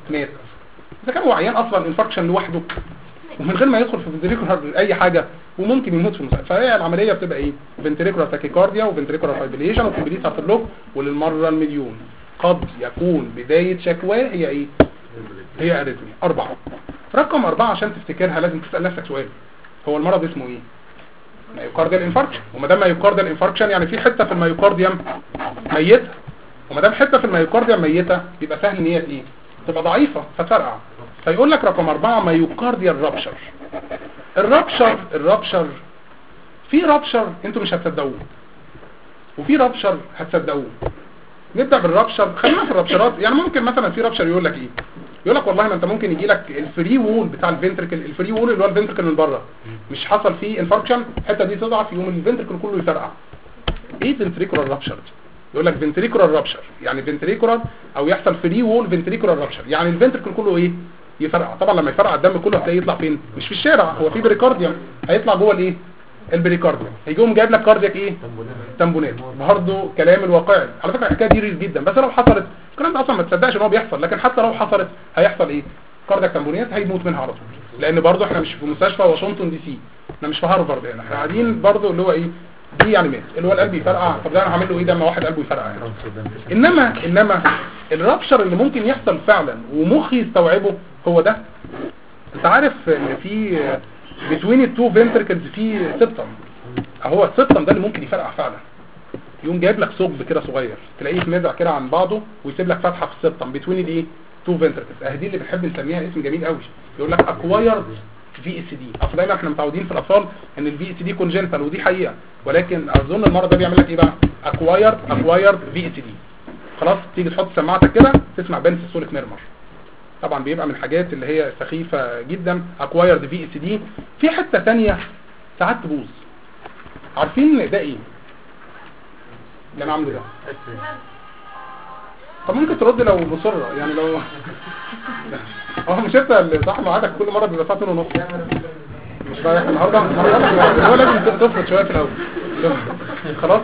S1: مات. اذا كان هو عيان اصلا انفاركشن لوحده ومن غير ما يدخل في فنتريكولار اي حاجه وممكن يموت في المستقبل، فهي العمليه بتبقى ايه؟ فنتريكولار تاكيكارديا وفنتريكولار فايبريشن وكمبليت هارت بلوك. وللمره المليون قد يكون بدايه شكواه هي ايه؟ هي اريثميا. 4. رقم 4 عشان تفتكرها لازم تسال نفسك سؤال، هو المرض اسمه ايه؟ مايوكارديال انفاركشن. وما دام مايوكارديال انفاركشن يعني في حته في المايوكارديوم ميته، وما دام حته في المايوكارديوم ميته يبقى سهل ان هي ايه؟ تبقى ضعيفه فتفرقع. فيقول لك رقم 4 مايوكارديال رابشر. الرابشر في رابشر انتوا مش هتصدقوه وفي رابشر هتصدقوه. نبدا بالرابشر. خلينا في الرابشرات. يعني ممكن مثلا في رابشر يقول لك ايه؟ يقول لك والله ما انت ممكن يجي لك الفري وول بتاع الفنتركل، الفري وول اللي هو الفنتركل من بره مش حصل فيه انفاركشن، الحته دي تضعف يوم الفنتركل كله يفرقع. ايه فنتريكولار رابشر؟ يقول لك فنتريكولار رابشر يعني فنتريكولار او يحصل فري وول فنتريكولار رابشر، يعني الفنتركل كله ايه؟ يفرقع. طبعا لما يفرقع الدم كله هتلاقيه يطلع فين؟ مش في الشارع، هو في بريكارديوم هيطلع جوه الايه؟ البريكارديوم. هيجيهم جايب لك كاردياك ايه؟ تمبونات. برضه كلام الواقعي على فكره الحكايه دي ريل جدا، بس لو حصلت الكلام ده اصلا ما تصدقش ان هو بيحصل، لكن حتى لو حصلت هيحصل ايه؟ كاردياك تمبونات هيموت منها على طول. لان برضه احنا مش في مستشفى واشنطن دي سي، احنا مش في هارفارد هنا، احنا قاعدين برضه اللي هو ايه؟ دي يعني مات اللي هو القلب يفرقع. طب ده انا هعمل له ايه لما واحد قلبه يفرقع يعني؟ انما الرابشر اللي ممكن يحصل فعلا ومخي يستوعبه هو ده. انت عارف ان في بتوين التو فنتركلز في سبتم، اهو السبتم ده اللي ممكن يفرقع فعلا. يقوم جايب لك ثقب كده صغير تلاقيه مزع كده عن بعضه ويسيب لك فتحه في السبتم بتوين الايه؟ تو فنتركلز. اهي اللي بنحب نسميها اسم جميل قوي، يقول لك اكوايرد في اس دي. اصل دايما احنا متعودين في الاطفال ان الفي اس دي كونجنتال ودي حقيقه، ولكن اظن المرض ده بيعمل لك ايه بقى؟ اكوايرد في اس دي. خلاص تيجي تحط سماعتك كده تسمع بنس سوليك ميرمر، طبعا بيبقى من الحاجات اللي هي سخيفه جدا. اكوايرد في اس دي. في حته ثانيه ساعات تبوظ. عارفين ده ايه اللي انا عامله ده؟ طب ممكن ترد لو مصره يعني لو مش انت اللي صح معادك كل مره بيبقى ساعتين ونص مش رايح النهارده هو لازم تفرط شويه في الاول. خلاص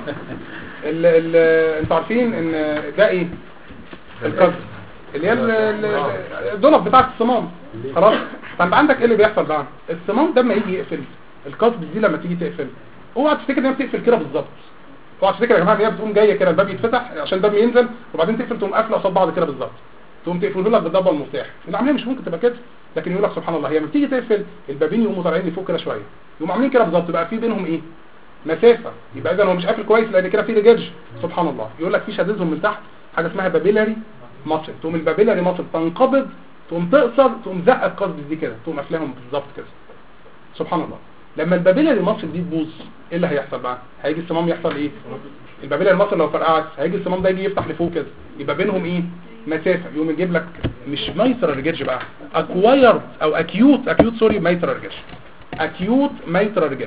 S1: انتوا عارفين ان ده ايه؟ الكسر اللي هي الدولاب بتاعت الصمام. خلاص فانت عندك ايه اللي بيحصل بقى؟ الصمام ده لما يجي يقفل الكسر دي لما تيجي تقفل اوعى تفتكر ان هي بتقفل كده بالظبط. اوعى تفتكر يا جماعه ان هي بتقوم جايه كده الباب يتفتح عشان الباب ينزل وبعدين تقفل تقوم قافله قصاد بعض كده بالظبط، تقوم تقفله لك بالضبه والمفتاح. العمليه مش ممكن تبقى كده، لكن يقول لك سبحان الله هي لما تيجي تقفل البابين يقوموا طالعين لفوق كده شويه، يقوموا عاملين كده بالظبط، بقى في بينهم ايه؟ مسافه. يبقى اذا هو مش قافل كويس لان كده في ريجج. سبحان الله يقول لك في شددهم من تحت حاجه اسمها بابيلاري ماسل، تقوم البابيلاري ماسل تنقبض تقوم تقصر تقوم زق القصد دي كده تقوم قافلاهم بالظبط كده. سبحان الله. لما البابيلاري ماسل دي تبوظ ايه اللي هيحصل بقى؟ هيجي الصمام يحصل ايه؟ البابيلاري ماسل لو فرقعت هيجي الصمام ده يجي يفتح لفوق كده، يبقى بينهم ايه؟ مسافه. يقوم يجيب لك مش مايترال ريجج بقى، اكوايرد او اكيوت سوري مايترال ريجج، اكيوت مايترال ريجج.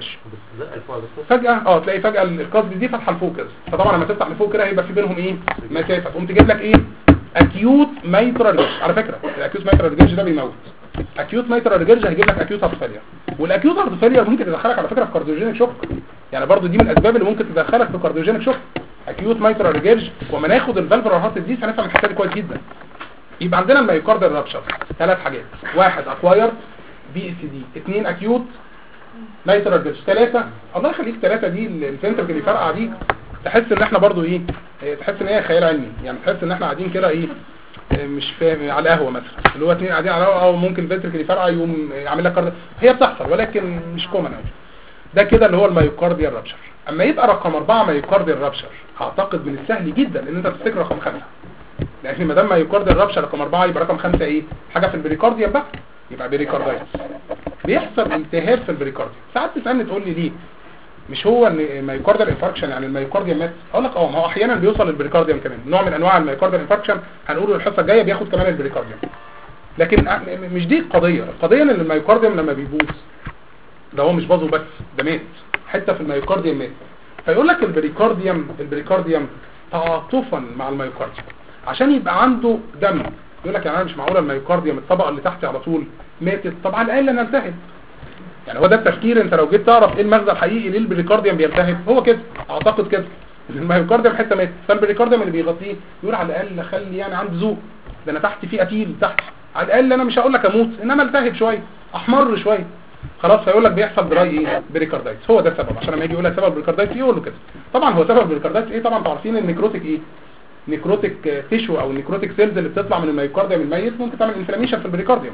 S1: فجاه تلاقي فجاه القصد دي فتحه لفوق كده، فطبعا لما تفتح لفوق كده هيبقى في بينهم ايه؟ مسافه، تقوم تجيب لك ايه؟ اكيوت مايترال ريجج. على فكره الاكيوت مايترال ريجج ده بيموت. اكيوت مايترال ريجج هيجيب لك اكيوت هارت فيلير، والاكيوت هارت فيلير ممكن تدخلك على فكره في كارديوجينيك شوك، يعني برضو دي من الاسباب اللي ممكن تدخلك في كارديوجينيك شوك. اكيوت مايترال ريجج. وما ناخد الفالفولار هارت ديزيز هنفهم الحته دي كويس جدا. يبقى عندنا المايوكارديال رابشر 3 حاجات: 1 اكوايرد بي اس دي، 2 اكيوت مايترال ريجج، 3 الله يخليك 3 دي الفنتركل اللي فرقع دي تحس ان احنا برضو ايه؟ تحس ان هي خيال علمي، يعني تحس ان احنا قاعدين كده ايه؟ مش فاهم على قهوه مثلا، اللي هو 2 قاعدين على قهوه او ممكن الفنتركل يفرقع يقوم يعمل لك كارد. هي بتحصل ولكن مش كومن قوي. ده كده اللي هو المايوكارديال رابشر. اما يبقى رقم 4 مايوكارديال رابشر اعتقد من السهل جدا ان انت تفتكر رقم 5، لان ما دام مايوكارديال رابشر رقم 4 يبقى رقم 5 ايه؟ حاجه في البريكارديوم بقى، يبقى بريكاردايتس. بيحصل التهاب في البريكارديوم. ساعات تسالني تقول لي ليه مش هو ان مايوكارديال انفاركشن يعني المايوكارديوم مات؟ اقول لك ما هو احيانا بيوصل للبريكارديوم كمان، نوع من انواع المايوكارديال انفاركشن هنقوله الحصه الجايه بياخد كمان البريكارديوم. لكن مش دي القضيه ان المايوكارديوم لما بيبوظ ده هو مش باظه بس، ده مات حته في المايوكارديوم مات. فيقول لك البريكارديوم تعاطفا مع المايوكارديوم عشان يبقى عنده دم. يقول لك يعني انا مش معقوله المايوكارديوم الطبقه اللي تحت على طول ماتت، طبعا على الاقل نلتهب. يعني هو ده التفكير. انت لو جيت تعرف ايه المغزى الحقيقي ليه البريكارديوم بيلتهب هو كده، اعتقد كده ان المايوكارديوم حته ماتت، فالبريكارديوم اللي بيغطيه يقول على الاقل خلي يعني عندي ذوق، ده انا تحت فيه قتيل تحت على الاقل انا مش هقول لك اموت، انما التهب شويه، احمر شويه، خلاص هيقول لك بيحصل دراي ايه بريكاردايتس. هو ده السبب، عشان لما يجي يقول لك سبب بريكاردايتس يقول له كده. طبعا هو سبب بريكاردايتس ايه؟ طبعا انتوا عارفين النيكروتيك ايه، نيكروتيك تيشو او النيكروتيك سيلز اللي بتطلع من الميوكارديوم الميت ممكن تعمل انفلاميشن في البريكارديوم.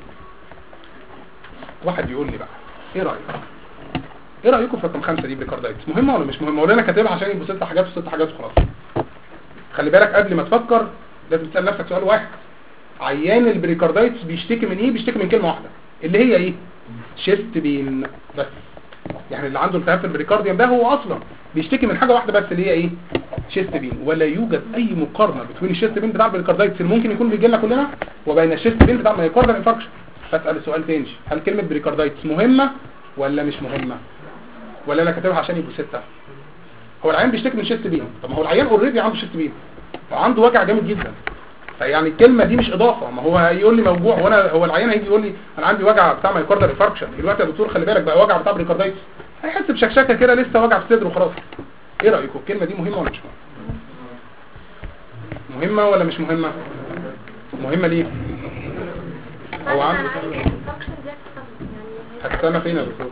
S1: واحد يقول لي بقى ايه رايك، ايه رايكم في رقم 5 دي بريكاردايتس، مهمه ولا مش مهمه؟ ولا انا كاتبها عشان يبقوا 6 حاجات و6 حاجات وخلاص؟ خلي بالك قبل ما تفكر لازم تسال نفسك سؤال واحد. عيان البريكاردايتس بيشتكي من ايه؟ بيشتكي من كلمه واحده اللي هي ايه؟ شيست بين بس. يعني اللي عنده التهاب في البريكارديوم ده هو اصلا بيشتكي من حاجه واحده بس اللي هي ايه؟ شيست بين. ولا يوجد اي مقارنه بين الشيست بين بتاع البريكاردايتس اللي ممكن يكون بيجي لنا كلنا وبين الشيست بين بتاع الميوكارديال انفاركشن. فاسال السؤال تاني، هل كلمه بريكاردايتس مهمه ولا مش مهمه؟ ولا انا كاتبها عشان يبقوا 6؟ هو العيان بيشتكي من شيست بين، طب ما هو العيان اوريدي عنده شيست بين وعنده وجع جامد جدا، فيعني الكلمه دي مش اضافه. ما هو هيقول لي موجوع وانا هو العيان هيجي يقول لي انا عندي وجع بتاع مايوكاردال انفاركشن دلوقتي يا دكتور خلي بالك بقى وجع بتاع بريكاردايتس، هيحس بشكشكه كده لسه وجع في صدره وخلاص. ايه رايكم الكلمه دي مهمه ولا مش مهمه؟ مهمه ولا مش مهمه؟ مهمه ليه؟ هو عنده هتستنى فين يا دكتور؟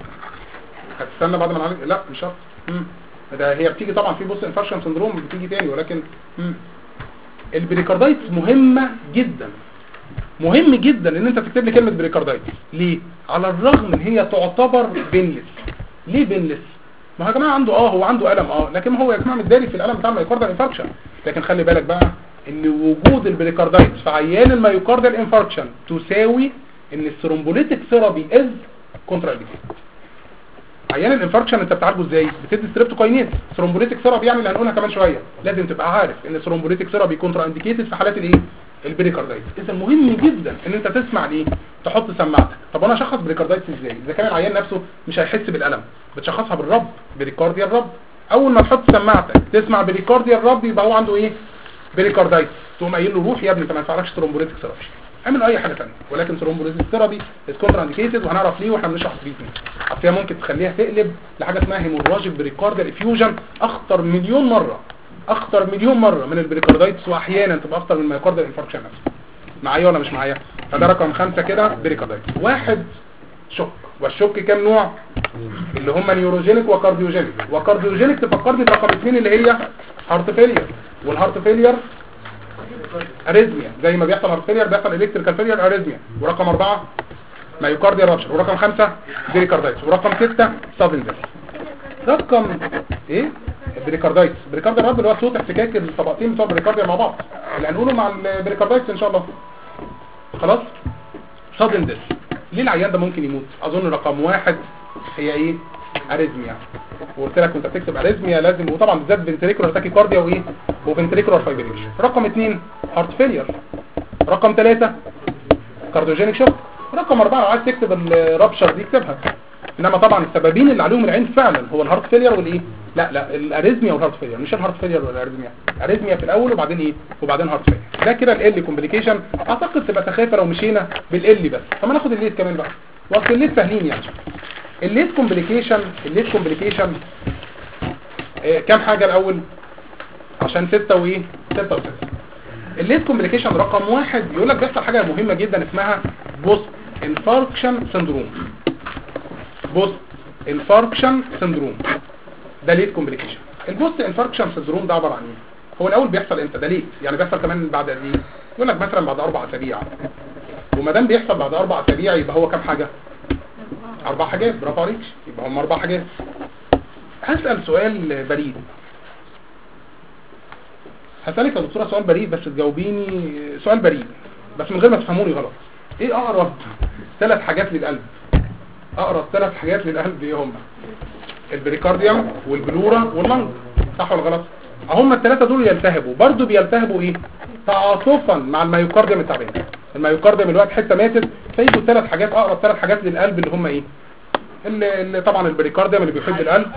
S1: هتستنى بعد ما نعالج؟ لا مش شرط. ده هي بتيجي طبعا في بوست انفاركشن سندروم بتيجي تاني، ولكن البريكاردايتس مهمه جدا. مهم جدا ان انت تكتب لي كلمه بريكاردايتس. ليه؟ على الرغم ان هي تعتبر بينلس. ليه بينلس؟ ما هو يا جماعه عنده هو عنده الم لكن هو يا جماعه متداري في الالم بتاع الميوكاردال انفاركشن. لكن خلي بالك بقى ان وجود البريكاردايتس في عيان الميوكاردال انفاركشن تساوي ان الثرومبوليتيك ثيرابي از كونترا انديكيتد. عيان الانفاركشن انت بتعالجه ازاي؟ بتدي ستريبتوكاينيز. ثرومبوليتيك ثيرابي يعني اللي هنقولها كمان شويه لازم تبقى عارف ان الثرومبوليتيك ثيرابي كونترا انديكيتد في حالات الايه؟ البريكاردايتس. اذا مهم جدا ان انت تسمع ليه، تحط سماعتك. طب انا اشخص بريكاردايتس ازاي؟ اذا كان العيان نفسه مش هيحس بالالم بتشخصها بالرب، بريكارديال رب. اول ما تحط سماعتك تسمع بريكارديال رب يبقى هو عنده ايه؟ بريكاردايتس. تقوم قايل له روح يا ابني انت ما ينفعلكش ثرومبوليتيك ثيرابي، اعمل اي حاجه ثانيه، ولكن ثرومبوليتيك ثيرابي از كونترا انديكيتد. وهنعرف ليه واحنا بنشرح تريتمنت. اصل هي ممكن تخليها تقلب لحاجه اسمها هيموراجيك بريكارديال افيوجن، اخطر مليون مره، اخطر مليون مره من البريكاردايتس، واحيانا تبقى اخطر من الميوكارديال انفاركشن نفسه. معايا ولا مش معايا؟ فده رقم 5 كده بريكاردايتس. واحد شوك. والشوك كام نوع؟ اللي هم نيوروجينيك وكارديوجينيك. وكارديوجينيك تفكرني برقم 2 اللي هي هارت فيلير. والهارت فيلير اريزميا، زي ما بيحصل هارت فيلير بيحصل الكتريكال فيلير اريزميا. ورقم 4 مايوكارديال رابشر. ورقم 5 بريكاردايتس. ورقم 6 سادن ديث. رقم ايه؟ البريكاردايتس. البريكارديال راب اللي هو صوت احتكاك الطبقتين بتوع البريكارديا مع بعض اللي هنقوله مع البريكاردايتس ان شاء الله. خلاص. سادن ديث. ليه العيان ده ممكن يموت؟ اظن رقم 1 هي ايه؟ اريزميا. وقلت لك وانت بتكتب اريزميا لازم، وطبعا بالذات فنتريكولار تاكيكارديا وايه؟ وفنتريكولار فايبريشن. رقم 2 هارت فيلير. رقم 3 كارديوجينيك شوك. رقم 4 لو عايز تكتب الرابشر دي اكتبها. انما طبعا السببين اللي عليهم العين فعلا هو الهارت فيلير والايه؟ لا الاريزميا والهارت فيلير، مش الهارت فيلير ولا الاريزميا. اريزميا في الاول وبعدين ايه؟ وبعدين هارت فيلير. ده كده ال كومبليكيشن. اعتقد تبقى سخافه لو مشينا بالال بس. طب ناخد الليت كمان بقى. واصل الليت سهلين يعني. الليت كومبليكيشن كام حاجه الاول عشان 6 وايه؟ 6 و6. الليت كومبليكيشن رقم 1 يقول لك بيحصل حاجه مهمه جدا اسمها بوست انفاركشن سندروم. بوست انفاركشن سندروم ده ليت كومبليكيشن. البوست انفاركشن سندروم ده عباره عن ايه؟ هو الاول بيحصل امتى؟ ده ليت يعني بيحصل كمان بعد قد ايه؟ يقول لك مثلا بعد 4 اسابيع. وما دام بيحصل بعد 4 اسابيع يبقى هو كام حاجه؟ 4 حاجات. برافو عليك، يبقى هم 4 حاجات. هسأل سؤال بريد. هسألك يا دكتوره سؤال بريد بس تجاوبيني سؤال بريد بس من غير ما تفهموني غلط. ايه اقرب 3 حاجات للقلب؟ اقرب 3 حاجات للقلب ايه هم؟ البريكارديوم والبلورا واللنج، صح ولا غلط؟ هم الثلاثه دول يلتهبوا، برضو بيلتهبوا ايه؟ تعاطفا مع الميوكارديوم التعبان. الميوكارديوم الوقت حته ماتت، فيجوا 3 حاجات اقرب 3 حاجات للقلب اللي هم ايه؟ اللي طبعا البريكارديوم اللي بيحب القلب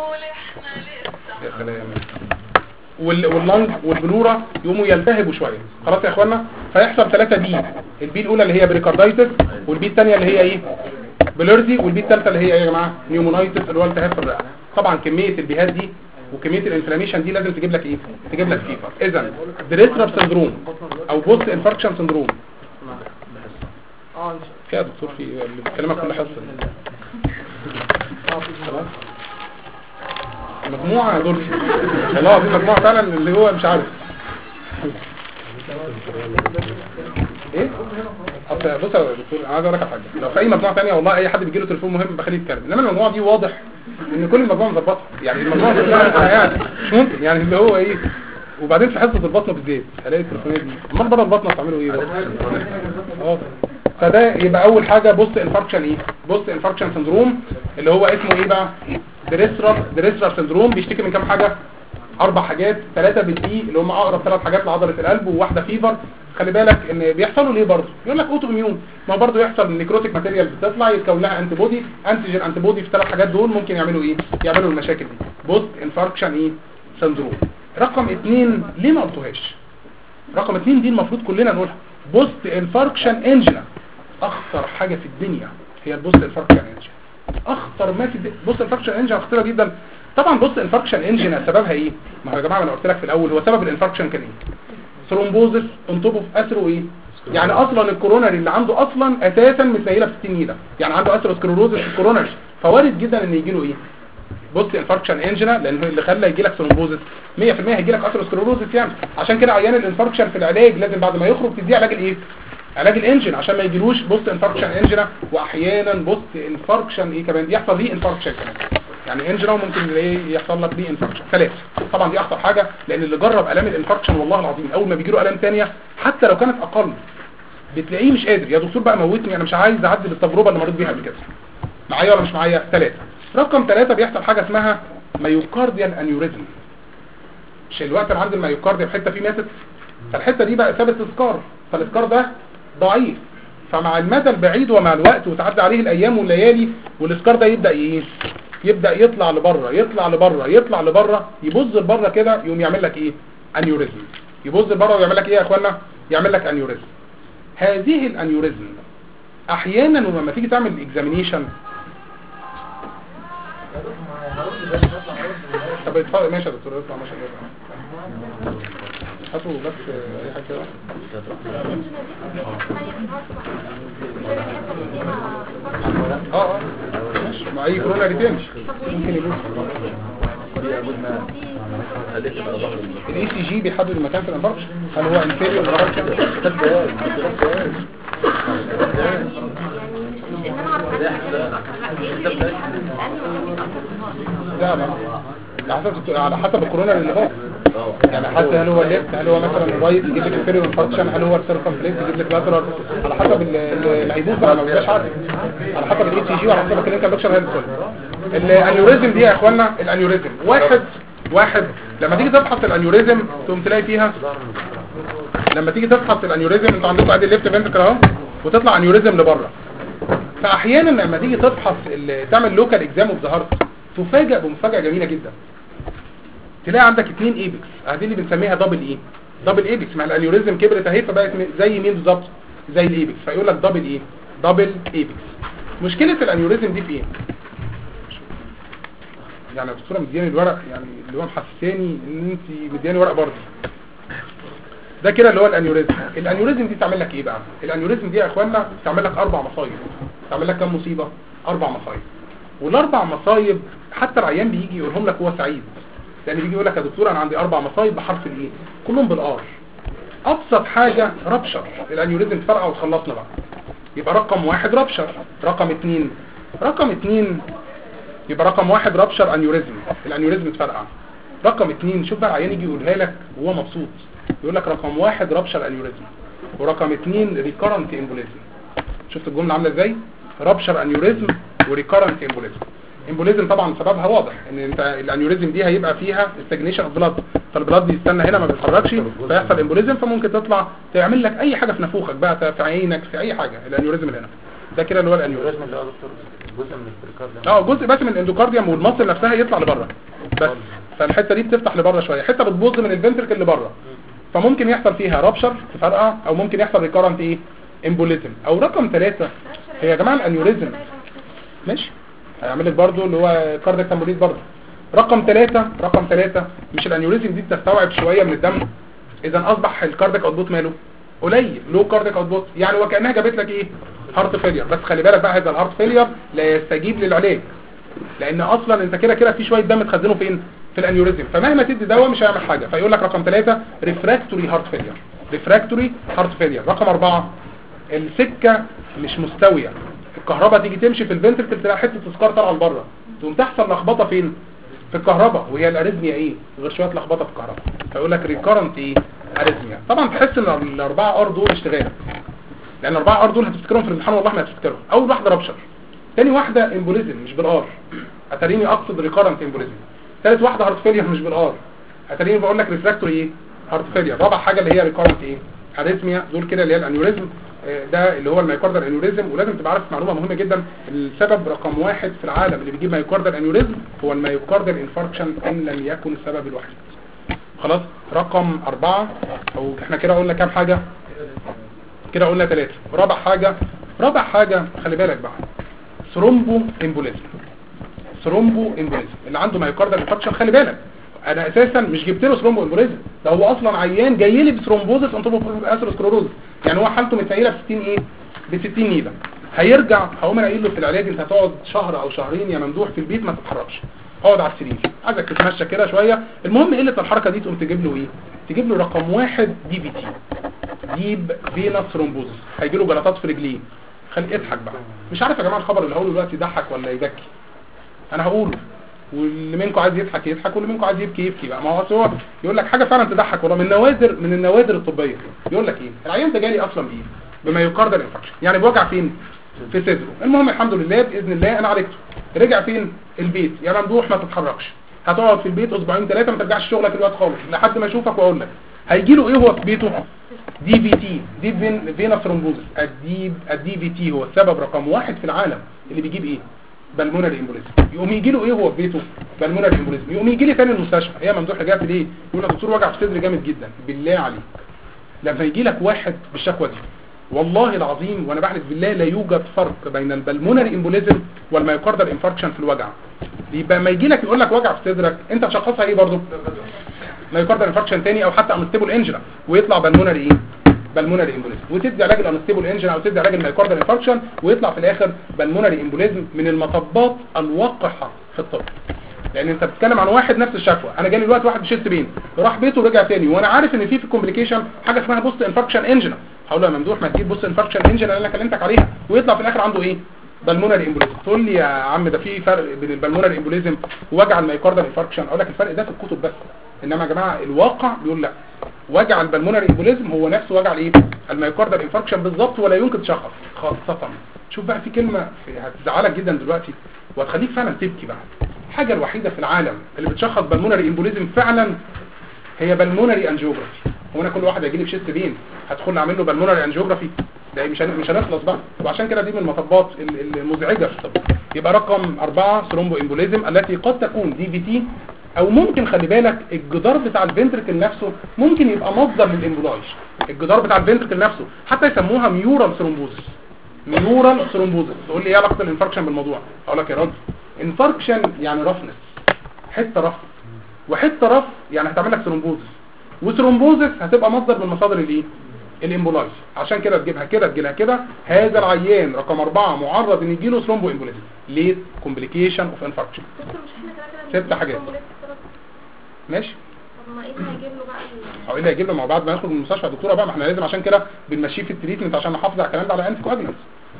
S1: يا سلام، واللنج والبلورا يقوموا يلتهبوا شويه. خلاص يا اخوانا، فيحصل 3 بي. البي الاولى اللي هي بريكاردايتس، والبي الثانيه اللي هي ايه؟ بلورزي، والبي الثالثه اللي هي ايه يا جماعه؟ نيومونايتس اللي هو التهاب في الرئه. طبعا كميه البيهات دي وكميه الانفلاميشن دي لازم تجيب لك ايه؟ تجيب لك فيفر. اذا دريسرب سندروم او بوست انفاركشن سندروم فيها دكتور في اللي بيتكلمك كل حصه خلاص مجموعه دول والله دي مجموعه فعلا اللي هو مش عارف ايه اصل بص يا دكتور انا عايز اقول لك على حاجه لو في اي مجموعه ثانيه والله اي حد بيجي له تليفون مهم بخليه يتكلم انما المجموعه دي واضح ان كل المجموعه مظبطه يعني المجموعه كلها يعني مش ممكن يعني اللي هو ايه وبعدين في حصه البطنه بالذات الاقي التليفونات دي امال بره البطنه بتعملوا ايه بقى فده يبقى اول حاجه بوست انفاركشن ايه بوست انفاركشن سندروم اللي هو اسمه ايه بقى دريسرر سندروم بيشتكي من كام حاجه 4 حاجات 3 بالدي اللي هم اقرب 3 حاجات لعضله القلب وواحده فيفر خلي بالك ان بيحصلوا ليه برضه يقول لك اوتو اميون ما برضه يحصل نيكروتيك ماتيريال بتطلع يتكون لها انتي بودي انتيجين انتي بودي في 3 حاجات دول ممكن يعملوا ايه يعملوا المشاكل دي بوست انفاركشن ايه سندروم رقم 2 ليه ما قلتوهاش رقم 2 دي المفروض كلنا نقولها بوست انفاركشن انجينا اخطر حاجه في الدنيا هي البوست انفاركشن انجينا اخطر ما في بوست انفاركشن انجينا خطيره جدا طبعا بوست انفاركشن انجينا سببها ايه ما هو يا جماعه انا قلت لك في الاول هو سبب الانفاركشن كان ايه ثرومبوزس انطبه في اثره ايه يعني اصلا الكوروناري اللي عنده اصلا اساسا متسيله في 60 نيله يعني عنده اثيروسكليروزس في الكوروناري فوارد جدا ان يجي له ايه بوست انفاركشن انجينا لان اللي خلى يجي لك ثرومبوزس 100% هيجي لك اثيروسكليروزس يعني عشان كده عيان الانفاركشن في العلاج لازم بعد ما يخرج تديه علاج الايه علاج الانجن عشان ما يجيلوش بوست انفاركشن انجينا واحيانا بوست انفاركشن ايه كمان يحصل ري انفاركشن كمان يعني انجينا وممكن يحصل لك ري انفاركشن 3 طبعا دي اخطر حاجه لان اللي جرب الام الانفاركشن والله العظيم اول ما بيجي له الام ثانيه حتى لو كانت اقل بتلاقيه مش قادر يا دكتور بقى موتني انا مش عايز اعدي بالتجربه اللي مريت بيها قبل كده معايا ولا مش معايا 3 رقم 3 بيحصل حاجه اسمها مايوكارديال انيوريزم مش الوقت اللي عند المايوكارديال حته فيه ماتت فالحته دي بقى ثابت اسكار فالاسكار ده ضعيف فمع المدى البعيد ومع الوقت وتعدي عليه الايام والليالي والاسكار ده يبدا ايه يبدا يطلع لبره يطلع لبره يبص لبره كده يقوم يعمل لك ايه انيوريزم يبص لبره ويعمل لك ايه يا اخوانا يعمل لك انيوريزم هذه الانيوريزم احيانا لما تيجي تعمل اكزامينيشن طب اتفضل ماشي يا دكتور اطلع ماشي هاتوا بس اي حاجه كده ماشي مع اي كورونا ريتين ممكن يبص الاي سي جي بيحدد المكان في الانفاركشن هل هو انفيريور انفاركشن لا على حسب الكورونا اللي فات يعني حتى هل هو الليفت هل هو مثلا الرايت يجيب لك انفيريور انفاركشن هل هو السيركمفلكس يجيب لك لاترال على حسب اللي هيدوس بقى ما بيبقاش عارف على حسب الاي سي جي وعلى حسب الكلينيكال بيكتشر هيلث الانيوريزم دي يا اخوانا الانيوريزم واحد لما تيجي تفحص الانيوريزم تقوم تلاقي فيها لما تيجي تفحص الانيوريزم انتوا عندكم ادي الليفت فنتركل اهو وتطلع انيوريزم لبره فاحيانا لما تيجي تفحص تعمل لوكال اكزام اوف ذا هارت تفاجئ بمفاجاه جميله جدا تلاقي عندك 2 ايبكس هذه اللي بنسميها دبل ايبكس مع الانيوريزم كبرت اهي فبقت زي مين بالظبط زي الايبكس فيقول لك دبل ايبكس مشكله الانيوريزم دي في ايه يعني الدكتوره مدياني الورق يعني اللي هو محسساني ان انت مدياني ورق برضه ده كده اللي هو الانيوريزم دي تعمل لك ايه بقى الانيوريزم دي يا اخوانا تعمل لك 4 مصايب تعمل لك كام مصيبه 4 مصايب والاربع مصايب حتى العيان بيجي يقولهم لك هو سعيد لان بيجي يقول لك يا دكتور انا عندي 4 مصايب بحرف الايه كلهم بالار ابسط حاجه رابشر الانيوريزم تفرقع وتخلصنا بقى يبقى رقم 1 رابشر رقم 2 يبقى رقم 1 رابشر انيوريزم الانيوريزم تفرقع رقم 2 شوف بقى العيان يجي يقولها لك وهو مبسوط يقول لك رقم 1 رابشر انيوريزم ورقم 2 ريكارنت امبوليزم شفت الجمله عامله ازاي رابشر انيوريزم وريكارنت امبوليزم طبعا سببها واضح ان انت الانيوريزم دي هيبقى فيها استجنيشن اوف بلاد فالبلاد بيستنى هنا ما بيتحركش فيحصل امبوليزم فممكن تطلع تعمل لك اي حاجه في نافوخك بقى في عينك في اي حاجه الانيوريزم اللي هنا ده كده اللي هو الانيوريزم
S2: اللي هو دكتور جزء من البريكارديوم
S1: جزء بس من الاندوكارديوم والمصل نفسها يطلع لبره بس فالحته دي بتفتح لبره شويه حته بتبوظ من الفنتركل لبره فممكن يحصل فيها رابشر تفرقع او ممكن يحصل ريكارنت امبوليزم او رقم 3 هي يا جماعه الانيوريزم ماشي هيعمل لك برضو اللي هو كاردياك تامبوليز برضو رقم 3 مش الانيوريزم دي بتستوعب شويه من الدم اذا اصبح الكاردياك اوتبوت ماله قليل لو كاردياك اوتبوت يعني وكانها جابت لك هارت فيلير. بس خلي بالك بقى هذا الهارت فيلير لا يستجيب للعلاج، لان اصلا انت كده كده في شويه دم تخزنه فين؟ في الانيوريزم، فمهما تدي دواء مش هيعمل حاجه. فيقول لك رقم 3 ريفراكتوري هارت فيلير. ريفراكتوري هارت فيلير. رقم 4 السكه مش مستويه، الكهرباء تيجي تمشي في الفنتركل تلاقي حته تذكار طالعه لبره، تقوم تحصل لخبطه فين؟ في الكهرباء، وهي الاريزميا ايه غير شويه لخبطه في الكهرباء. فيقول لك ريكارنت ايه؟ اريزميا. طبعا تحس ان الاربعه ار دول اشتغال، لان الاربعه ار دول هتفتكرهم في الامتحان والله ما هتفتكرهم. اول واحده رابشر، ثاني واحده امبوليزم مش بالار، اتريني اقصد ريكارنت امبوليزم. ثالث واحده هارت فيلير مش بالار، اتريني بقول لك ريفراكتوري ايه؟ هارت فيلير. رابع حاجه اللي هي ريكارنت ايه؟ اريزميا. دول كده اللي هي الانيوريزم، ده اللي هو المايوكاردال انيوريزم. ولازم تبقى عارف معلومه مهمه جدا، السبب رقم 1 في العالم اللي بيجيب مايوكاردال انيوريزم هو المايوكاردال انفاركشن ان لم يكن السبب الوحيد. خلاص. رقم 4 او احنا كده قلنا كام حاجه؟ كده قلنا 3. رابع حاجه خلي بالك بقى، ثرومبو امبوليزم. ثرومبو امبوليزم اللي عنده مايوكاردال انفاركشن خلي بالك، انا اساسا مش جبت له ثرومبو امبوليزم، ده هو اصلا عيان جاي لي بثرومبوزس انتوبو اثيروسكليروز، يعني هو حالته متنيله ب 60 ايه؟ ب 60 نيله. هيرجع هقوم انا قايل له في العلاج انت هتقعد شهر او شهرين يا ممدوح في البيت ما تتحركش، اقعد على السرير، عايزك تتمشى كده شويه. المهم قله الحركه دي تقوم تجيب له ايه؟ تجيب له رقم 1 دي في تي، ديب فينس ثرومبوزس. هيجي له جلطات في رجليه. خلي اضحك بقى، مش عارف يا جماعه الخبر اللي هقوله دلوقتي يضحك ولا يبكي، انا هقوله واللي منكم عايز يضحك يضحك واللي منكم عايز يبكي يبكي بقى. ما هو يقول لك حاجه فعلا تضحك والله، من النوادر الطبيه. يقول لك ايه؟ العيان ده جالي اصلا بايه؟ بمايوكاردال انفكشن، يعني بوجع فين؟ في صدره. المهم الحمد لله باذن الله انا عالجته. رجع فين؟ البيت. يا ممدوح ما تتحركش، هتقعد في البيت اسبوعين 3 ما ترجعش شغلك الوقت خالص لحد ما اشوفك واقول لك. هيجي له ايه هو في بيته؟ دي في تي، ديب فينس ثرومبوزس. الدي في تي هو السبب رقم 1 في العالم اللي بيجيب ايه؟ بالمونري امبوليزم. يقوم يجي له ايه هو في بيته؟ بالمونري امبوليزم. يقوم يجي لي تاني المستشفى، يا ممدوح رجعت ليه؟ يقول لك دكتور وجع في صدري جامد جدا. بالله عليك لما يجي لك واحد بالشكوى دي والله العظيم وانا بحلف بالله لا يوجد فرق بين البلمونري امبوليزم والمايوكاردال انفاركشن في الوجع. يبقى ما يجي لك يقول لك وجع في صدرك انت تشخصها ايه برضه؟ مايوكاردال انفاركشن تاني او حتى انستيبل انجنا، ويطلع بالمونري ايه؟ بالمونري امبوليزم. وتدي علاج الانستيبل انجنا او تدي علاج المايوكاردال انفاركشن ويطلع في الاخر بالمونري امبوليزم. من المطبات الوقحه في الطب، لان انت بتتكلم عن واحد نفس الشكوى. انا جالي دلوقتي واحد بشيست بين راح بيته ورجع تاني، وانا عارف ان في كومبليكيشن حاجه اسمها بوست انفاركشن انجنا. هقول له يا ممدوح ما تجيب بوست انفاركشن انجنا اللي انا كلمتك عليها، ويطلع في الاخر عنده ايه؟ بالمونري امبوليزم. تقول لي يا عم ده في فرق بين البالمونري امبوليزم ووجع المايوكاردال انفاركشن. اقول لك الفرق ده في الكتب بس، انما يا جماعه الواقع بيقول لا، وجع البالمونري امبوليزم هو نفسه وجع الايه؟ المايوكاردال انفاركشن بالظبط، ولا يمكن تشخص خاصه. شوف بقى في كلمه هتزعلك جدا دلوقتي وهتخليك فعلا تبكي بقى. الحاجه الوحيده في العالم اللي بتشخص بالمونري امبوليزم فعلا هي بالمونري انجيوجرافي. هو انا كل واحد هيجي لي بشيست بين هدخل اعمل له بالمونري انجيوجرافي؟ ده مش هنخلص بقى. وعشان كده دي من المطبات المزعجه في الطب. يبقى رقم 4 ثرومبو امبوليزم التي قد تكون دي في تي، او ممكن خلي بالك الجدار بتاع الفنتركل نفسه ممكن يبقى مصدر للامبولايج. الجدار بتاع الفنتركل نفسه حتى يسموها ميورال ثرومبوزس. ميورال ثرومبوزس. تقول لي ايه علاقه الانفاركشن بالموضوع؟ اقول لك يا راجل انفاركشن يعني رفنس، حته رف، وحته رف يعني هتعمل لك ثرومبوزس، وثرومبوزس هتبقى مصدر من مصادر الايه؟ الامبولايز. عشان كده تجيبها كده تجيلها كده. هذا العيان رقم 4 معرض ان يجيله ثرومبو امبوليزم ليت كومبليكيشن اوف انفاركشن. 6 حاجات ماشي.
S5: طب ما ايه اللي هيجيب له بقى
S1: او ايه اللي هيجيب له مع بعض ما يخرج من المستشفى يا دكتوره بقى؟ ما احنا لازم عشان كده بنمشيه في التريتمنت عشان نحافظ على الكلام ده على انف كواجلانس.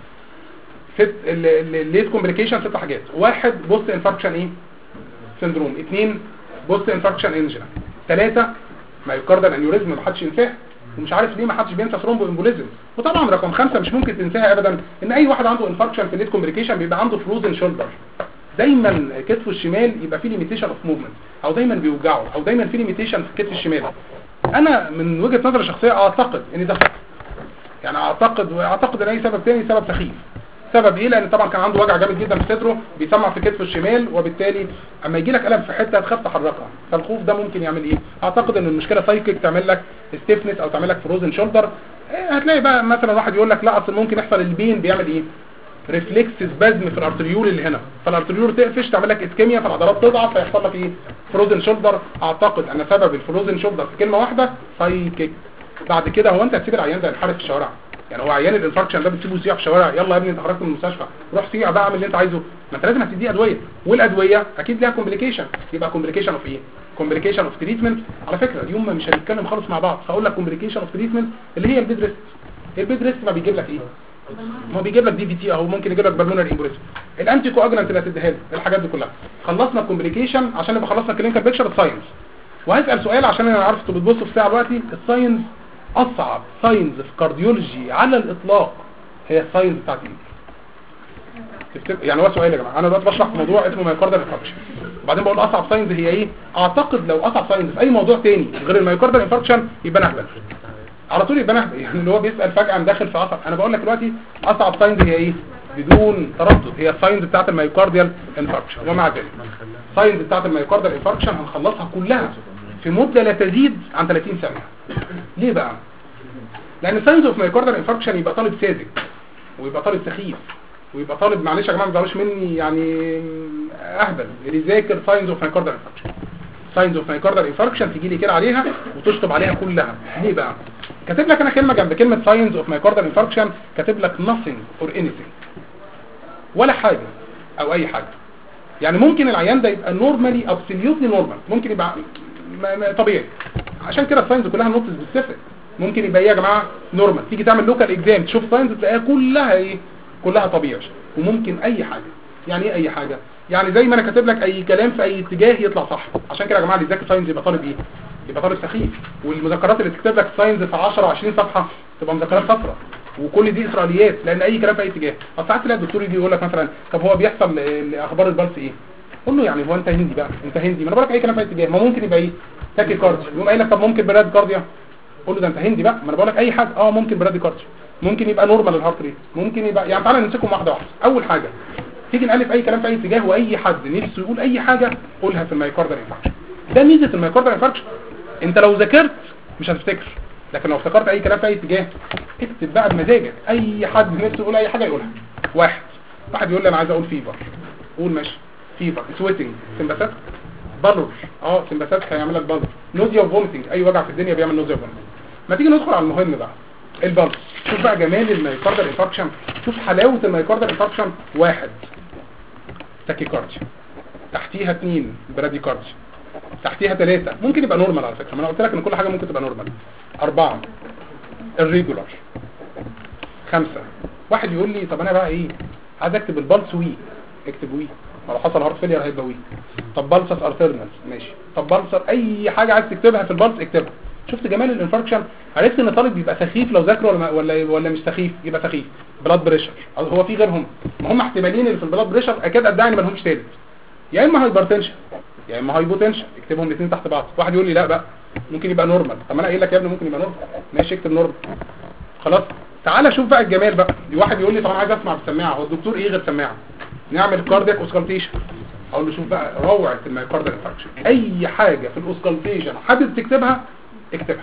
S1: الليت كومبليكيشن 6 حاجات. 1 بوست انفاركشن ايه؟ سندروم. 2 بوست انفاركشن انجنا. 3 مايوكاردال انيوريزم ما حدش ينساه، ومش عارف ليه ما حدش بينسى ثرومبو امبوليزم. وطبعا رقم 5 مش ممكن تنساها ابدا، ان اي واحد عنده انفاركشن في الليت كومبليكيشن بيبقى عنده فروزن شولدر. دايما كتفه الشمال يبقى فيه ليميتيشن اوف موفمنت، او دايما بيوجعه، او دايما فيه ليميتيشن في الكتف الشمال. انا من وجهة نظري الشخصيه اعتقد ان ده خطأ. يعني اعتقد ان اي سبب تاني سبب سخيف. سبب ايه؟ لان طبعا كان عنده وجع جامد جدا في صدره بيسمع في كتفه الشمال، وبالتالي اما يجي لك الم في حته هتخاف تحركها. فالخوف ده ممكن يعمل ايه؟ اعتقد ان المشكله سايكيك، تعمل لك ستيفنس او تعمل لك فروزن شولدر. هتلاقي بقى مثلا واحد يقول لك لا اصل ممكن يحصل البين بيعمل ايه؟ ريفلكس سبازم في الارتريول اللي هنا، فالارتريول تقفش تعمل لك اسكيميا فالعضلات تضعف فيحصل لك ايه؟ فروزن شولدر. اعتقد ان سبب الفروزن شولدر في كلمه واحده سايكيك. بعد كده هو انت هتسيب العيان ده ينحرف في الشوارع؟ يعني هو عيان الانفاركشن ده بتسيبه يسيح في الشوارع، يلا يا ابني انت خرجت من المستشفى روح سيع بقى اعمل اللي انت عايزه، ما انت لازم هتديه ادويه، والادويه اكيد ليها كومبليكيشن، يبقى كومبليكيشن اوف ايه؟ كومبليكيشن اوف تريتمنت. على فكره اليوم مش هنتكلم خالص مع بعض، فاقول لك كومبليكيشن اوف تريتمنت اللي هي البيد ريست. البيد ريست ما بيجيب لك ايه؟ ما بيجيب لك دي في تي اهو، ممكن يجيب لك بالمونري امبوليزم، الانتي كواجلانت اللي هتديها له، الحاجات دي كلها. خلصنا الكومبليكيشن عشان نبقى خلصنا الكلينيكال بيكتشر الساينس. وهسال سؤال عشان انا عارف انتوا بتبصوا في ساعه دلوقتي، الساينس اصعب ساينس في كارديولوجي على الاطلاق هي الساينس بتاعت ايه؟ يعني هو سؤال يا جماعه، انا دلوقتي بشرح في موضوع اسمه مايوكاردال انفاركشن، وبعدين بقول اصعب ساينس هي ايه؟ اعتقد لو اصعب ساينس في اي موضوع تاني غير المايوكاردال انفاركشن يبقى نهبل على طول، يبقى نهبل. يعني اللي هو بيسال فجاه داخل في اصعب، انا بقول لك دلوقتي اصعب ساينس هي ايه بدون تردد؟ هي الساينس بتاعت المايوكاردال انفاركشن. ومع ذلك الساينس بتاعت المايوكاردال انفاركشن هنخلصها كلها في مده لا تزيد عن 30 ثانيه. ليه بقى؟ لان ساينس اوف مايوكاردال انفاركشن يبقى طالب ساذج، ويبقى طالب سخيف، ويبقى طالب معلش يا جماعه ما تزعلوش مني يعني اهبل اللي يذاكر ساينس اوف مايوكاردال انفاركشن. ساينس اوف مايوكاردال انفاركشن تيجي لي كده عليها وتشطب عليها كلها. ليه بقى؟ كاتب لك انا كلمه جنب كلمه ساينس اوف مايوكاردال انفاركشن، كاتب لك nothing or anything، ولا حاجه او اي حاجه. يعني ممكن العيان ده يبقى نورمالي ابسوليوتلي نورمال، ممكن يبقى طبيعي، عشان كده الساينس كلها نوتس سبيسيفيك. ممكن يبقى ايه يا جماعه نورمال، تيجي تعمل لوكال اكزام تشوف ساينس تلاقيها كلها ايه؟ كلها طبيعي. وممكن اي حاجه. يعني ايه اي حاجه؟ يعني زي ما انا كاتب لك اي كلام في اي اتجاه يطلع صح. عشان كده يا جماعه اللي يذاكر ساينس يبقى طالب ايه؟ يبقى طالب سخيف. والمذكرات اللي تكتب لك ساينس في 10 20 صفحه تبقى مذكرات صفراء، وكل دي اسرائيليات، لان اي كلام في اي اتجاه. ساعات تلاقي الدكتور يجي يقول لك مثلا طب هو بيحصل اخبار البلس ايه؟ قول له يعني هو انت هندي بقى، انت هندي، ما انا بقول لك اي كلام في اي اتجاه، ما ممكن يبقى ايه؟ تاكي كارديا، يقوم قايل لك طب ممكن براد كارديا، قول له ده انت هندي بقى، ما انا بقول لك اي حاجه ممكن براد كارديا، ممكن يبقى نورمال الهارت ريت، ممكن يبقى يعني تعالى نمسكهم واحده واحده. اول حاجه تيجي نالف اي كلام في اي اتجاه، واي حد نفسه يقول اي حاجه قولها في المايوكاردال انفاركشن. ده ميزه المايوكاردال انفاركشن، انت لو ذاكرت مش هتفتكر، لكن لو افتكرت اي كلام في اي اتجاه اكتب بقى بمزاجك، اي حد نفسه يقول اي حاجه يقولها. واحد يقول لي انا عايز اقول فيفر، قول ماشي فيفر، سويتنج، سمباثيك، بالور، سمباثيك هيعمل لك بالور، نوزيا وفوميتنج، اي وجع في الدنيا بيعمل نوزيا وفوميتنج. ما تيجي ندخل على المهم بقى، البلس. شوف بقى جمال المايوكاردال انفاركشن، شوف حلاوه المايوكاردال انفاركشن. 1 تاكيكارديا، تحتيها 2 براديكارديا، تحتيها 3 ممكن يبقى نورمال على فكره، ما انا قلت لك ان كل حاجه ممكن تبقى نورمال. 4 الريجولار. 5 واحد يقول لي طب انا بقى ايه عايز اكتب البلس وي، اكتب وي، لو حصل هارت فيلير هيبقى وي. طب بلسس ارترنال ماشي، طب بلسر اي حاجه عايز تكتبها في البلس اكتبها. شفت جمال الانفاركشن؟ عرفت ان الطالب بيبقى سخيف لو ذاكره ولا مش سخيف؟ يبقى سخيف. بلاد بريشر، هو في غيرهم؟ ما هم احتمالين اللي في البلاد بريشر اكاد ادعي ما لهمش ثالث، يا اما هايبرتنشن يا اما هايبوتنشن، اكتبهم الاثنين تحت بعض. واحد يقول لي لا بقى ممكن يبقى نورمال، طب ما انا قايل لك يا ابني ممكن يبقى نورمال، ماشي اكتب نورمال خلاص. تعالى شوف بقى الجمال بقى. واحد يقول لي طب انا عايز اسمع بالسماعه، هو الدكتور ايه غير سماعه؟ نعمل كاردياك اوسكالتيشن. اقول له شوف بقى روعه المايوكاردال انفاركشن، اي حاجه في الاوسكالتيشن حابب تكتبها اكتبها،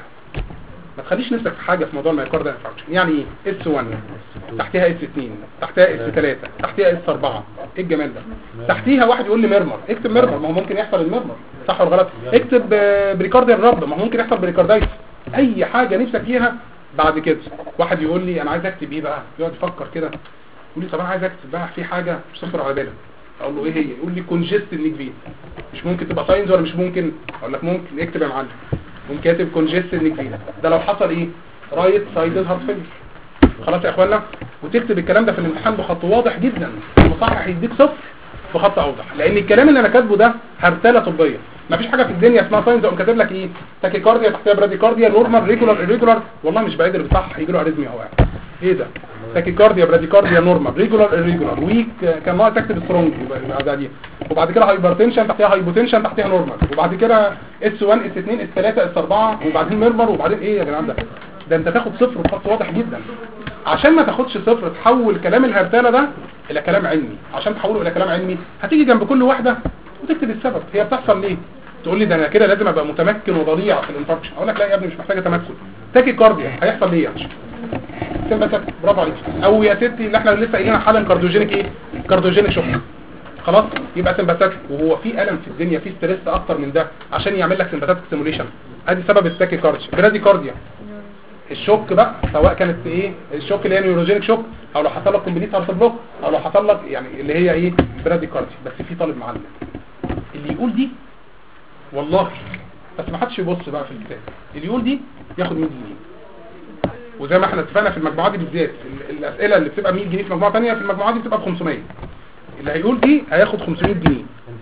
S1: ما تخليش نفسك في حاجه في موضوع المايوكاردال انفاركشن. يعني ايه اس1 تحتها اس2 تحتها اس3 تحتها اس4، ايه الجمال ده؟ تحتيها واحد يقول لي ميرمر، اكتب ميرمر، ما هو ممكن يحصل الميرمر، صح ولا غلط؟ اكتب بريكارديال رب، ما هو ممكن يحصل بريكاردايتس. اي حاجه نفسك فيها. بعد كده واحد يقول لي انا عايز اكتب ايه بقى، يقعد يفكر كده يقول لي طب انا عايز اكتب بقى في حاجه مش تخطر على بالك. اقول له ايه هي؟ يقول لي كونجست نيك فين. مش ممكن تبقى ساينز ولا مش ممكن؟ اقول لك ممكن، اكتب يا معلم، ممكن كاتب كونجست نيك فين. ده لو حصل ايه؟ رايت سايد هارت فيلير. خلاص يا اخوانا، وتكتب الكلام ده في الامتحان بخط واضح جدا، المصحح يديك 0 بخط اوضح، لان الكلام اللي انا كاتبه ده هرتله طبيه. مفيش حاجه في الدنيا اسمها ساينز اقوم كاتب لك ايه تاكيكارديا تحتها براديكارديا نورمال ريجولار irregular، والله مش بعيد اللي بصح يجي له اريزميا هو ايه ده تاكيكارديا براديكارديا نورمال ريجولار irregular ويك، كان ناقص اكتب سترونج يبقى دي، وبعد كده هايبرتنشن تحتها هايبوتنشن تحتها نورمال، وبعد كده اس1 اس2 اس3 اس4، وبعدين ميرمر، وبعدين ايه يا جدعان ده انت تاخد 0 بخط واضح جدا. عشان ما تاخدش 0 تحول كلام الهرتله ده الى كلام علمي، عشان تحوله الى كلام علمي هتيجي جنب كل واحده وتكتب السبب هي بتحصل ليه. تقول لي ده انا كده لازم ابقى متمكن وضليع في الانفاركشن، اقول لك لا يا ابني مش محتاجه تمكن. تاكيكارديا هيحصل ليه يعني؟ سمباثيك، برافو عليك. او يا ستي اللي احنا لسه قايلين حالا كارديوجينيك ايه؟ كارديوجينيك شوك. خلاص يبقى سمباثيك. وهو في الم في الدنيا في ستريس اكتر من ده عشان يعمل لك سمباثيك ستيموليشن؟ ادي سبب التاكيكارديا. براديكارديا الشوك بقى، سواء كانت ايه الشوك اللي هي نيوروجينيك شوك، او لو حصل لك كومبليت هارت بلوك، او لو حصل لك يعني اللي هي ايه براديكاردي. بس في طالب معلم اللي يقول دي والله، بس ما حدش يبص بقى في الكتاب، اللي يقول دي ياخد 100 جنيه. وزي ما احنا اتفقنا في المجموعات دي بالذات، الاسئله اللي بتبقى 100 جنيه في مجموعه ثانيه، في المجموعات دي بتبقى ب 500. اللي هيقول دي هياخد 500 جنيه.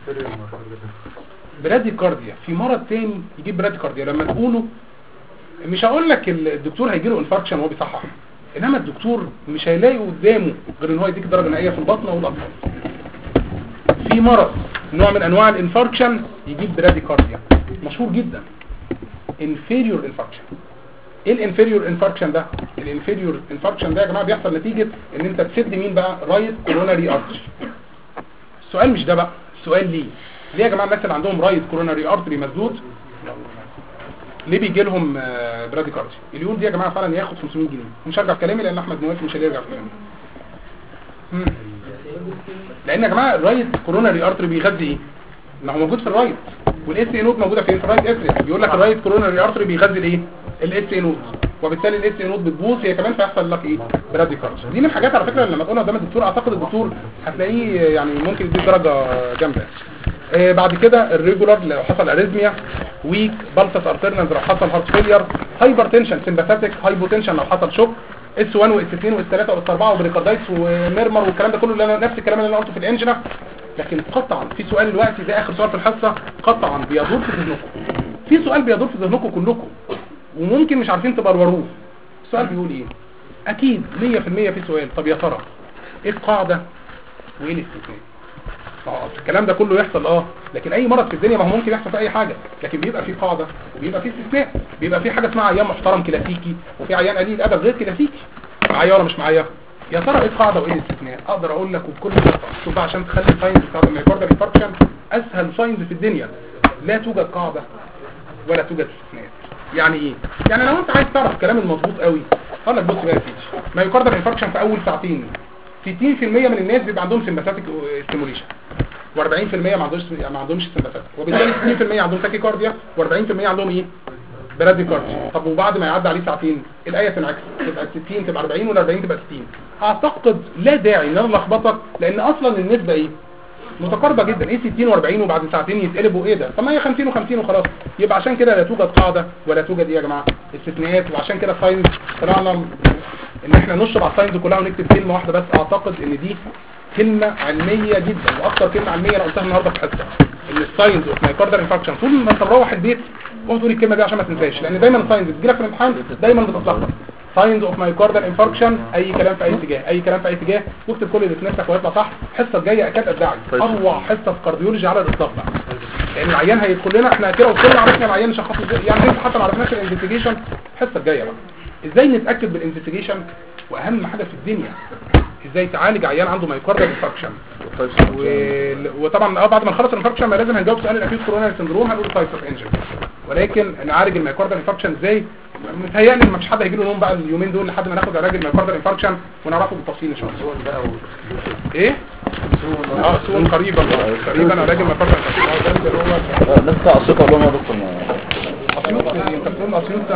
S1: براديكارديا في مرض تاني يجيب براديكارديا لما تقوله، مش هقول لك الدكتور هيجي له انفاركشن وهو بيصحح، انما الدكتور مش هيلاقي قدامه غير ان هو يديك درجه نهائيه في البطنه والاطفال. في مرض نوع من انواع الانفاركشن يجيب براديكارديا مشهور جدا، انفيريور انفاركشن. ايه الانفيريور انفاركشن ده؟ الانفيريور انفاركشن ده يا جماعه بيحصل نتيجه ان انت تسد مين بقى؟ رايت كوروناري ارتري. السؤال مش ده بقى، السؤال ليه يا جماعه الناس اللي عندهم رايت كوروناري ارتري مسدود ليه بيجي لهم براديكارديا؟ اللي يقول دي يا جماعه فعلا ياخد 500 جنيه. مش هرجع في كلامي لان احمد نواف مش هيرجع في كلامي. لان يا جماعه الرايت كوروناري ارتري بيغذي ايه؟ ما هو موجود في الرايت، والاس اي نود موجوده فين؟ في الرايت اتريم. بيقول لك الرايت كوروناري ارتري بيغذي الايه؟ الاس اي نود، وبالتالي الاس اي نود بتبوظ هي كمان، فيحصل لك ايه؟ براديكارديا. دي من الحاجات على فكره لما تقولها قدام الدكتور اعتقد الدكتور هتلاقيه يعني ممكن يديك درجه جامده. بعد كده الريجولار لو حصل اريزميا، ويك بالسس ارترنالز لو حصل هارت فيلير، هايبر تنشن سمباثيك، هايبوتنشن لو حصل شوك، اس 1 واس 2 واس 3 واس 4 وبريكاردايتس وميرمر والكلام ده كله اللي انا نفس الكلام اللي انا قلته في الانجنا. لكن قطعا في سؤال دلوقتي ده اخر سؤال في الحصه قطعا بيدور في ذهنكم، في سؤال بيدور في ذهنكم كلكم وممكن مش عارفين تبروروه. السؤال بيقول ايه؟ اكيد 100% في سؤال، طب يا ترى ايه القاعده وايه الاستثناء؟ الكلام ده كله يحصل لكن اي مرض في الدنيا ما هو ممكن يحصل في اي حاجه، لكن بيبقى في قاعده وبيبقى في استثناء. بيبقى في حاجه اسمها عيان محترم كلاسيكي، وفي عيان قليل ادب غير كلاسيكي. معايا ولا مش معايا؟ يا ترى ايه القاعده وايه الاستثناء؟ اقدر اقول لك وبكل بساطه شوف عشان تخلي الساينس بتاع الميوكاردال انفاركشن اسهل ساينس في الدنيا. لا توجد قاعده ولا توجد استثناء. يعني ايه؟ يعني لو انت عايز تعرف كلام المظبوط قوي اقول لك بص بقى يا سيدي، ميوكاردال انفاركشن في اول ساعتين 60% من الناس بيبقى عندهم سمباثيك ستيموليشن، و40% ما عندهمش سمباثيك، وبالتالي 60% عندهم تاكيكارديا، و40% عندهم ايه؟ براديكارديا. طب وبعد ما يعدي عليه ساعتين الايه تنعكس، تبقى 60 تبقى 40 ولا 40 تبقى 60. اعتقد لا داعي ان انا الخبطك، لان اصلا النسبه ايه؟ متقاربه جدا. ايه 60 و40 وبعد ساعتين يتقلبوا ايه ده؟ طب ما هي 50 و50 وخلاص. يبقى عشان كده لا توجد قاعده ولا توجد ايه يا جماعه؟ استثناءات. وعشان كده الساينس طلعنا ان احنا نشرب على الساينس كلها ونكتب كلمه واحده بس. اعتقد ان دي كلمه علميه جدا، واكثر كلمه علميه انا قلتها النهارده في الحصه، ان الساينس اوف مايوكاردال انفاركشن. طول ما انت مروح البيت قوم تقول الكلمه دي عشان ما تنساش، لان دايما الساينس بتجيلك في الامتحان دايما بتتلخبط. ساينز اوف مايوكاردال انفاركشن، اي كلام في اي اتجاه، اي كلام في اي اتجاه، واكتب كل اللي في نفسك ويطلع صح. الحصه الجايه اكاد ادعي اروع حصه في كارديولوجي على الاطلاق بقى، لان العيان هيدخل لنا احنا كده وكلنا عرفنا العيان نشخصه ازاي، يعني انت حتى ما عرفناش الانفستيجيشن. الحصه الجايه بقى ازاي نتاكد بالانفستيجيشن، واهم حاجه في الدنيا ازاي تعالج عيان عنده مايوكاردال انفاركشن. وطبعا بعد ما نخلص الانفاركشن ما لازم هنجاوب سؤال الاكيوت كوروناري سندروم، هنقول تايبس اوف انجري، ولكن نعالج المايوكاردال انفاركشن ازاي؟ متهيألي ما فيش حد هيجي له نوم بقى اليومين دول لحد ما ناخد علاج المايوكاردال انفاركشن ونعرفه بالتفصيل ان شاء الله. ايه؟ سون قريبا علاج المايوكاردال انفاركشن.
S3: لسه قصيت اقول لهم يا دكتور
S1: اسيوط، انت بتقول اسيوط